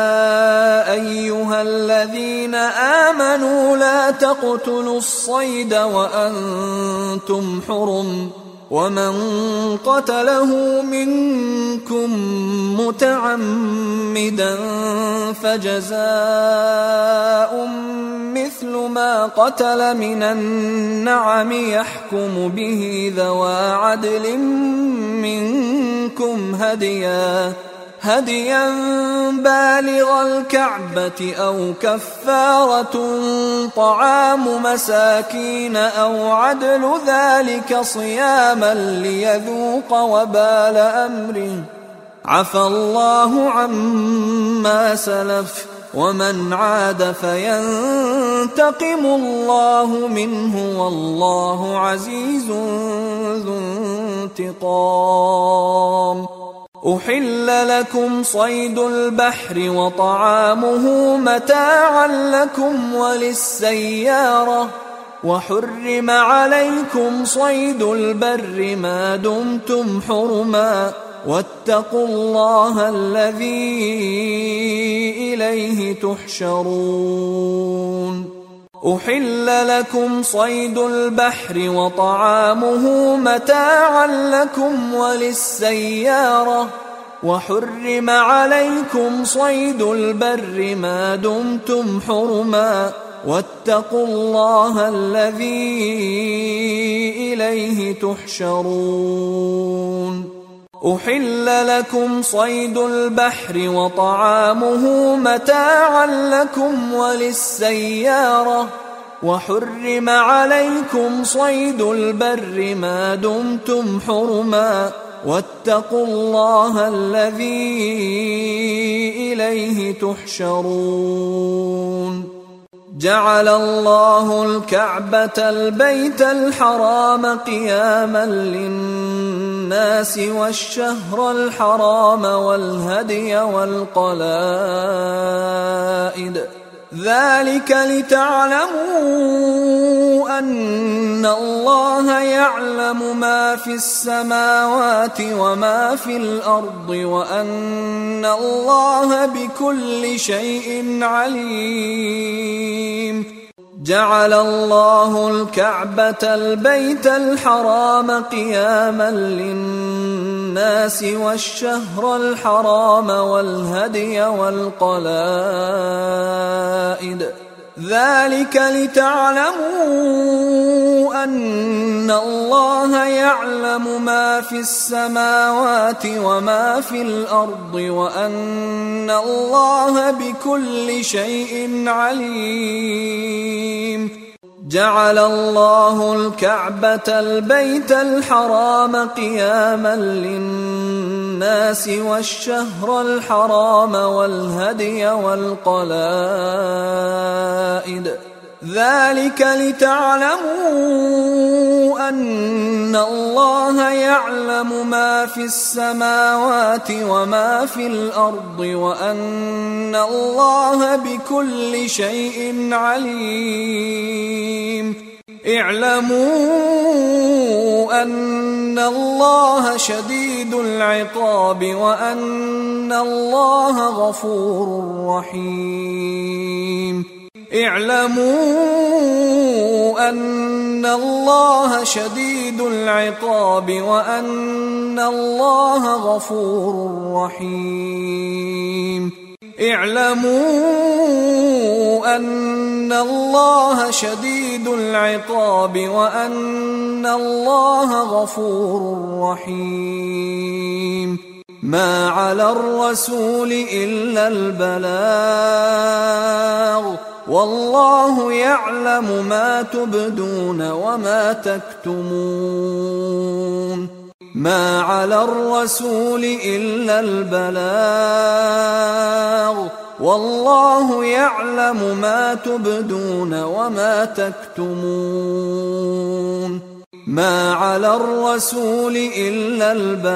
أيها الذين آمنوا لا تقتلوا الصيد وأنتم حرم، ومن قتله منكم متعمدا فجزاء مثل ما قتل من النعم يحكم به ذوى عدل منكم هديا هديا بالغ الكعبة أو كفارة طعام مساكين أو عدل ذلك صياما ليذوق وبال أمره، عفى الله عما سلف، ومن عاد فينتقم الله منه والله عزيز ذو انتقام. أحل لكم صيد البحر وطعامه متاعا لكم وللسيارة، وحرم عليكم صيد البر ما دمتم حرما، واتقوا الله الذي إليه تحشرون. أحل لكم صيد البحر وطعامه متاعا لكم وللسيارة، وحرم عليكم صيد البر ما دمتم حرما، واتقوا الله الذي إليه تحشرون. أحل لكم صيد البحر وطعامه متاعا لكم وللسيارة، وحرم عليكم صيد البر ما دمتم حرما، واتقوا الله الذي إليه تحشرون. جعل الله الكعبة البيت الحرام قياما للناس والشهر الحرام والهدي والقلائد، ذلك لتعلموا أن الله يعلم ما في السماوات وما في الأرض، وأن الله بكل شيء عليم. جعل الله الكعبة البيت الحرام قياما للناس والشهر الحرام والهدي والقلائد ذلك لتعلموا أن الله يعلم ما في السماوات وما في الأرض وأن الله بكل شيء عليم. جعل الله الكعبة البيت الحرام قياما للناس والشهر الحرام والهدي والقلائد ذلك لتعلموا أن الله يعلم ما في السماوات وما في الأرض وأن الله بكل شيء عليم. اعلموا أن الله شديد العقاب وأن الله غفور رحيم. اعلموا أن الله شديد العقاب وأن الله غفور رحيم. اعلموا أن الله شديد العقاب وأن الله غفور رحيم. ما على الرسول إلا البلاغ والله يعلم ما تبدون وما تكتمون. ما على الرسول إلا البلاغ والله يعلم ما تبدون وما تكتمون. ما على الرسول إلا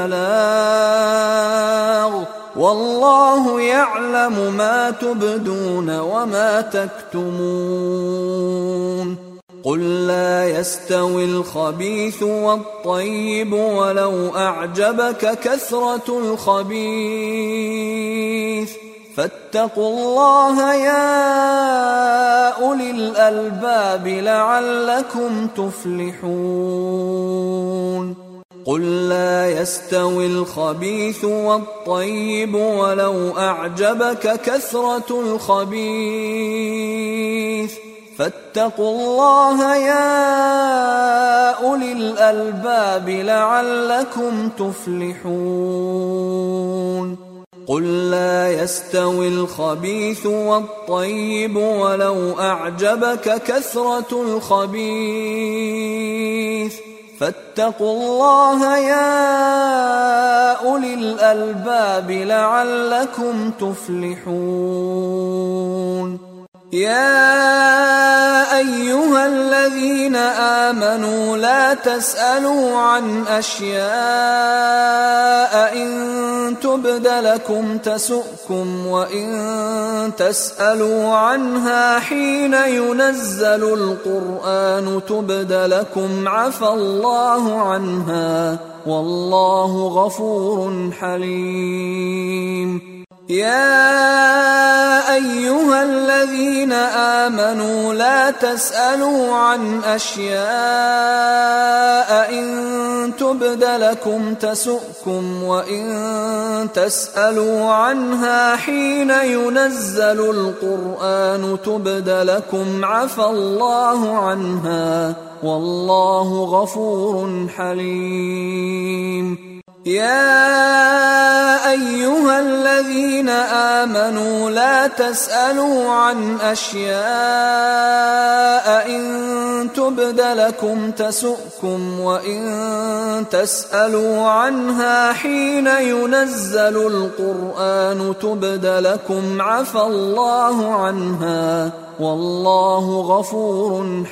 البلاغ والله يعلم ما تبدون وما تكتمون. قل لا يستوي الخبيث والطيب ولو أعجبك كثرة الخبيث فاتقوا الله يا أولي الألباب لعلكم تفلحون. قل لا يستوي الخبيث والطيب ولو أعجبك كثرة الخبيث فاتقوا الله يا أولي الألباب لعلكم تفلحون. قل لا يستوي الخبيث والطيب ولو أعجبك كثرة الخبيث فاتقوا الله يا أولي الألباب لعلكم تفلحون. يا أيها الذين آمنوا لا تسألوا عن أشياء إن تبد لكم تسؤكم وإن تسألوا عنها حين ينزل القرآن تبد لكم عفى الله عنها والله غفور حليم. يا أيها الذين آمنوا لا تسألوا عن أشياء إن تبد لكم تسؤكم وإن تسألوا عنها حين ينزل القرآن تبد لكم عفى الله عنها والله غفور حليم. يا أيها الذين آمنوا لا تسألوا عن أشياء إن تبد لكم تسؤكم وإن تسألوا عنها حين ينزل القرآن تبد لكم عفى الله عنها والله غفور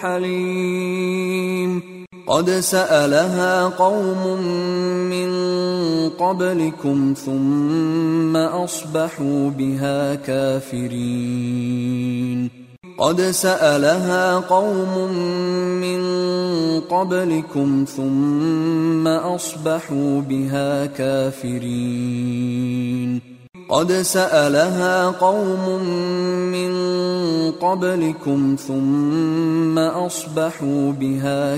حليم. قد سألها قوم من قبلكم ثم أصبحوا بها كافرين. قد سألها قوم من قبلكم ثم أصبحوا بها كافرين. قد سألها قوم من قبلكم ثم أصبحوا بها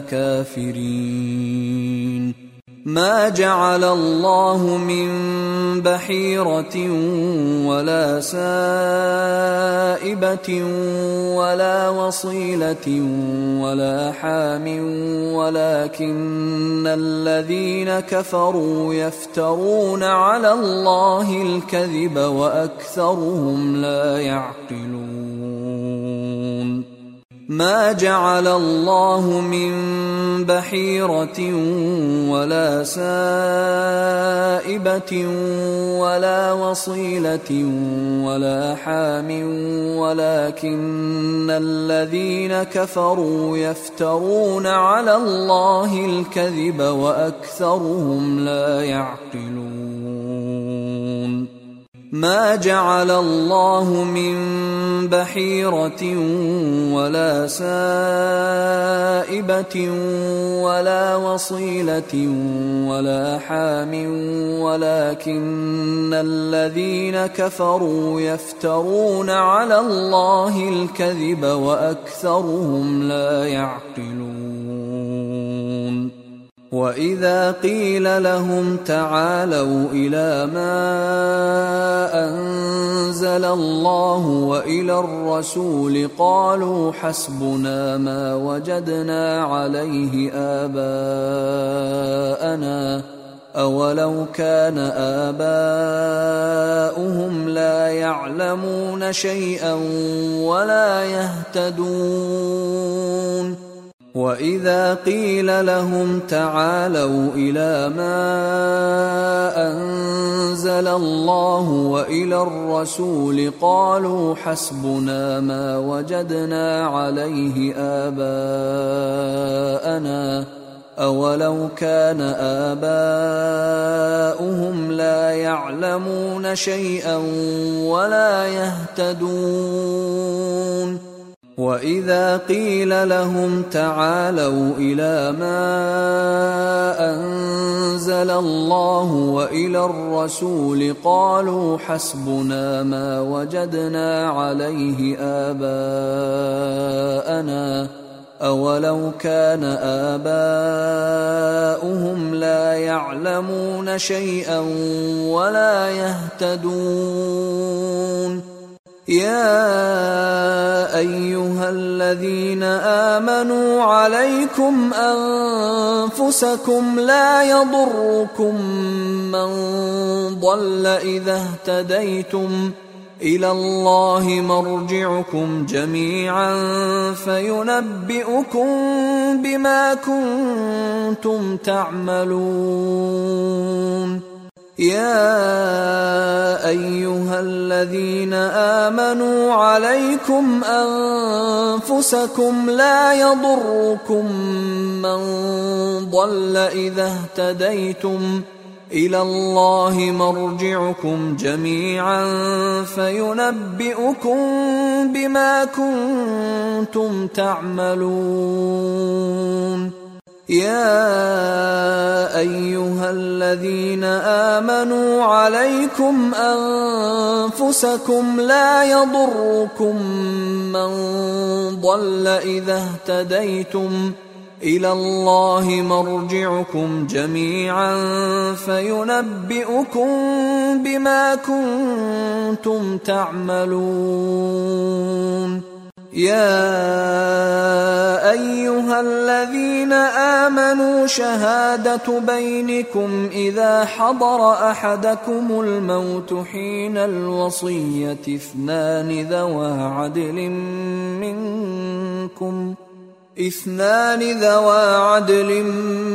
كافرين ما جعل الله من بحيرة ولا سائبة ولا وصيلة ولا حام ولكن الذين كفروا يفترون على الله الكذب وأكثرهم لا يعقلون ما جعل الله من بحيرة ولا سائبة ولا وصيلة ولا حام ولكن الذين كفروا يفترون على الله الكذب وأكثرهم لا يعقلون ما جعل الله من بحيرة ولا سائبة ولا وصيلة ولا حام ولكن الذين كفروا يفترون على الله الكذب وأكثرهم لا يعقلون وإذا قيل لهم تعالوا إلى ما أنزل الله وإلى الرسول قالوا حسبنا ما وجدنا عليه آباءنا أولو كان آباؤهم لا يعلمون شيئا ولا يهتدون وإذا قيل لهم تعالوا إلى ما أنزل الله وإلى الرسول قالوا حسبنا ما وجدنا عليه آباءنا أولو كان آباؤهم لا يعلمون شيئا ولا يهتدون وإذا قيل لهم تعالوا إلى ما أنزل الله وإلى الرسول قالوا حسبنا ما وجدنا عليه آباءنا أولو كان آباؤهم لا يعلمون شيئا ولا يهتدون يا أيها الذين آمنوا عليكم أنفسكم لا يضركم من ضل إذا اهتديتم إلى الله مرجعكم جميعا فينبئكم بما كنتم تعملون يا أيها الذين آمنوا عليكم أنفسكم لا يضركم من ضل إذا اهتديتم إلى الله مرجعكم جميعا فينبئكم بما كنتم تعملون يا أيها الذين آمنوا عليكم أنفسكم لا يضركم من ضل إذا اهتديتم إلى الله مرجعكم جميعا فينبئكم بما كنتم تعملون يا أيها الذين آمنوا شهادة بينكم إذا حضر أحدكم الموت حين الوصية اثنان ذوى عدل منكم اثنان ذوى عدل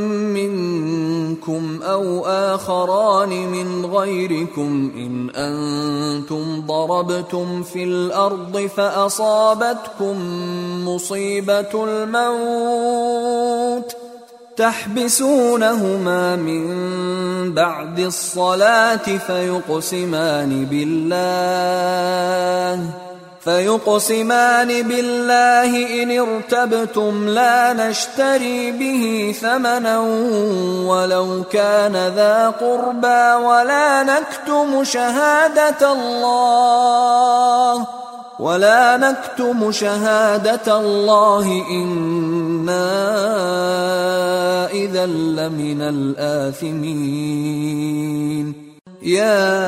منكم أو آخران من غيركم إن أنتم ضربتم في الأرض فأصابتكم مصيبة الموت تحبسونهما من بعد الصلاة فيقسمان بالله فيقسمان بالله إن ارتبتم لا نشتري به ثمنا ولو كان ذا قربى ولا نكتم شهادة الله ولا نكتم شهادة الله إنا إذا لمن الآثمين. يا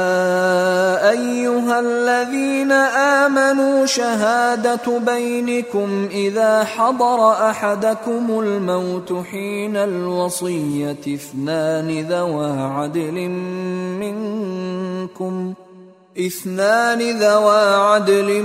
أيها الذين آمنوا شهادة بينكم إذا حضر أحدكم الموت حين الوصية اثنان ذوى عدل منكم اثنان ذوى عدل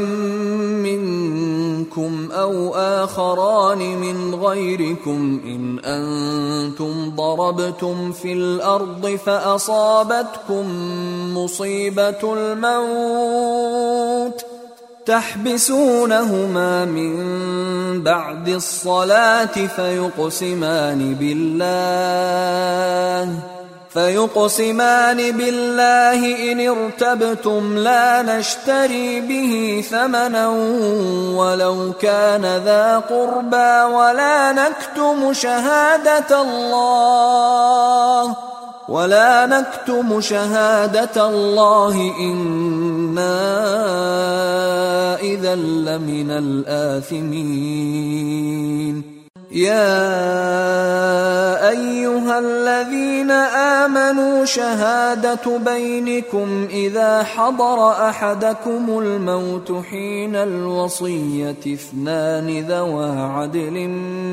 منكم أو آخران من غيركم إن أنتم ضربتم في الأرض فأصابتكم مصيبة الموت تحبسونهما من بعد الصلاة فيقسمان بالله فيقسمان بالله إن ارتبتم لا نشتري به ثمنا ولو كان ذا قربى ولا نكتم شهادة الله ولا نكتم شهادة الله إنا إذا لمن الآثمين. يا أيها الذين آمنوا شهادة بينكم إذا حضر أحدكم الموت حين الوصية اثنان ذوى عدل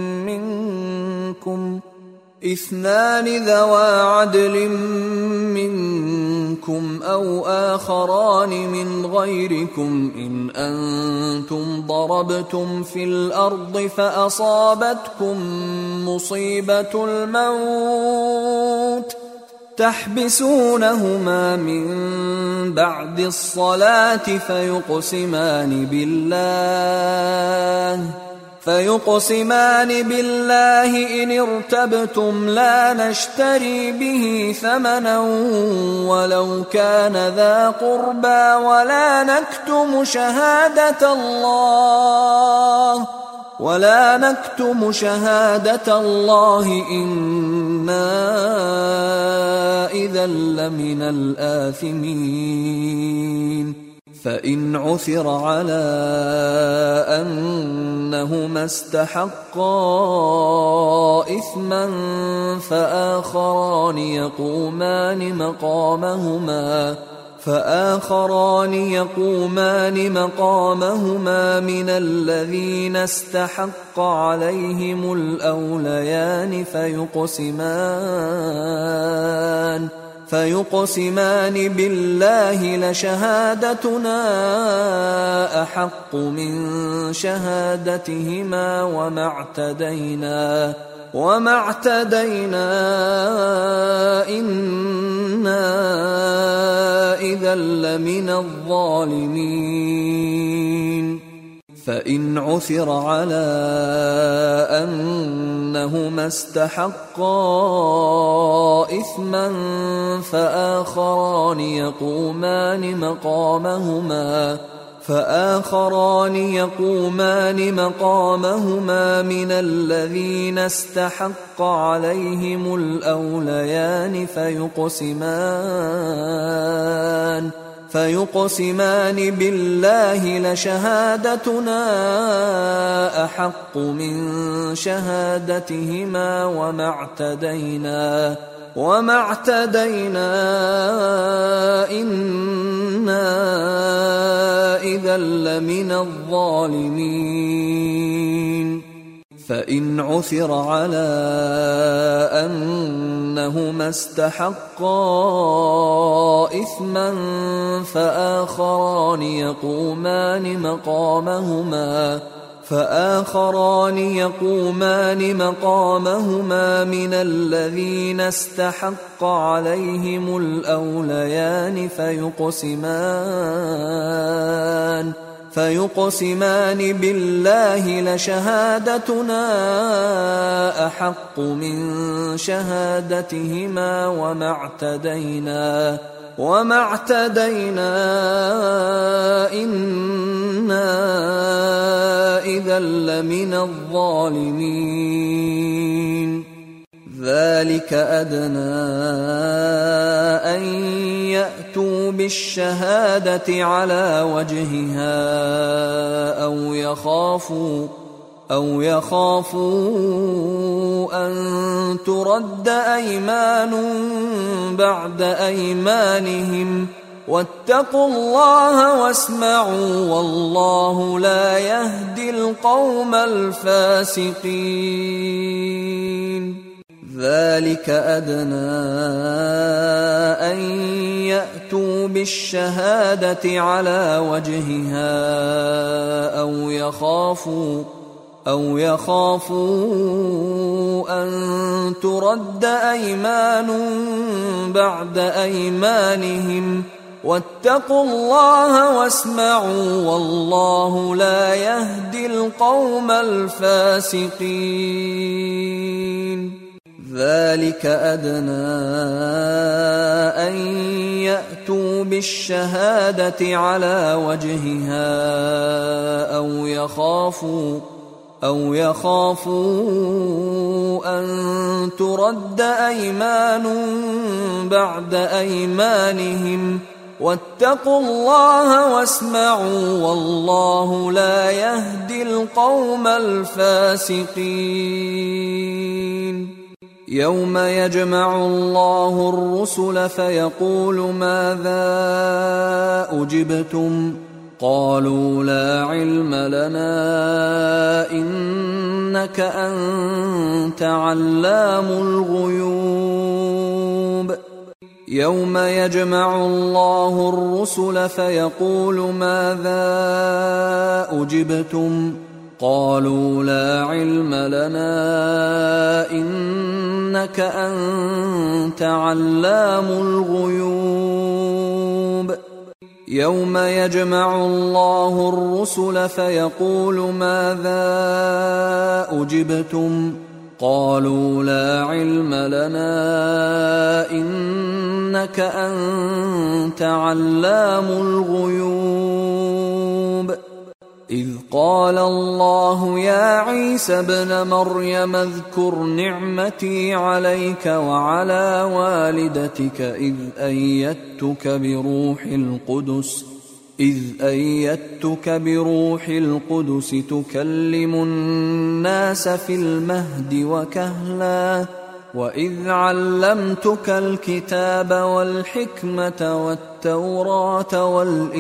منكم اثنان ذوى عدل منكم أو آخران من غيركم إن أنتم ضربتم في الأرض فأصابتكم مصيبة الموت تحبسونهما من بعد الصلاة فيقسمان بالله فيقسمان بالله إن ارتبتم لا نشتري به ثمنا ولو كان ذا قربى ولا نكتم شهادة الله ولا نكتم شهادة الله إنا إذا لمن الآثمين. فإن عثر على أنهما استحقا إثما فآخران يقومان مقامهما فآخران يقومان مقامهما من الذين استحق عليهم الأوليان فيقسمان فيقسمان بالله لشهادتنا أحق من شهادتهما وما اعتدينا وما اعتدينا إنا إذا لمن الظالمين. فإن عثر على أنهما استحقا إثما فآخران يقومان مقامهما فآخران يقومان مقامهما من الذين استحق عليهم الأوليان فيقسمان فيقسمان بالله لشهادتنا أحق من شهادتهما وما اعتدينا وما اعتدينا إنا إذا لمن الظالمين. فإن عثر على أنهما استحقا إثما فآخران يقومان مقامهما فآخران يقومان مقامهما من الذين استحق عليهم الأوليان فيقسمان فيقسمان بالله لشهادتنا أحق من شهادتهما وما اعتدينا وما اعتدينا إنا إذا لمن الظالمين ذلك أدنى أن يأتوا بالشهادة على وجهها أو يخافوا أو يخافوا أن ترد أيمان بعد أيمانهم واتقوا الله واسمعوا والله لا يهدي القوم الفاسقين ذلك أدنى أن يأتوا بالشهادة على وجهها أو يخافوا أو يخافوا أن ترد أيمان بعد أيمانهم واتقوا الله واسمعوا والله لا يهدي القوم الفاسقين ذلك أدنى أن يأتوا بالشهادة على وجهها أو يخافوا أو يخافوا أن ترد أيمان بعد أيمانهم واتقوا الله واسمعوا والله لا يهدي القوم الفاسقين يوم يجمع الله الرسل فيقول ماذا أجبتم قالوا لا علم لنا إنك أنت علام الغيوب يوم يجمع الله الرسل فيقول ماذا أجبتم قالوا لا علم لنا إنك أنت علام الغيوب يوم يجمع الله الرسل فيقول ماذا أجبتم قالوا لا علم لنا إنك أنت علام الغيوب إذ قال الله يا عيسى ابن مريم اذكر نعمتي عليك وعلى والدتك إذ أيدتك بروح القدس إذ أيدتك بروح القدس تكلم الناس في المهد وكهلا وإذ علمتك الكتاب والحكمة والتوراة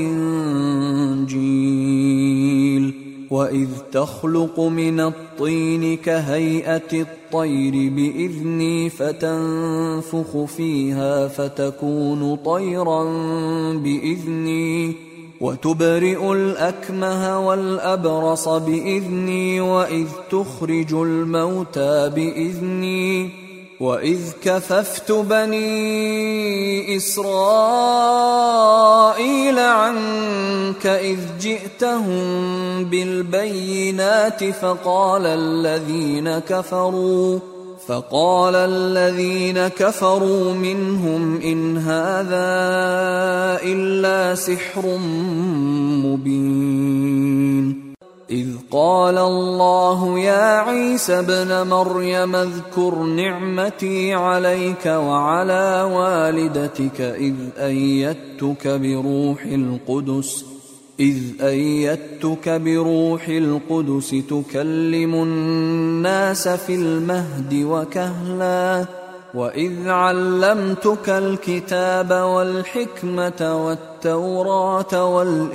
والإنجيل وإذ تخلق من الطين كهيئة الطير بإذني فتنفخ فيها فتكون طيرا بإذني وتبرئ الأكمه والأبرص بإذني وإذ تخرج الموتى بإذني وإذ كففت بني إسرائيل عنك إذ جئتهم بالبينات فقال الذين كفروا فقال الذين كفروا منهم إن هذا إلا سحر مبين إذ قال الله يا عيسى ابن مريم اذكر نعمتي عليك وعلى والدتك إذ أيدتك بروح القدس إذ أيدتك بروح القدس تكلم الناس في المهد وكهلا وإذ علمتك الكتاب والحكمة والتوراة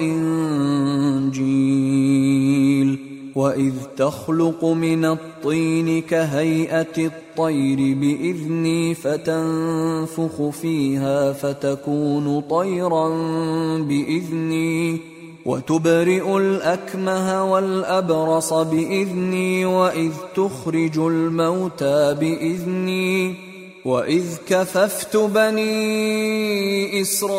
والإنجيل وإذ تخلق من الطين كهيئة الطير بإذني فتنفخ فيها فتكون طيرا بإذني وتبرئ الأكمه والأبرص بإذني وإذ تخرج الموتى بإذني وإذ كففت بني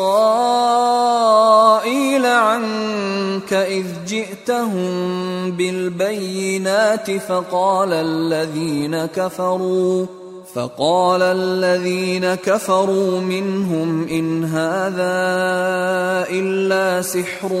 إسرائيل عنك إذ جئتهم بالبينات فقال الذين كفروا فقال الذين كفروا منهم إن هذا إلا سحر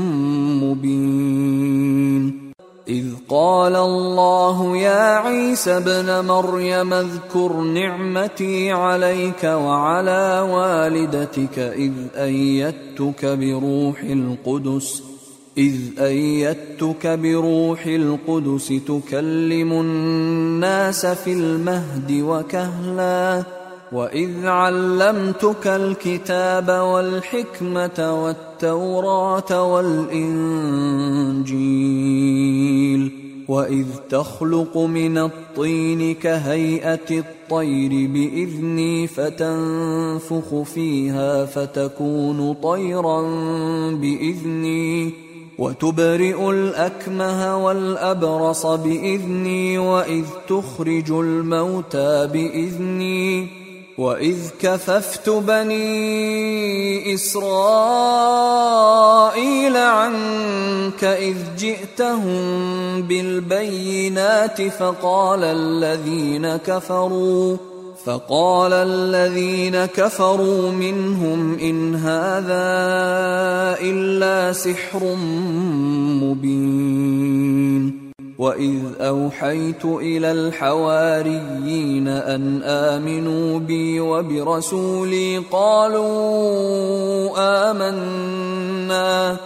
مبين إذ قال الله يا عيسى ابن مريم اذكر نعمتي عليك وعلى والدتك إذ أيدتك بروح القدس إذ أيدتك بروح القدس تكلم الناس في المهد وكهلا وإذ علمتك الكتاب والحكمة والتوراة والإنجيل وإذ تخلق من الطين كهيئة الطير بإذني فتنفخ فيها فتكون طيرا بإذني وتبرئ الأكمه والأبرص بإذني وإذ تخرج الموتى بإذني وإذ كففت بني إسرائيل عنك إذ جئتهم بالبينات فقال الذين كفروا فقال الذين كفروا منهم إن هذا إلا سحر مبين وإذ أوحيت إلى الحواريين أن آمنوا بي وبرسولي قالوا آمنا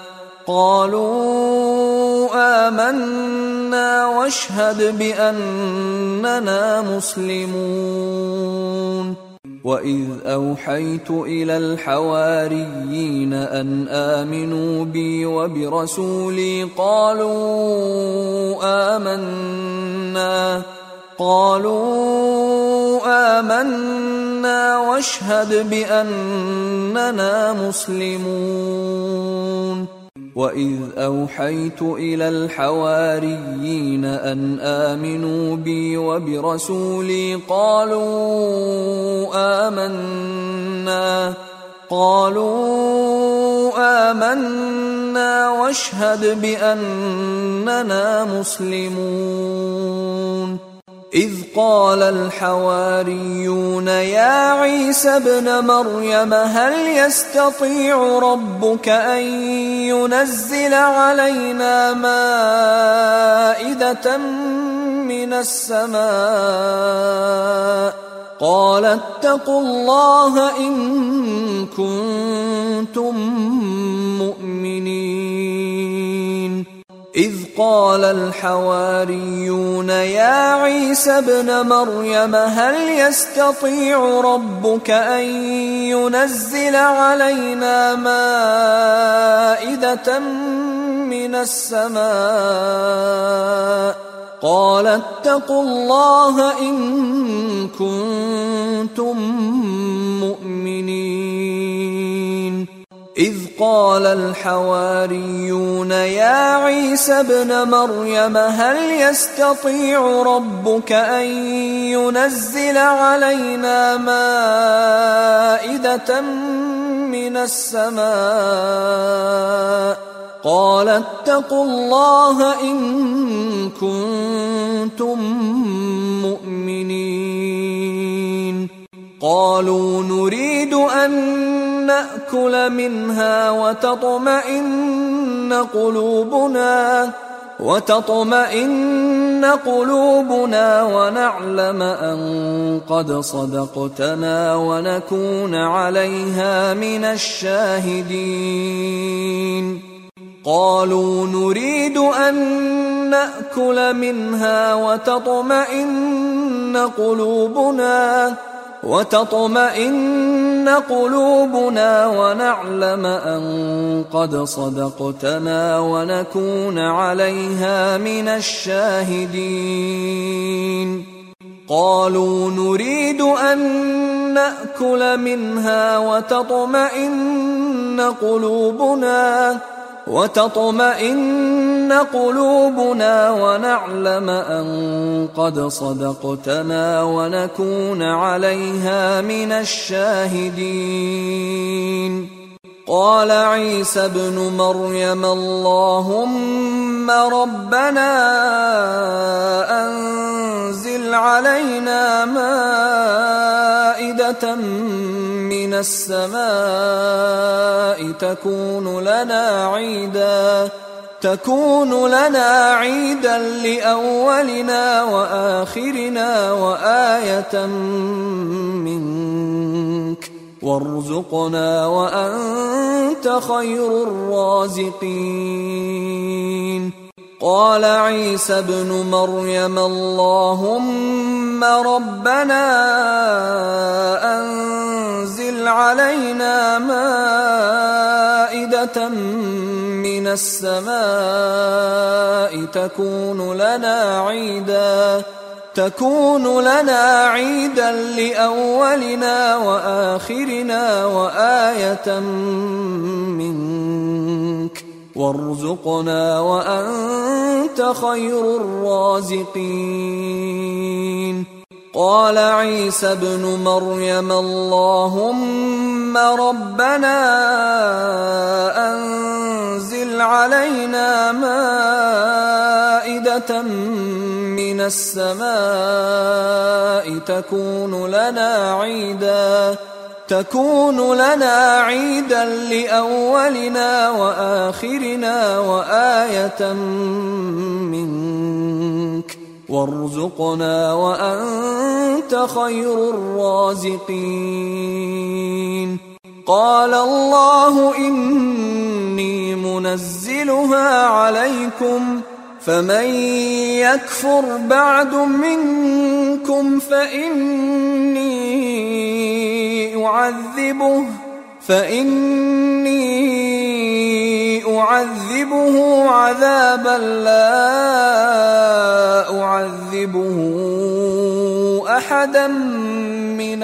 قالوا آمنا واشهد بأننا مسلمون وإذ أوحيت إلى الحواريين أن آمنوا بي وبرسولي قالوا آمنا قالوا آمنا واشهد بأننا مسلمون وإذ أوحيت إلى الحواريين أن آمنوا بي وبرسولي قالوا آمنا قالوا آمنا واشهد بأننا مسلمون إذ قال الحواريون يا عيسى ابن مريم هل يستطيع ربك أن ينزل علينا مائدة من السماء قال اتقوا الله إن كنتم مؤمنين إذ قال الحواريون يا عيسى ابن مريم هل يستطيع ربك أن ينزل علينا مائدة من السماء قال اتقوا الله إن كنتم مؤمنين إذ قال الحواريون يا عيسى ابن مريم هل يستطيع ربك أن ينزل علينا مائدة من السماء قال اتقوا الله إن كنتم مؤمنين قالوا نريد أن نأكل منها وتطمئن قلوبنا وتطمئن قلوبنا ونعلم أن قد صدقتنا ونكون عليها من الشاهدين قالوا نريد أن نأكل منها وتطمئن قلوبنا وتطمئن قلوبنا ونعلم أن قد صدقتنا ونكون عليها من الشاهدين قالوا نريد أن نأكل منها وتطمئن قلوبنا وتطمئن قلوبنا ونعلم أن قد صدقتنا ونكون عليها من الشاهدين قال عيسى ابن مريم اللهم ربنا أنزل علينا مائدة من السماء تكون لنا عيدا تكون لنا عيدا لأولنا وآخرنا وآية منك وارزقنا وأنت خير الرازقين. قال عيسى ابن مريم اللهم ربنا أنزل علينا مائدة من السماء تكون لنا عيدا تكون لنا عيدا لأولنا وآخرنا وآية منك وارزقنا وأنت خير الرازقين. قال عيسى ابن مريم اللهم ربنا أنزل علينا مائدة من السماء تكون لنا عيدا تكون لنا عيدا لأولنا وآخرنا وآية منك وارزقنا وأنت خير الرازقين. قال الله إني منزلها عليكم فمن يكفر بعد منكم فإني أعذبه فإني أعذبه عذابا لا أعذبه أحدا من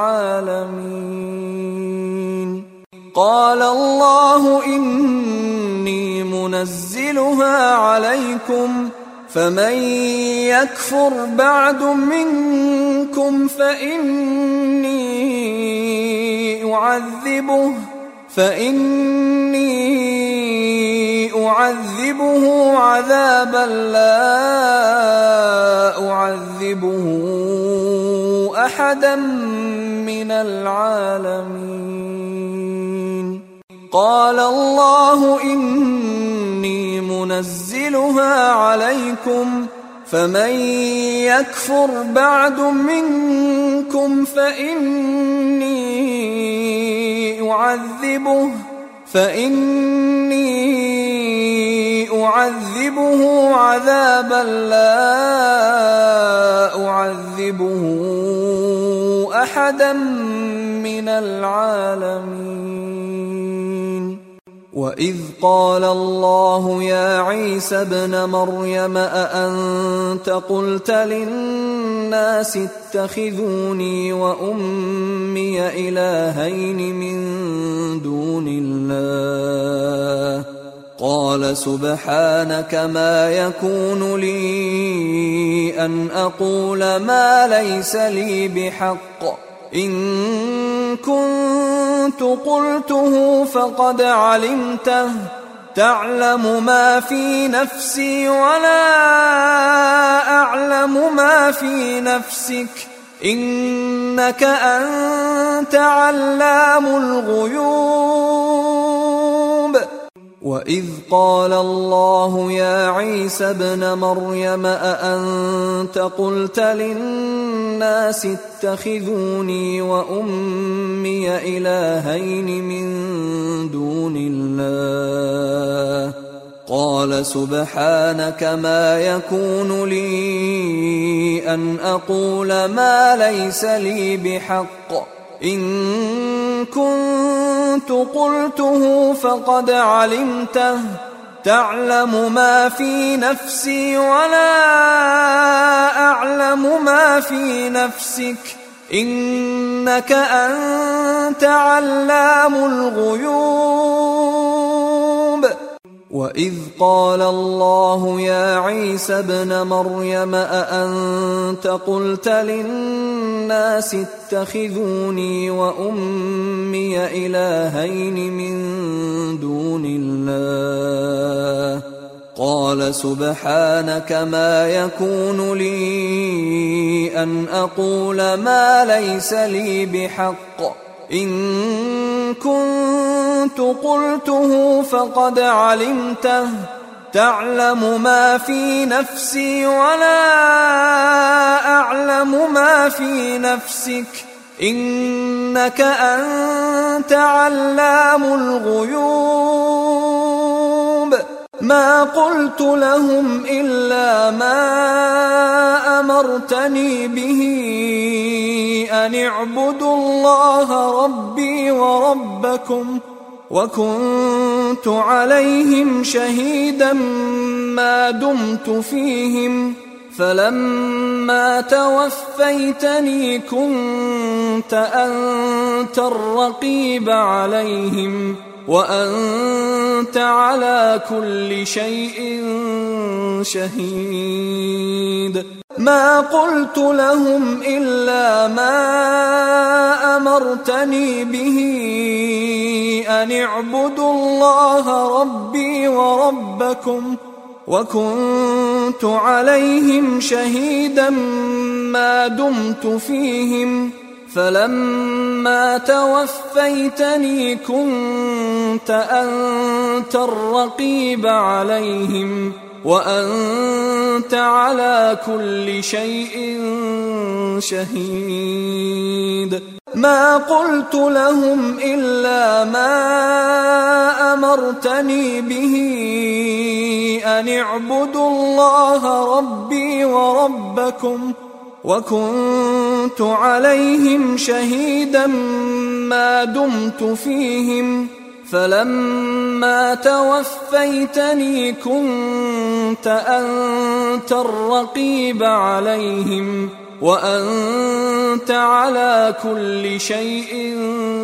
العالمين. قال الله إني منزلها عليكم فمن يكفر بعد منكم فإني أعذبه فإني أعذبه عذابا لا أعذبه أحدا من العالمين. قال الله إني منزلها عليكم فمن يكفر بعد منكم فإني أعذبه فإني أعذبه عذابا لا أعذبه أحدا من العالمين. وإذ قال الله يا عيسى ابن مريم أأنت قلت للناس اتخذوني وأمي إلهين من دون الله قال سبحانك ما يكون لي أن أقول ما ليس لي بحق إن كنت قلته فقد علمته تعلم ما في نفسي ولا أعلم ما في نفسك إنك أنت علام الغيوب. وإذ قال الله يا عيسى ابن مريم أأنت قلت للناس اتخذوني وأمي إلهين من دون الله قال سبحانك ما يكون لي أن أقول ما ليس لي بحق إن كنت قلته فقد علمته تعلم ما في نفسي ولا أعلم ما في نفسك إنك أنت علام الغيوب. وإذ قال الله يا عيسى ابن مريم أأنت قلت للناس اتخذوني وأمي إلهين من دون الله. قال سبحانك ما يكون لي أن أقول ما ليس لي بحق، إن كنت قلته فقد علمته، تعلم ما في نفسي ولا أعلم ما في نفسك، إنك أنت علام الغيوب. ما قلت لهم إلا ما أمرتني به أن اعبدوا الله ربي وربكم، وكنت عليهم شهيدا ما دمت فيهم، فلما توفيتني كنت أنت الرقيب عليهم، وأنت على كل شيء شهيد. ما قلت لهم إلا ما أمرتني به أن اعبدوا الله ربي وربكم، وكنت عليهم شهيدا ما دمت فيهم، فلما توفيتني كنت أنت الرقيب عليهم، وأنت على كل شيء شهيد. ما قلت لهم إلا ما أمرتني به أن اعبدوا الله ربي وربكم، وكنت عليهم شهيدا ما دمت فيهم، فلما توفيتني كنت أنت الرقيب عليهم، وأنت على كل شيء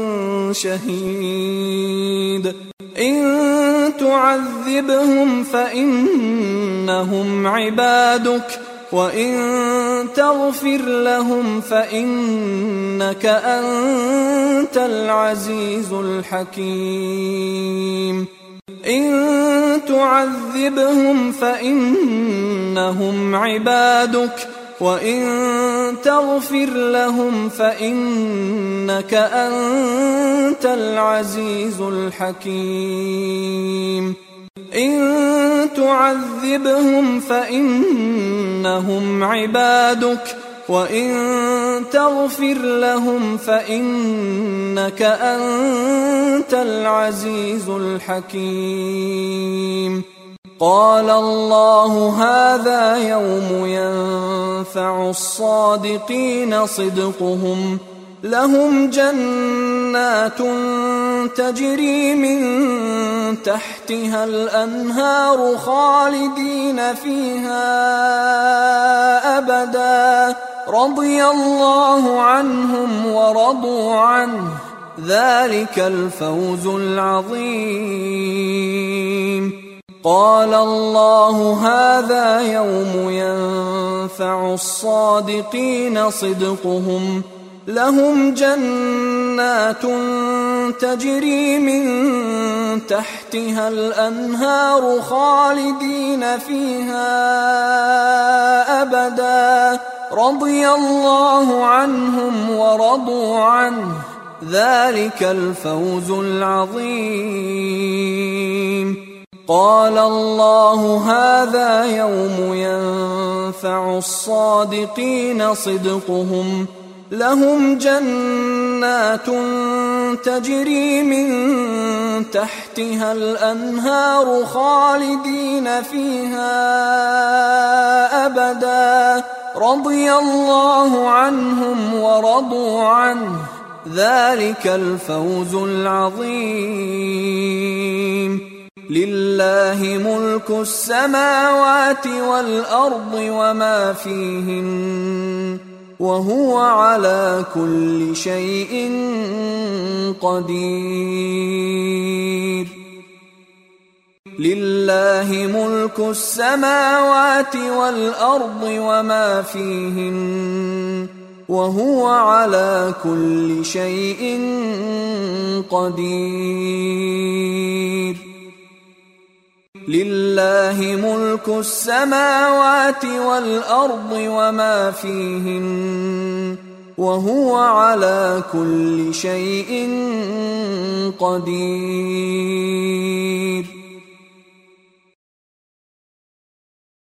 شهيد. إن تعذبهم فإنهم عبادك، وإن تغفر لهم فإنك أنت العزيز الحكيم. إن تعذبهم فإنهم عبادك، وإن تغفر لهم فإنك أنت العزيز الحكيم. إن تعذبهم فإنهم عبادك، وإن تغفر لهم فإنك أنت العزيز الحكيم. قال الله هذا يوم ينفع الصادقين صدقهم، لهم جنات تجري من تحتها الأنهار خالدين فيها أبدا، رضي الله عنهم ورضوا عنه، ذلك الفوز العظيم. قال الله هذا يوم ينفع الصادقين صدقهم، لهم جنات تجري من تحتها الأنهار خالدين فيها أبدا، رضي الله عنهم ورضوا عنه، ذلك الفوز العظيم. قال الله هذا يوم ينفع الصادقين صدقهم، لهم جنات تجري من تحتها الأنهار خالدين فيها أبدا، رضي الله عنهم ورضوا عنه، ذلك الفوز العظيم. لله ملك السماوات والأرض وما فيهن، وهو على كل شيء قدير. لله ملك السماوات والأرض وما فيهن، وهو على كل شيء قدير لله ملك السماوات والأرض وما فيهن وهو على كل شيء قدير